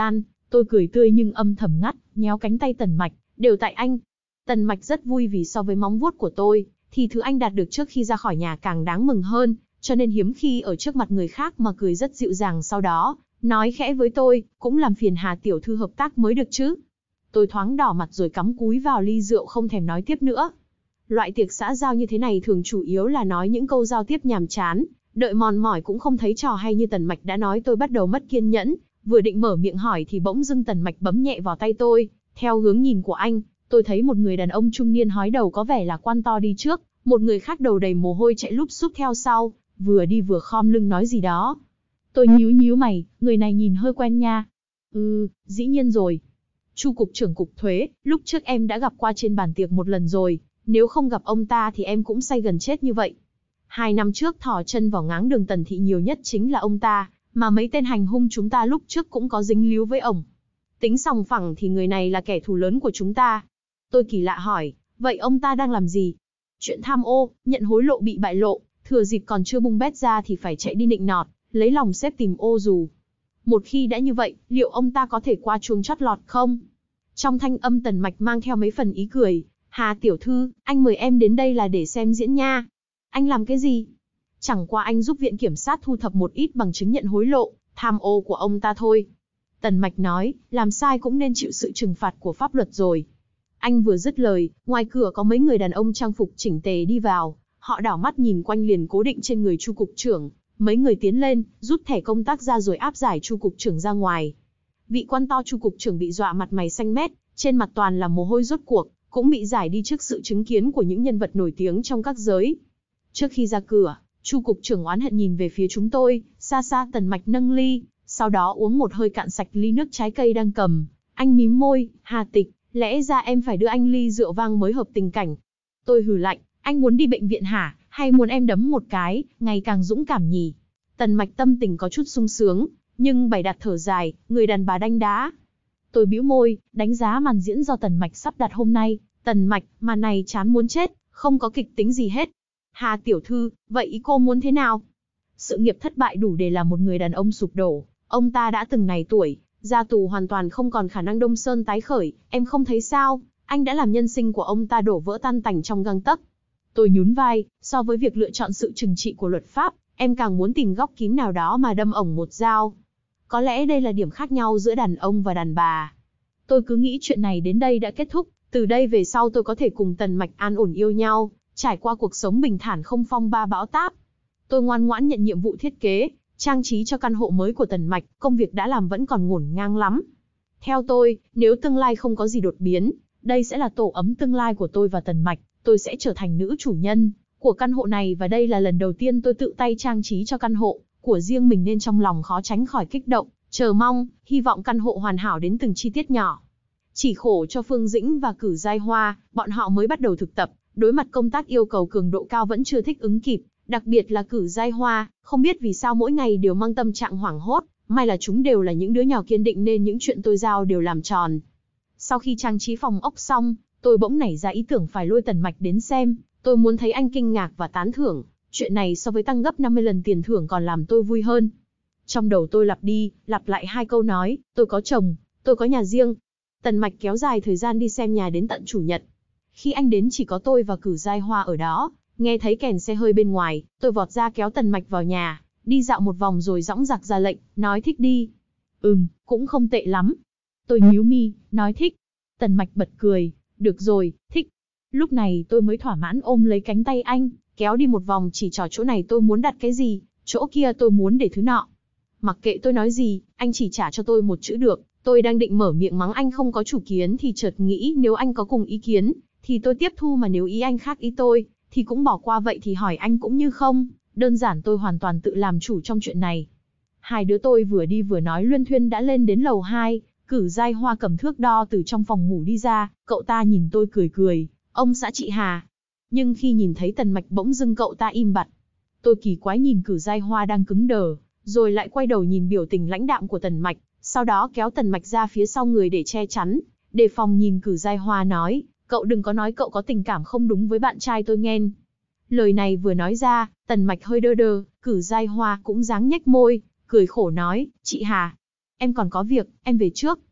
Tôi cười tươi nhưng âm thầm ngắt, nhéo cánh tay Tần Mạch, đều tại anh. Tần Mạch rất vui vì so với móng vuốt của tôi, thì thứ anh đạt được trước khi ra khỏi nhà càng đáng mừng hơn, cho nên hiếm khi ở trước mặt người khác mà cười rất dịu dàng, sau đó nói khẽ với tôi, cũng làm phiền Hà tiểu thư hợp tác mới được chứ. Tôi thoáng đỏ mặt rồi cắm cúi vào ly rượu không thèm nói tiếp nữa. Loại tiệc xã giao như thế này thường chủ yếu là nói những câu giao tiếp nhàm chán, đợi mòn mỏi cũng không thấy trò hay như Tần Mạch đã nói. Tôi bắt đầu mất kiên nhẫn, vừa định mở miệng hỏi thì bỗng dưng Tần Mạch bấm nhẹ vào tay tôi. Theo hướng nhìn của anh, tôi thấy một người đàn ông trung niên hói đầu có vẻ là quan to đi trước, một người khác đầu đầy mồ hôi chạy lúp xúp theo sau, vừa đi vừa khom lưng nói gì đó. Tôi nhíu nhíu mày, người này nhìn hơi quen nha. Dĩ nhiên rồi. Chu cục trưởng cục thuế, lúc trước em đã gặp qua trên bàn tiệc một lần rồi, nếu không gặp ông ta thì em cũng say gần chết như vậy. 2 năm trước thò chân vào ngáng đường Tần thị nhiều nhất chính là ông ta, mà mấy tên hành hung chúng ta lúc trước cũng có dính líu với ổng. Tính sòng phẳng thì người này là kẻ thù lớn của chúng ta. Tôi kỳ lạ hỏi, vậy ông ta đang làm gì? Chuyện tham ô, nhận hối lộ bị bại lộ, thừa dịp còn chưa bung bét ra thì phải chạy đi nịnh nọt, lấy lòng sếp tìm ô dù. Một khi đã như vậy, liệu ông ta có thể qua chuông chót lọt không? Trong thanh âm Tần Mạch mang theo mấy phần ý cười. Hà tiểu thư, anh mời em đến đây là để xem diễn nha. Anh làm cái gì? Chẳng qua anh giúp viện kiểm sát thu thập một ít bằng chứng nhận hối lộ, tham ô của ông ta thôi. Tần Mạch nói, làm sai cũng nên chịu sự trừng phạt của pháp luật rồi. Anh vừa dứt lời, ngoài cửa có mấy người đàn ông trang phục chỉnh tề đi vào. Họ đảo mắt nhìn quanh liền cố định trên người Chu cục trưởng. Mấy người tiến lên, rút thẻ công tác ra rồi áp giải Chu cục trưởng ra ngoài. Vị quan to Chu cục trưởng bị dọa mặt mày xanh mét, trên mặt toàn là mồ hôi rốt cuộc, cũng bị giải đi trước sự chứng kiến của những nhân vật nổi tiếng trong các giới. Trước khi ra cửa, Chu cục trưởng oán hận nhìn về phía chúng tôi, xa xa Tần Mạch nâng ly, sau đó uống một hơi cạn sạch ly nước trái cây đang cầm. Anh mím môi, Hà Tịch, lẽ ra em phải đưa anh ly rượu vang mới hợp tình cảnh. Tôi hừ lạnh, anh muốn đi bệnh viện hả, hay muốn em đấm một cái, ngày càng dũng cảm nhỉ? Tần Mạch tâm tình có chút sung sướng, nhưng bày đặt thở dài, người đàn bà đanh đá. Tôi bĩu môi, đánh giá màn diễn do Tần Mạch sắp đặt hôm nay. Tần Mạch, màn này chán muốn chết, không có kịch tính gì hết. Hà tiểu thư, vậy ý cô muốn thế nào? Sự nghiệp thất bại đủ để làm một người đàn ông sụp đổ. Ông ta đã từng này tuổi, ra tù hoàn toàn không còn khả năng Đông Sơn tái khởi. Em không thấy sao? Anh đã làm nhân sinh của ông ta đổ vỡ tan tành trong gang tấc. Tôi nhún vai, so với việc lựa chọn sự trừng trị của luật pháp, em càng muốn tìm góc kín nào đó mà đâm ổng một dao. Có lẽ đây là điểm khác nhau giữa đàn ông và đàn bà. Tôi cứ nghĩ chuyện này đến đây đã kết thúc, từ đây về sau tôi có thể cùng Tần Mạch an ổn yêu nhau, trải qua cuộc sống bình thản không phong ba bão táp. Tôi ngoan ngoãn nhận nhiệm vụ thiết kế, trang trí cho căn hộ mới của Tần Mạch, công việc đã làm vẫn còn ngổn ngang lắm. Theo tôi, nếu tương lai không có gì đột biến, đây sẽ là tổ ấm tương lai của tôi và Tần Mạch, tôi sẽ trở thành nữ chủ nhân của căn hộ này và đây là lần đầu tiên tôi tự tay trang trí cho căn hộ của riêng mình nên trong lòng khó tránh khỏi kích động, chờ mong, hy vọng căn hộ hoàn hảo đến từng chi tiết nhỏ. Chỉ khổ cho Phương Dĩnh và Cử Giai Hoa, bọn họ mới bắt đầu thực tập, đối mặt công tác yêu cầu cường độ cao vẫn chưa thích ứng kịp, đặc biệt là Cử Giai Hoa, không biết vì sao mỗi ngày đều mang tâm trạng hoảng hốt, may là chúng đều là những đứa nhỏ kiên định nên những chuyện tôi giao đều làm tròn. Sau khi trang trí phòng ốc xong, tôi bỗng nảy ra ý tưởng phải lôi Tần Mạch đến xem, tôi muốn thấy anh kinh ngạc và tán thưởng, chuyện này so với tăng gấp 50 lần tiền thưởng còn làm tôi vui hơn. Trong đầu tôi lặp đi, lặp lại 2 câu nói, tôi có chồng, tôi có nhà riêng. Tần Mạch kéo dài thời gian đi xem nhà đến tận Chủ nhật. Khi anh đến chỉ có tôi và Cử Giai Hoa ở đó, nghe thấy kèn xe hơi bên ngoài, tôi vọt ra kéo Tần Mạch vào nhà, đi dạo một vòng rồi dõng dạc ra lệnh, nói thích đi. Cũng không tệ lắm. Tôi nhíu mi, nói thích. Tần Mạch bật cười, được rồi, thích. Lúc này tôi mới thỏa mãn ôm lấy cánh tay anh, kéo đi một vòng chỉ trò chỗ này tôi muốn đặt cái gì, chỗ kia tôi muốn để thứ nọ. Mặc kệ tôi nói gì, anh chỉ trả cho tôi một chữ được. Tôi đang định mở miệng mắng anh không có chủ kiến thì chợt nghĩ nếu anh có cùng ý kiến, thì tôi tiếp thu mà nếu ý anh khác ý tôi, thì cũng bỏ qua vậy thì hỏi anh cũng như không. Đơn giản tôi hoàn toàn tự làm chủ trong chuyện này. Hai đứa tôi vừa đi vừa nói luyên thuyên đã lên đến lầu 2, Cử Giai Hoa cầm thước đo từ trong phòng ngủ đi ra, cậu ta nhìn tôi cười cười, ông xã chị Hà. Nhưng khi nhìn thấy Tần Mạch bỗng dưng cậu ta im bặt. Tôi kỳ quái nhìn Cử Giai Hoa đang cứng đờ, rồi lại quay đầu nhìn biểu tình lãnh đạm của Tần Mạch, sau đó kéo Tần Mạch ra phía sau người để che chắn, đề phòng nhìn Cử Giai Hoa nói, cậu đừng có nói cậu có tình cảm không đúng với bạn trai tôi nghe. Lời này vừa nói ra, Tần Mạch hơi đơ đơ, Cử Giai Hoa cũng dáng nhếch môi, cười khổ nói, chị Hà, em còn có việc, em về trước.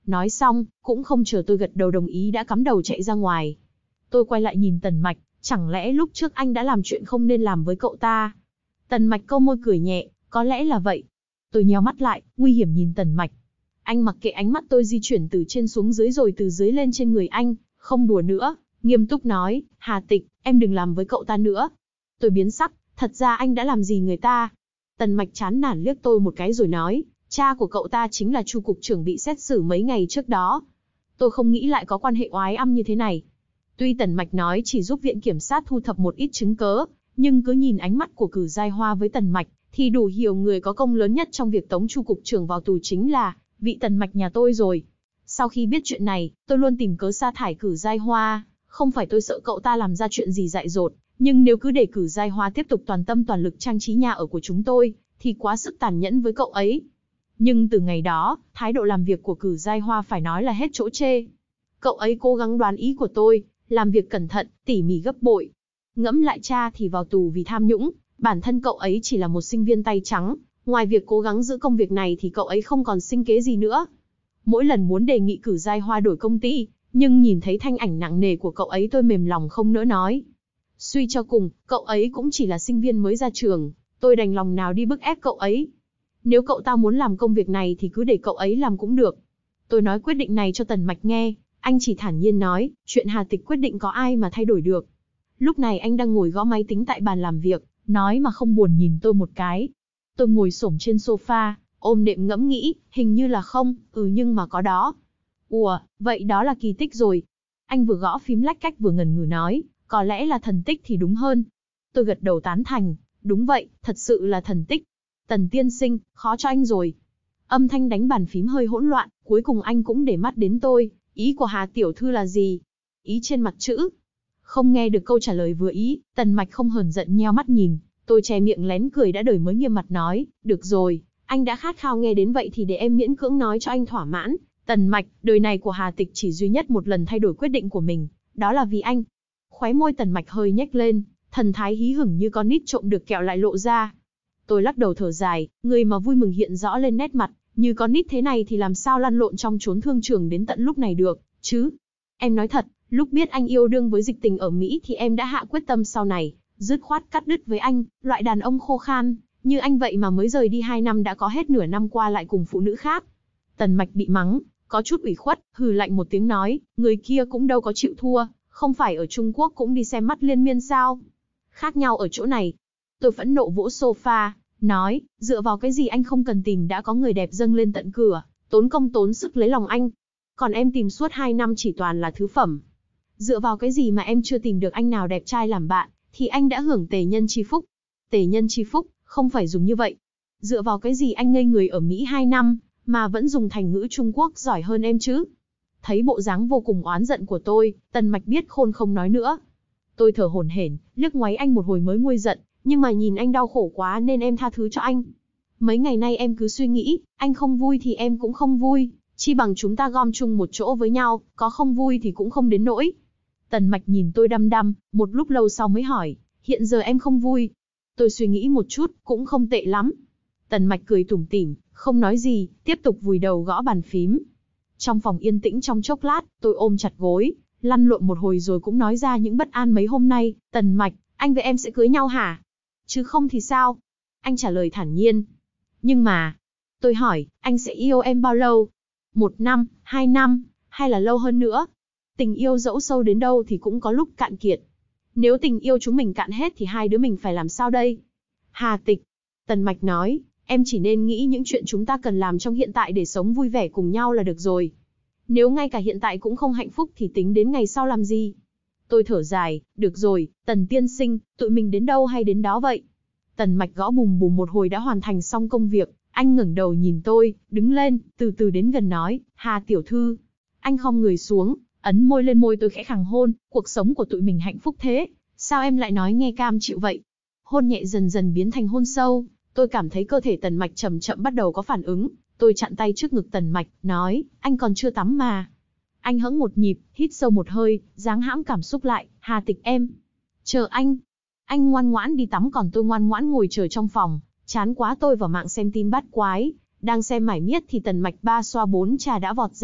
Nói xong, cũng không chờ tôi gật đầu đồng ý đã cắm đầu chạy ra ngoài. Tôi quay lại nhìn Tần Mạch, chẳng lẽ lúc trước anh đã làm chuyện không nên làm với cậu ta? Tần Mạch câu môi cười nhẹ, có lẽ là vậy. Tôi nheo mắt lại, nguy hiểm nhìn Tần Mạch. Anh mặc kệ ánh mắt tôi di chuyển từ trên xuống dưới rồi từ dưới lên trên người anh, không đùa nữa, nghiêm túc nói, Hà Tịch, em đừng làm với cậu ta nữa. Tôi biến sắc, thật ra anh đã làm gì người ta? Tần Mạch chán nản liếc tôi một cái rồi nói, cha của cậu ta chính là Chu cục trưởng bị xét xử mấy ngày trước đó. Tôi không nghĩ lại có quan hệ oái ăm như thế này. Tuy Tần Mạch nói chỉ giúp viện kiểm sát thu thập một ít chứng cớ, nhưng cứ nhìn ánh mắt của Cử Giai Hoa với Tần Mạch, thì đủ hiểu người có công lớn nhất trong việc tống Chu cục trưởng vào tù chính là vị Tần Mạch nhà tôi rồi. Sau khi biết chuyện này, tôi luôn tìm cớ sa thải Cử Giai Hoa, không phải tôi sợ cậu ta làm ra chuyện gì dại dột, nhưng nếu cứ để Cử Giai Hoa tiếp tục toàn tâm toàn lực trang trí nhà ở của chúng tôi, thì quá sức tàn nhẫn với cậu ấy. Nhưng từ ngày đó, thái độ làm việc của Cử Giai Hoa phải nói là hết chỗ chê. Cậu ấy cố gắng đoán ý của tôi, làm việc cẩn thận, tỉ mỉ gấp bội. Ngẫm lại cha thì vào tù vì tham nhũng, bản thân cậu ấy chỉ là một sinh viên tay trắng, ngoài việc cố gắng giữ công việc này thì cậu ấy không còn sinh kế gì nữa. Mỗi lần muốn đề nghị Cử Giai Hoa đổi công ty, nhưng nhìn thấy thanh ảnh nặng nề của cậu ấy tôi mềm lòng không nỡ nói. Suy cho cùng, cậu ấy cũng chỉ là sinh viên mới ra trường, tôi đành lòng nào đi bức ép cậu ấy. Nếu cậu ta muốn làm công việc này thì cứ để cậu ấy làm cũng được. Tôi nói quyết định này cho Tần Mạch nghe, anh chỉ thản nhiên nói, chuyện Hà Tịch quyết định có ai mà thay đổi được. Lúc này anh đang ngồi gõ máy tính tại bàn làm việc, nói mà không buồn nhìn tôi một cái. Tôi ngồi xổm trên sofa, ôm đệm ngẫm nghĩ, hình như là không, nhưng mà có đó. Ủa, vậy đó là kỳ tích rồi. Anh vừa gõ phím lách cách vừa ngần ngừ nói, có lẽ là thần tích thì đúng hơn. Tôi gật đầu tán thành, đúng vậy, thật sự là thần tích. Tần tiên sinh, khó cho anh rồi. Âm thanh đánh bàn phím hơi hỗn loạn, cuối cùng anh cũng để mắt đến tôi, ý của Hà tiểu thư là gì? Ý trên mặt chữ. Không nghe được câu trả lời vừa ý, Tần Mạch không hờn giận nheo mắt nhìn, tôi che miệng lén cười đã đời mới nghiêm mặt nói, được rồi, anh đã khát khao nghe đến vậy thì để em miễn cưỡng nói cho anh thỏa mãn. Tần Mạch, đời này của Hà Tịch chỉ duy nhất một lần thay đổi quyết định của mình, đó là vì anh. Khóe môi Tần Mạch hơi nhếch lên, thần thái hí hửng như con nít trộm được kẹo lại lộ ra. Tôi lắc đầu thở dài, người mà vui mừng hiện rõ lên nét mặt, như con nít thế này thì làm sao lăn lộn trong chốn thương trường đến tận lúc này được, chứ? Em nói thật, lúc biết anh yêu đương với Dịch Tình ở Mỹ thì em đã hạ quyết tâm sau này, dứt khoát cắt đứt với anh, loại đàn ông khô khan, như anh vậy mà mới rời đi 2 năm đã có hết nửa năm qua lại cùng phụ nữ khác. Tần Mạch bị mắng, có chút ủy khuất, hừ lạnh một tiếng nói, người kia cũng đâu có chịu thua, không phải ở Trung Quốc cũng đi xem mắt liên miên sao? Khác nhau ở chỗ này. Tôi phẫn nộ vỗ sofa, nói, dựa vào cái gì anh không cần tìm đã có người đẹp dâng lên tận cửa, tốn công tốn sức lấy lòng anh. Còn em tìm suốt 2 năm chỉ toàn là thứ phẩm. Dựa vào cái gì mà em chưa tìm được anh nào đẹp trai làm bạn, thì anh đã hưởng tề nhân chi phúc. Tề nhân chi phúc, không phải dùng như vậy. Dựa vào cái gì anh ngây người ở Mỹ 2 năm, mà vẫn dùng thành ngữ Trung Quốc giỏi hơn em chứ? Thấy bộ dáng vô cùng oán giận của tôi, Tần Mạch biết khôn không nói nữa. Tôi thở hổn hển, liếc ngoáy anh một hồi mới nguôi giận, nhưng mà nhìn anh đau khổ quá nên em tha thứ cho anh. Mấy ngày nay em cứ suy nghĩ, anh không vui thì em cũng không vui, chi bằng chúng ta gom chung một chỗ với nhau, có không vui thì cũng không đến nỗi. Tần Mạch nhìn tôi đăm đăm, một lúc lâu sau mới hỏi, hiện giờ em không vui. Tôi suy nghĩ một chút, cũng không tệ lắm. Tần Mạch cười tủm tỉm, không nói gì, tiếp tục vùi đầu gõ bàn phím. Trong phòng yên tĩnh trong chốc lát, tôi ôm chặt gối, lăn lộn một hồi rồi cũng nói ra những bất an mấy hôm nay. Tần Mạch, anh với em sẽ cưới nhau hả? Chứ không thì sao? Anh trả lời thản nhiên. Nhưng mà, tôi hỏi, anh sẽ yêu em bao lâu? 1 năm, 2 năm, hay là lâu hơn nữa? Tình yêu dẫu sâu đến đâu thì cũng có lúc cạn kiệt. Nếu tình yêu chúng mình cạn hết thì hai đứa mình phải làm sao đây? Hà Tịch, Tần Mạch nói, em chỉ nên nghĩ những chuyện chúng ta cần làm trong hiện tại để sống vui vẻ cùng nhau là được rồi. Nếu ngay cả hiện tại cũng không hạnh phúc thì tính đến ngày sau làm gì? Tôi thở dài, được rồi, Tần tiên sinh, tụi mình đến đâu hay đến đó vậy? Tần Mạch gõ bùm bùm một hồi đã hoàn thành xong công việc, anh ngẩng đầu nhìn tôi, đứng lên, từ từ đến gần nói, Hà tiểu thư. Anh khom người xuống, ấn môi lên môi tôi khẽ khàng hôn, cuộc sống của tụi mình hạnh phúc thế, sao em lại nói nghe cam chịu vậy? Hôn nhẹ dần dần biến thành hôn sâu, tôi cảm thấy cơ thể Tần Mạch chậm chậm bắt đầu có phản ứng, tôi chặn tay trước ngực Tần Mạch, nói, anh còn chưa tắm mà. Anh hững một nhịp, hít sâu một hơi, dáng hãm cảm xúc lại, Hà Tịch em. Chờ anh. Anh ngoan ngoãn đi tắm còn tôi ngoan ngoãn ngồi chờ trong phòng, chán quá tôi vào mạng xem tin bắt quái, đang xem mải miết thì Tần Mạch 3 xoa 4 trà đã vọt ra,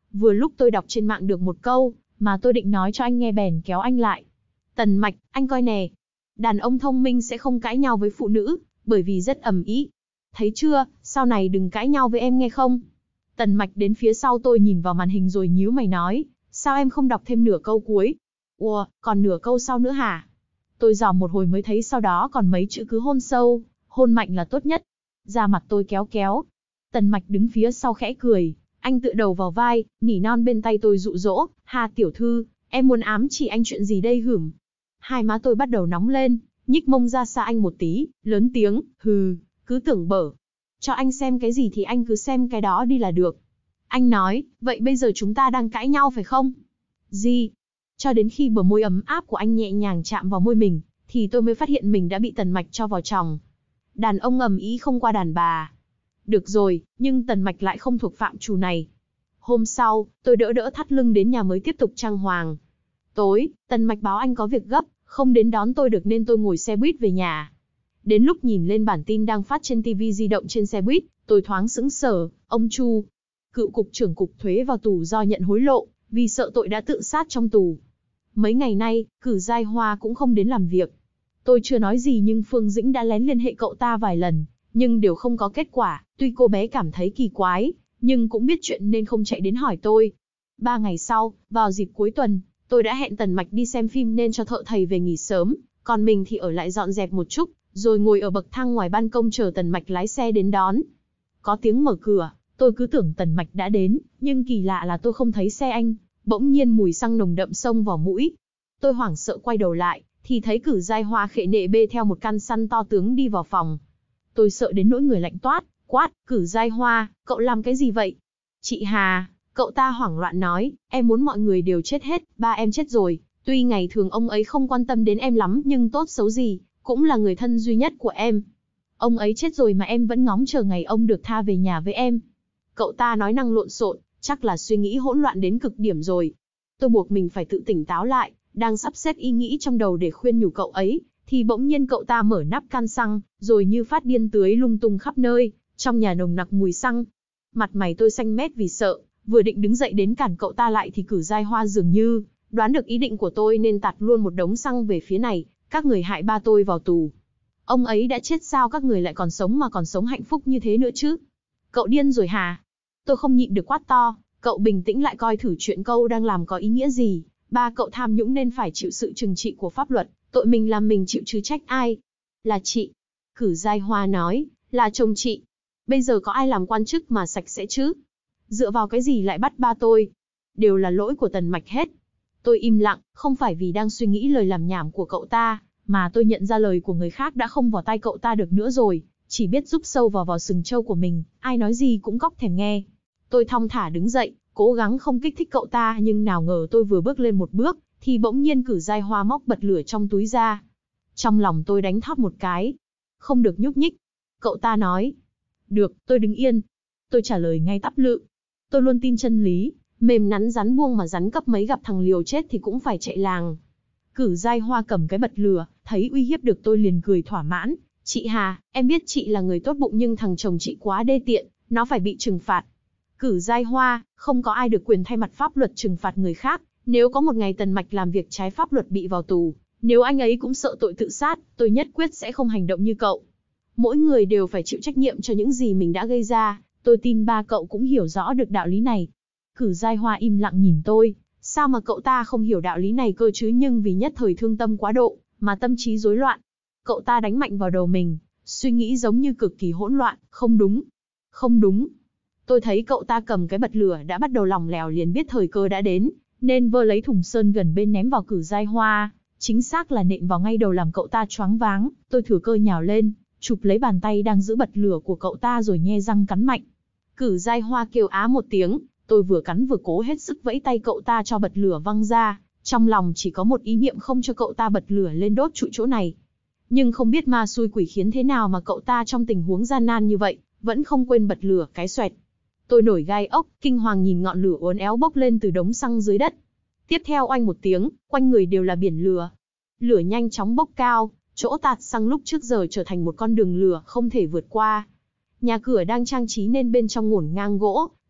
Vừa lúc tôi đọc trên mạng được một câu, mà tôi định nói cho anh nghe bèn kéo anh lại. Tần Mạch, anh coi nè. Đàn ông thông minh sẽ không cãi nhau với phụ nữ, bởi vì rất ầm ĩ. Thấy chưa, sau này đừng cãi nhau với em nghe không? Tần Mạch đến phía sau tôi nhìn vào màn hình rồi nhíu mày nói, sao em không đọc thêm nửa câu cuối? Ủa, còn nửa câu sau nữa hả? Tôi dòm một hồi mới thấy sau đó còn mấy chữ cứ hôn sâu, hôn mạnh là tốt nhất. Da mặt tôi kéo kéo. Tần Mạch đứng phía sau khẽ cười, anh tựa đầu vào vai, nỉ non bên tay tôi dụ dỗ, Hà tiểu thư, em muốn ám chỉ anh chuyện gì đây hửm? Hai má tôi bắt đầu nóng lên, nhích mông ra xa anh một tí, lớn tiếng, hừ, cứ tưởng bở. Cho anh xem cái gì thì anh cứ xem cái đó đi là được. Anh nói, vậy bây giờ chúng ta đang cãi nhau phải không? Gì? Cho đến khi bờ môi ấm áp của anh nhẹ nhàng chạm vào môi mình, thì tôi mới phát hiện mình đã bị Tần Mạch cho vào chòng. Đàn ông ầm ĩ không qua đàn bà. Được rồi, nhưng Tần Mạch lại không thuộc phạm trù này. Hôm sau, tôi đỡ đỡ thắt lưng đến nhà mới tiếp tục trang hoàng. Tối, Tần Mạch báo anh có việc gấp, không đến đón tôi được nên tôi ngồi xe buýt về nhà. Đến lúc nhìn lên bản tin đang phát trên TV di động trên xe buýt, tôi thoáng sững sờ, ông Chu, cựu cục trưởng cục thuế vào tù do nhận hối lộ, vì sợ tội đã tự sát trong tù. Mấy ngày nay, Cử Giai Hoa cũng không đến làm việc. Tôi chưa nói gì nhưng Phương Dĩnh đã lén liên hệ cậu ta vài lần, nhưng đều không có kết quả, tuy cô bé cảm thấy kỳ quái, nhưng cũng biết chuyện nên không chạy đến hỏi tôi. 3 ngày sau, vào dịp cuối tuần, tôi đã hẹn Tần Mạch đi xem phim nên cho thợ thầy về nghỉ sớm, còn mình thì ở lại dọn dẹp một chút, rồi ngồi ở bậc thang ngoài ban công chờ Tần Mạch lái xe đến đón. Có tiếng mở cửa, tôi cứ tưởng Tần Mạch đã đến, nhưng kỳ lạ là tôi không thấy xe anh, bỗng nhiên mùi xăng nồng đậm xông vào mũi. Tôi hoảng sợ quay đầu lại, thì thấy Cử Giai Hoa khệ nệ bê theo một căn xăn to tướng đi vào phòng. Tôi sợ đến nỗi người lạnh toát, quát, Cử Giai Hoa, cậu làm cái gì vậy? Chị Hà, cậu ta hoảng loạn nói, em muốn mọi người đều chết hết, ba em chết rồi, tuy ngày thường ông ấy không quan tâm đến em lắm nhưng tốt xấu gì, cũng là người thân duy nhất của em. Ông ấy chết rồi mà em vẫn ngóng chờ ngày ông được tha về nhà với em. Cậu ta nói năng lộn xộn, chắc là suy nghĩ hỗn loạn đến cực điểm rồi. Tôi buộc mình phải tự tỉnh táo lại, đang sắp xếp ý nghĩ trong đầu để khuyên nhủ cậu ấy, thì bỗng nhiên cậu ta mở nắp can xăng, rồi như phát điên tưới lung tung khắp nơi, trong nhà nồng nặc mùi xăng. Mặt mày tôi xanh mét vì sợ, vừa định đứng dậy đến cản cậu ta lại thì Cử Giai Hoa dường như đoán được ý định của tôi nên tạt luôn một đống xăng về phía này, các người hại ba tôi vào tù. Ông ấy đã chết sao các người lại còn sống mà còn sống hạnh phúc như thế nữa chứ? Cậu điên rồi hả? Tôi không nhịn được quát to, cậu bình tĩnh lại coi thử chuyện cậu đang làm có ý nghĩa gì. Ba cậu tham nhũng nên phải chịu sự trừng trị của pháp luật, tội mình làm mình chịu chứ trách ai? Là chị. Cử Giai Hoa nói, là chồng chị. Bây giờ có ai làm quan chức mà sạch sẽ chứ? Dựa vào cái gì lại bắt ba tôi? Đều là lỗi của Tần Mạch hết. Tôi im lặng, không phải vì đang suy nghĩ lời làm nhảm của cậu ta, mà tôi nhận ra lời của người khác đã không vào tai cậu ta được nữa rồi, chỉ biết rúc sâu vào sừng trâu của mình, ai nói gì cũng cóc thèm nghe. Tôi thong thả đứng dậy, cố gắng không kích thích cậu ta nhưng nào ngờ tôi vừa bước lên một bước, thì bỗng nhiên Cử Giai Hoa móc bật lửa trong túi ra. Trong lòng tôi đánh thót một cái. Không được nhúc nhích. Cậu ta nói. Được, tôi đứng yên. Tôi trả lời ngay tắp lự. Tôi luôn tin chân lý, mềm nắn rắn buông mà rắn cấp mấy gặp thằng liều chết thì cũng phải chạy làng. Cử Giai Hoa cầm cái bật lửa, thấy uy hiếp được tôi liền cười thỏa mãn. Chị Hà, em biết chị là người tốt bụng nhưng thằng chồng chị quá đê tiện, nó phải bị trừng phạt. Cử Giai Hoa, không có ai được quyền thay mặt pháp luật trừng phạt người khác. Nếu có một ngày Tần Mạch làm việc trái pháp luật bị vào tù, nếu anh ấy cũng sợ tội tự sát, tôi nhất quyết sẽ không hành động như cậu. Mỗi người đều phải chịu trách nhiệm cho những gì mình đã gây ra, tôi tin ba cậu cũng hiểu rõ được đạo lý này. Cử Giai Hoa im lặng nhìn tôi, sao mà cậu ta không hiểu đạo lý này cơ chứ, nhưng vì nhất thời thương tâm quá độ, mà tâm trí rối loạn. Cậu ta đánh mạnh vào đầu mình, suy nghĩ giống như cực kỳ hỗn loạn, không đúng. Không đúng. Tôi thấy cậu ta cầm cái bật lửa đã bắt đầu lỏng lẻo liền biết thời cơ đã đến, nên vơ lấy thùng sơn gần bên ném vào Cử Giai Hoa, chính xác là nện vào ngay đầu làm cậu ta choáng váng. Tôi thừa cơ nhào lên, chụp lấy bàn tay đang giữ bật lửa của cậu ta rồi nhe răng cắn mạnh. Cử Giai Hoa kêu á một tiếng, tôi vừa cắn vừa cố hết sức vẫy tay cậu ta cho bật lửa văng ra, trong lòng chỉ có một ý niệm không cho cậu ta bật lửa lên đốt trụi chỗ này. Nhưng không biết ma xui quỷ khiến thế nào mà cậu ta trong tình huống gian nan như vậy, vẫn không quên bật lửa cái xoẹt. Tôi nổi gai ốc, kinh hoàng nhìn ngọn lửa uốn éo bốc lên từ đống xăng dưới đất. Tiếp theo oanh một tiếng, quanh người đều là biển lửa. Lửa nhanh chóng bốc cao, chỗ tạt xăng lúc trước giờ trở thành một con đường lửa không thể vượt qua. Nhà cửa đang trang trí nên bên trong ngổn ngang gỗ,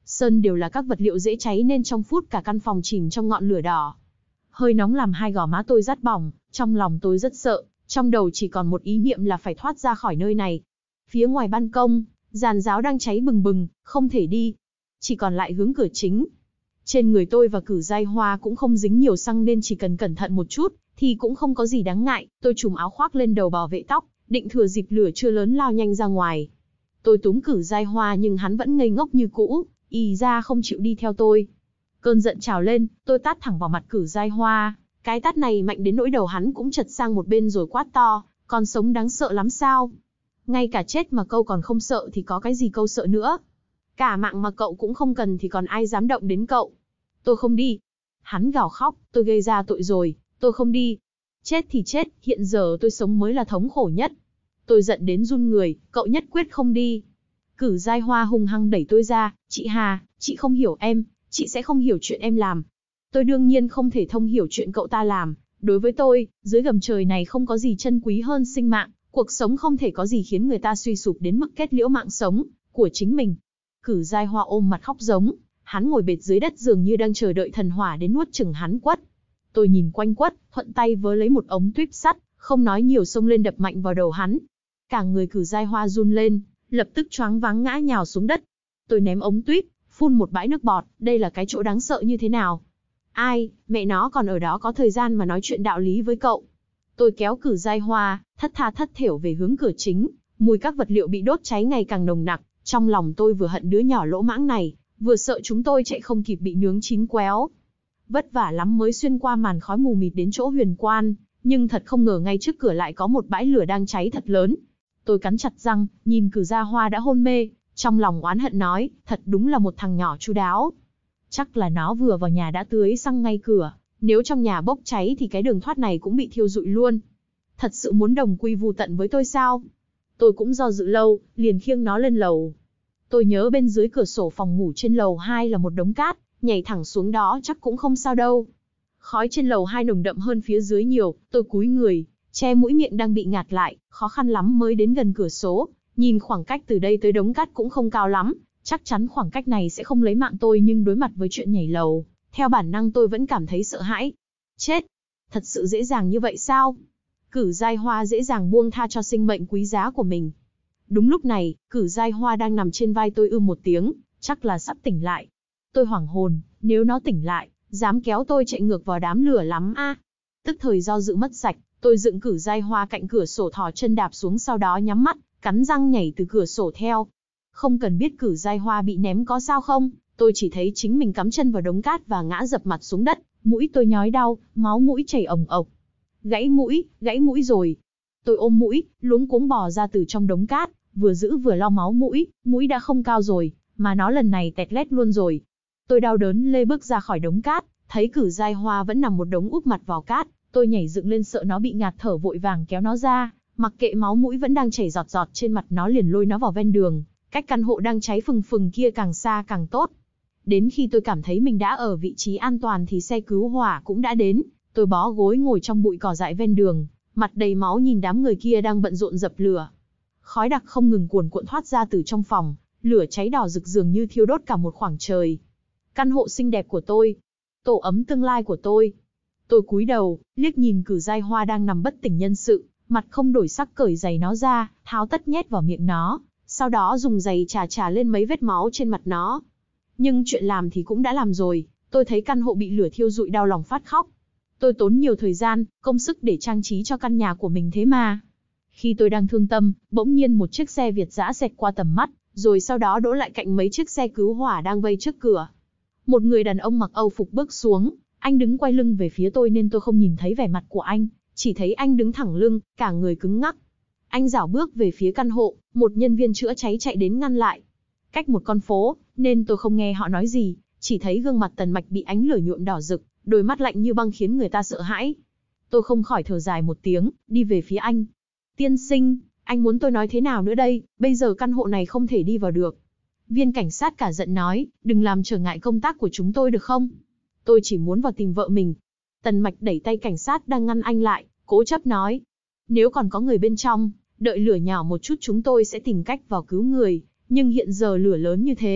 sơn đều là các vật liệu dễ cháy nên trong phút cả căn phòng chìm trong ngọn lửa đỏ. Hơi nóng làm hai gò má tôi rát bỏng, trong lòng tôi rất sợ, trong đầu chỉ còn một ý niệm là phải thoát ra khỏi nơi này. Phía ngoài ban công, giàn giáo đang cháy bừng bừng, không thể đi. Chỉ còn lại hướng cửa chính. Trên người tôi và Cử Giai Hoa cũng không dính nhiều xăng nên chỉ cần cẩn thận một chút, thì cũng không có gì đáng ngại. Tôi trùm áo khoác lên đầu bảo vệ tóc, định thừa dịp lửa chưa lớn lao nhanh ra ngoài. Tôi túm Cử Giai Hoa nhưng hắn vẫn ngây ngốc như cũ, ì ra không chịu đi theo tôi. Cơn giận trào lên, tôi tát thẳng vào mặt Cử Giai Hoa. Cái tát này mạnh đến nỗi đầu hắn cũng chật sang một bên rồi quát to, còn sống đáng sợ lắm sao? Ngay cả chết mà cậu còn không sợ thì có cái gì cậu sợ nữa? Cả mạng mà cậu cũng không cần thì còn ai dám động đến cậu? Tôi không đi. Hắn gào khóc, tôi gây ra tội rồi, tôi không đi. Chết thì chết, hiện giờ tôi sống mới là thống khổ nhất. Tôi giận đến run người, cậu nhất quyết không đi. Cử Giai Hoa hung hăng đẩy tôi ra, chị Hà, chị không hiểu em, chị sẽ không hiểu chuyện em làm. Tôi đương nhiên không thể thông hiểu chuyện cậu ta làm. Đối với tôi, dưới gầm trời này không có gì chân quý hơn sinh mạng, cuộc sống không thể có gì khiến người ta suy sụp đến mức kết liễu mạng sống của chính mình. Cử Giai Hoa ôm mặt khóc giống, hắn ngồi bệt dưới đất dường như đang chờ đợi thần hỏa đến nuốt chửng hắn quất. Tôi nhìn quanh quất, thuận tay vớ lấy một ống tuyếp sắt, không nói nhiều xông lên đập mạnh vào đầu hắn. Cả người Cử Giai Hoa run lên, lập tức choáng váng ngã nhào xuống đất. Tôi ném ống tuyếp, phun một bãi nước bọt, đây là cái chỗ đáng sợ như thế nào? Ai, mẹ nó còn ở đó có thời gian mà nói chuyện đạo lý với cậu. Tôi kéo Cử Giai Hoa, thất tha thất thểu về hướng cửa chính, mùi các vật liệu bị đốt cháy ngày càng nồng nặc, trong lòng tôi vừa hận đứa nhỏ lỗ mãng này, vừa sợ chúng tôi chạy không kịp bị nướng chín quéo. Vất vả lắm mới xuyên qua màn khói mù mịt đến chỗ huyền quan, nhưng thật không ngờ ngay trước cửa lại có một bãi lửa đang cháy thật lớn. Tôi cắn chặt răng, nhìn Cử Giai Hoa đã hôn mê, trong lòng oán hận nói, thật đúng là một thằng nhỏ chu đáo. Chắc là nó vừa vào nhà đã tưới xăng ngay cửa, nếu trong nhà bốc cháy thì cái đường thoát này cũng bị thiêu rụi luôn. Thật sự muốn đồng quy vu tận với tôi sao? Tôi cũng do dự lâu, liền khiêng nó lên lầu. Tôi nhớ bên dưới cửa sổ phòng ngủ trên lầu 2 là một đống cát, nhảy thẳng xuống đó chắc cũng không sao đâu. Khói trên lầu 2 nồng đậm hơn phía dưới nhiều, tôi cúi người, che mũi miệng đang bị ngạt lại, khó khăn lắm mới đến gần cửa sổ. Nhìn khoảng cách từ đây tới đống cát cũng không cao lắm, chắc chắn khoảng cách này sẽ không lấy mạng tôi, nhưng đối mặt với chuyện nhảy lầu, theo bản năng tôi vẫn cảm thấy sợ hãi. Chết! Thật sự dễ dàng như vậy sao? Cử Giai Hoa dễ dàng buông tha cho sinh mệnh quý giá của mình. Đúng lúc này, Cử Giai Hoa đang nằm trên vai tôi một tiếng, chắc là sắp tỉnh lại. Tôi hoảng hồn, nếu nó tỉnh lại, dám kéo tôi chạy ngược vào đám lửa lắm a. Tức thời do dự mất sạch, tôi dựng Cử Giai Hoa cạnh cửa sổ thò chân đạp xuống, sau đó nhắm mắt, cắn răng nhảy từ cửa sổ theo. Không cần biết Cử Giai Hoa bị ném có sao không, tôi chỉ thấy chính mình cắm chân vào đống cát và ngã dập mặt xuống đất, mũi tôi nhói đau, máu mũi chảy ồng ộc. Gãy mũi rồi. Tôi ôm mũi, luống cuống bò ra từ trong đống cát, vừa giữ vừa lau máu mũi đã không cao rồi, mà nó lần này tẹt lét luôn rồi. Tôi đau đớn lê bước ra khỏi đống cát, thấy Cử Giai Hoa vẫn nằm một đống úp mặt vào cát, tôi nhảy dựng lên sợ nó bị ngạt thở vội vàng kéo nó ra, mặc kệ máu mũi vẫn đang chảy giọt giọt trên mặt nó liền lôi nó vào ven đường, cách căn hộ đang cháy phừng phừng kia càng xa càng tốt. Đến khi tôi cảm thấy mình đã ở vị trí an toàn thì xe cứu hỏa cũng đã đến, tôi bó gối ngồi trong bụi cỏ dại ven đường, mặt đầy máu nhìn đám người kia đang bận rộn dập lửa. Khói đặc không ngừng cuồn cuộn thoát ra từ trong phòng, lửa cháy đỏ rực dường như thiêu đốt cả một khoảng trời. Căn hộ xinh đẹp của tôi, tổ ấm tương lai của tôi. Tôi cúi đầu, liếc nhìn Cử Giai Hoa đang nằm bất tỉnh nhân sự, mặt không đổi sắc cởi giày nó ra, tháo tất nhét vào miệng nó, sau đó dùng giày chà lên mấy vết máu trên mặt nó. Nhưng chuyện làm thì cũng đã làm rồi, tôi thấy căn hộ bị lửa thiêu rụi đau lòng phát khóc. Tôi tốn nhiều thời gian, công sức để trang trí cho căn nhà của mình thế mà. Khi tôi đang thương tâm, bỗng nhiên một chiếc xe Việt dã xẹt qua tầm mắt, rồi sau đó đỗ lại cạnh mấy chiếc xe cứu hỏa đang vây trước cửa. Một người đàn ông mặc Âu phục bước xuống, anh đứng quay lưng về phía tôi nên tôi không nhìn thấy vẻ mặt của anh, chỉ thấy anh đứng thẳng lưng, cả người cứng ngắc. Anh rảo bước về phía căn hộ, một nhân viên chữa cháy chạy đến ngăn lại. Cách một con phố, nên tôi không nghe họ nói gì, chỉ thấy gương mặt Tần Mạch bị ánh lửa nhuộm đỏ rực, đôi mắt lạnh như băng khiến người ta sợ hãi. Tôi không khỏi thở dài một tiếng, đi về phía anh. Tiên sinh, anh muốn tôi nói thế nào nữa đây, bây giờ căn hộ này không thể đi vào được. Viên cảnh sát cả giận nói, đừng làm trở ngại công tác của chúng tôi được không? Tôi chỉ muốn vào tìm vợ mình. Tần Mạch đẩy tay cảnh sát đang ngăn anh lại, cố chấp nói. Nếu còn có người bên trong, đợi lửa nhỏ một chút chúng tôi sẽ tìm cách vào cứu người, nhưng hiện giờ lửa lớn như thế,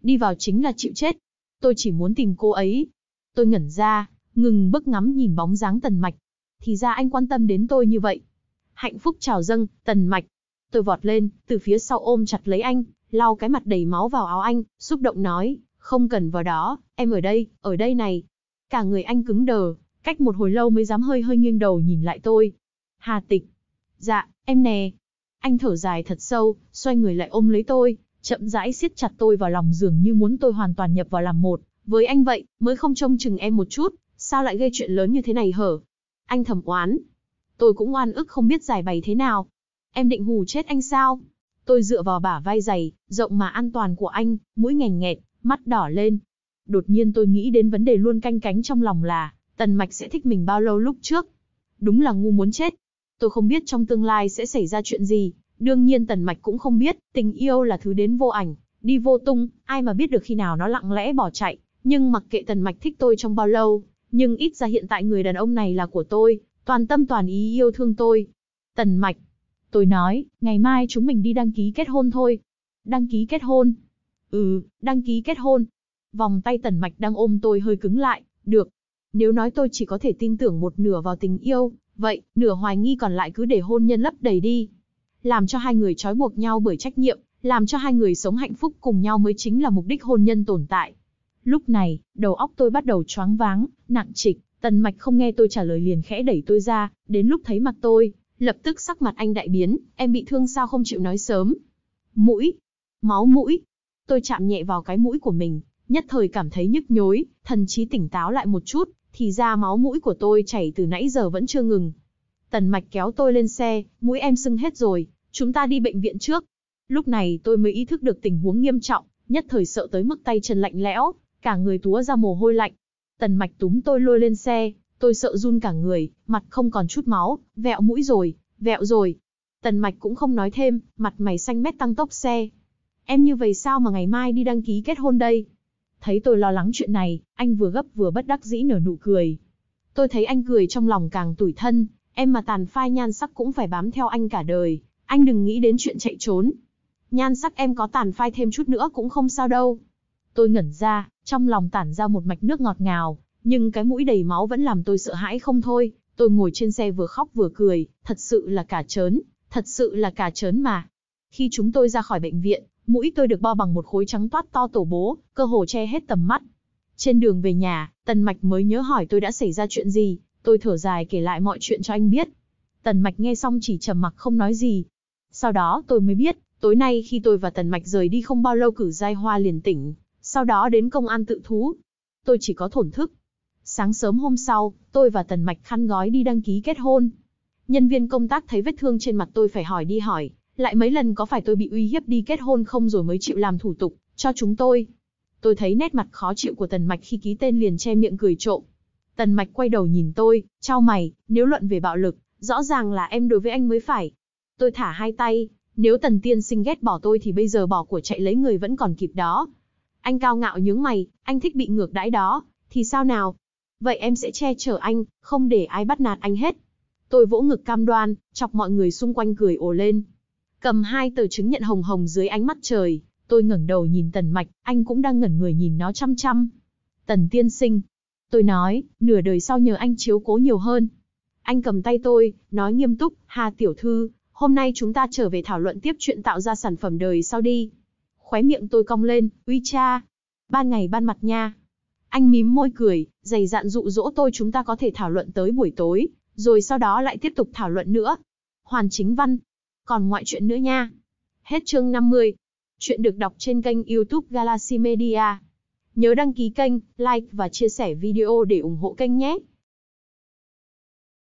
Đi vào chính là chịu chết. Tôi chỉ muốn tìm cô ấy. Tôi ngẩn ra, ngừng bước ngắm nhìn bóng dáng Tần Mạch. Thì ra anh quan tâm đến tôi như vậy. Hạnh phúc trào dâng, Tần Mạch. Tôi vọt lên, từ phía sau ôm chặt lấy anh, lau cái mặt đầy máu vào áo anh, xúc động nói, không cần vào đó, em ở đây này. Cả người anh cứng đờ, cách một hồi lâu mới dám hơi hơi nghiêng đầu nhìn lại tôi. Hà Tịch. Dạ, em nè. Anh thở dài thật sâu, xoay người lại ôm lấy tôi, chậm rãi siết chặt tôi vào lòng dường như muốn tôi hoàn toàn nhập vào làm một với anh vậy, mới không trông chừng em một chút, sao lại gây chuyện lớn như thế này hở? Anh thầm oán. Tôi cũng oan ức không biết giải bày thế nào. Em định hù chết anh sao? Tôi dựa vào bả vai dày, rộng mà an toàn của anh, mũi nghèn nghẹt, mắt đỏ lên. Đột nhiên tôi nghĩ đến vấn đề luôn canh cánh trong lòng là, Tần Mạch sẽ thích mình bao lâu lúc trước. Đúng là ngu muốn chết. Tôi không biết trong tương lai sẽ xảy ra chuyện gì, đương nhiên Tần Mạch cũng không biết, tình yêu là thứ đến vô ảnh, đi vô tung, ai mà biết được khi nào nó lặng lẽ bỏ chạy. Nhưng mặc kệ Tần Mạch thích tôi trong bao lâu, nhưng ít ra hiện tại người đàn ông này là của tôi, toàn tâm toàn ý yêu thương tôi. Tần Mạch. Tôi nói, ngày mai chúng mình đi đăng ký kết hôn thôi. Đăng ký kết hôn? Đăng ký kết hôn. Vòng tay Tần Mạch đang ôm tôi hơi cứng lại, được. Nếu nói tôi chỉ có thể tin tưởng một nửa vào tình yêu, vậy, nửa hoài nghi còn lại cứ để hôn nhân lấp đầy đi. Làm cho hai người trói buộc nhau bởi trách nhiệm, làm cho hai người sống hạnh phúc cùng nhau mới chính là mục đích hôn nhân tồn tại. Lúc này, đầu óc tôi bắt đầu choáng váng, nặng trịch, Tần Mạch không nghe tôi trả lời liền khẽ đẩy tôi ra, đến lúc thấy mặt tôi, lập tức sắc mặt anh đại biến, em bị thương sao không chịu nói sớm. Mũi, máu mũi. Tôi chạm nhẹ vào cái mũi của mình, nhất thời cảm thấy nhức nhối, thần trí tỉnh táo lại một chút, thì ra máu mũi của tôi chảy từ nãy giờ vẫn chưa ngừng. Tần Mạch kéo tôi lên xe, mũi em sưng hết rồi, chúng ta đi bệnh viện trước. Lúc này tôi mới ý thức được tình huống nghiêm trọng, nhất thời sợ tới mức tay chân lạnh lẽo, cả người túa ra mồ hôi lạnh. Tần Mạch túm tôi lôi lên xe, tôi sợ run cả người, mặt không còn chút máu, vẹo mũi rồi, vẹo rồi. Tần Mạch cũng không nói thêm, mặt mày xanh mét tăng tốc xe. Em như vậy sao mà ngày mai đi đăng ký kết hôn đây? Thấy tôi lo lắng chuyện này, anh vừa gấp vừa bất đắc dĩ nở nụ cười. Tôi thấy anh cười trong lòng càng tủi thân, em mà tàn phai nhan sắc cũng phải bám theo anh cả đời, anh đừng nghĩ đến chuyện chạy trốn. Nhan sắc em có tàn phai thêm chút nữa cũng không sao đâu. Tôi ngẩn ra, trong lòng tản ra một mạch nước ngọt ngào, nhưng cái mũi đầy máu vẫn làm tôi sợ hãi không thôi. Tôi ngồi trên xe vừa khóc vừa cười, thật sự là cả trớn mà. Khi chúng tôi ra khỏi bệnh viện, mũi tôi được bao bằng một khối trắng toát to tổ bố, cơ hồ che hết tầm mắt. Trên đường về nhà, Tần Mạch mới nhớ hỏi tôi đã xảy ra chuyện gì, tôi thở dài kể lại mọi chuyện cho anh biết. Tần Mạch nghe xong chỉ trầm mặc không nói gì. Sau đó tôi mới biết, tối nay khi tôi và Tần Mạch rời đi không bao lâu Cử Giai Hoa liền tỉnh, sau đó đến công an tự thú. Tôi chỉ có thổn thức. Sáng sớm hôm sau, tôi và Tần Mạch khăn gói đi đăng ký kết hôn. Nhân viên công tác thấy vết thương trên mặt tôi phải hỏi đi hỏi lại mấy lần có phải tôi bị uy hiếp đi kết hôn không rồi mới chịu làm thủ tục cho chúng tôi. Tôi thấy nét mặt khó chịu của Tần Mạch khi ký tên liền che miệng cười trộm. Tần Mạch quay đầu nhìn tôi, chau mày, nếu luận về bạo lực, rõ ràng là em đối với anh mới phải. Tôi thả hai tay, nếu Tần tiên sinh ghét bỏ tôi thì bây giờ bỏ của chạy lấy người vẫn còn kịp đó. Anh cao ngạo nhướng mày, anh thích bị ngược đãi đó, thì sao nào? Vậy em sẽ che chở anh, không để ai bắt nạt anh hết. Tôi vỗ ngực cam đoan, chọc mọi người xung quanh cười ồ lên. Cầm hai tờ chứng nhận hồng hồng dưới ánh mắt trời, tôi ngẩng đầu nhìn Tần Mạch, anh cũng đang ngẩn người nhìn nó chăm chăm. Tần tiên sinh. Tôi nói, nửa đời sau nhờ anh chiếu cố nhiều hơn. Anh cầm tay tôi, nói nghiêm túc, Hà tiểu thư, hôm nay chúng ta trở về thảo luận tiếp chuyện tạo ra sản phẩm đời sau đi. Khóe miệng tôi cong lên, uy cha. Ban ngày ban mặt nha. Anh mím môi cười, dày dạn dụ dỗ tôi chúng ta có thể thảo luận tới buổi tối, rồi sau đó lại tiếp tục thảo luận nữa. Hoàn chính văn. Còn ngoại chuyện nữa nha. Hết chương 50. Chuyện được đọc trên kênh YouTube Galaxy Media. Nhớ đăng ký kênh, like và chia sẻ video để ủng hộ kênh nhé.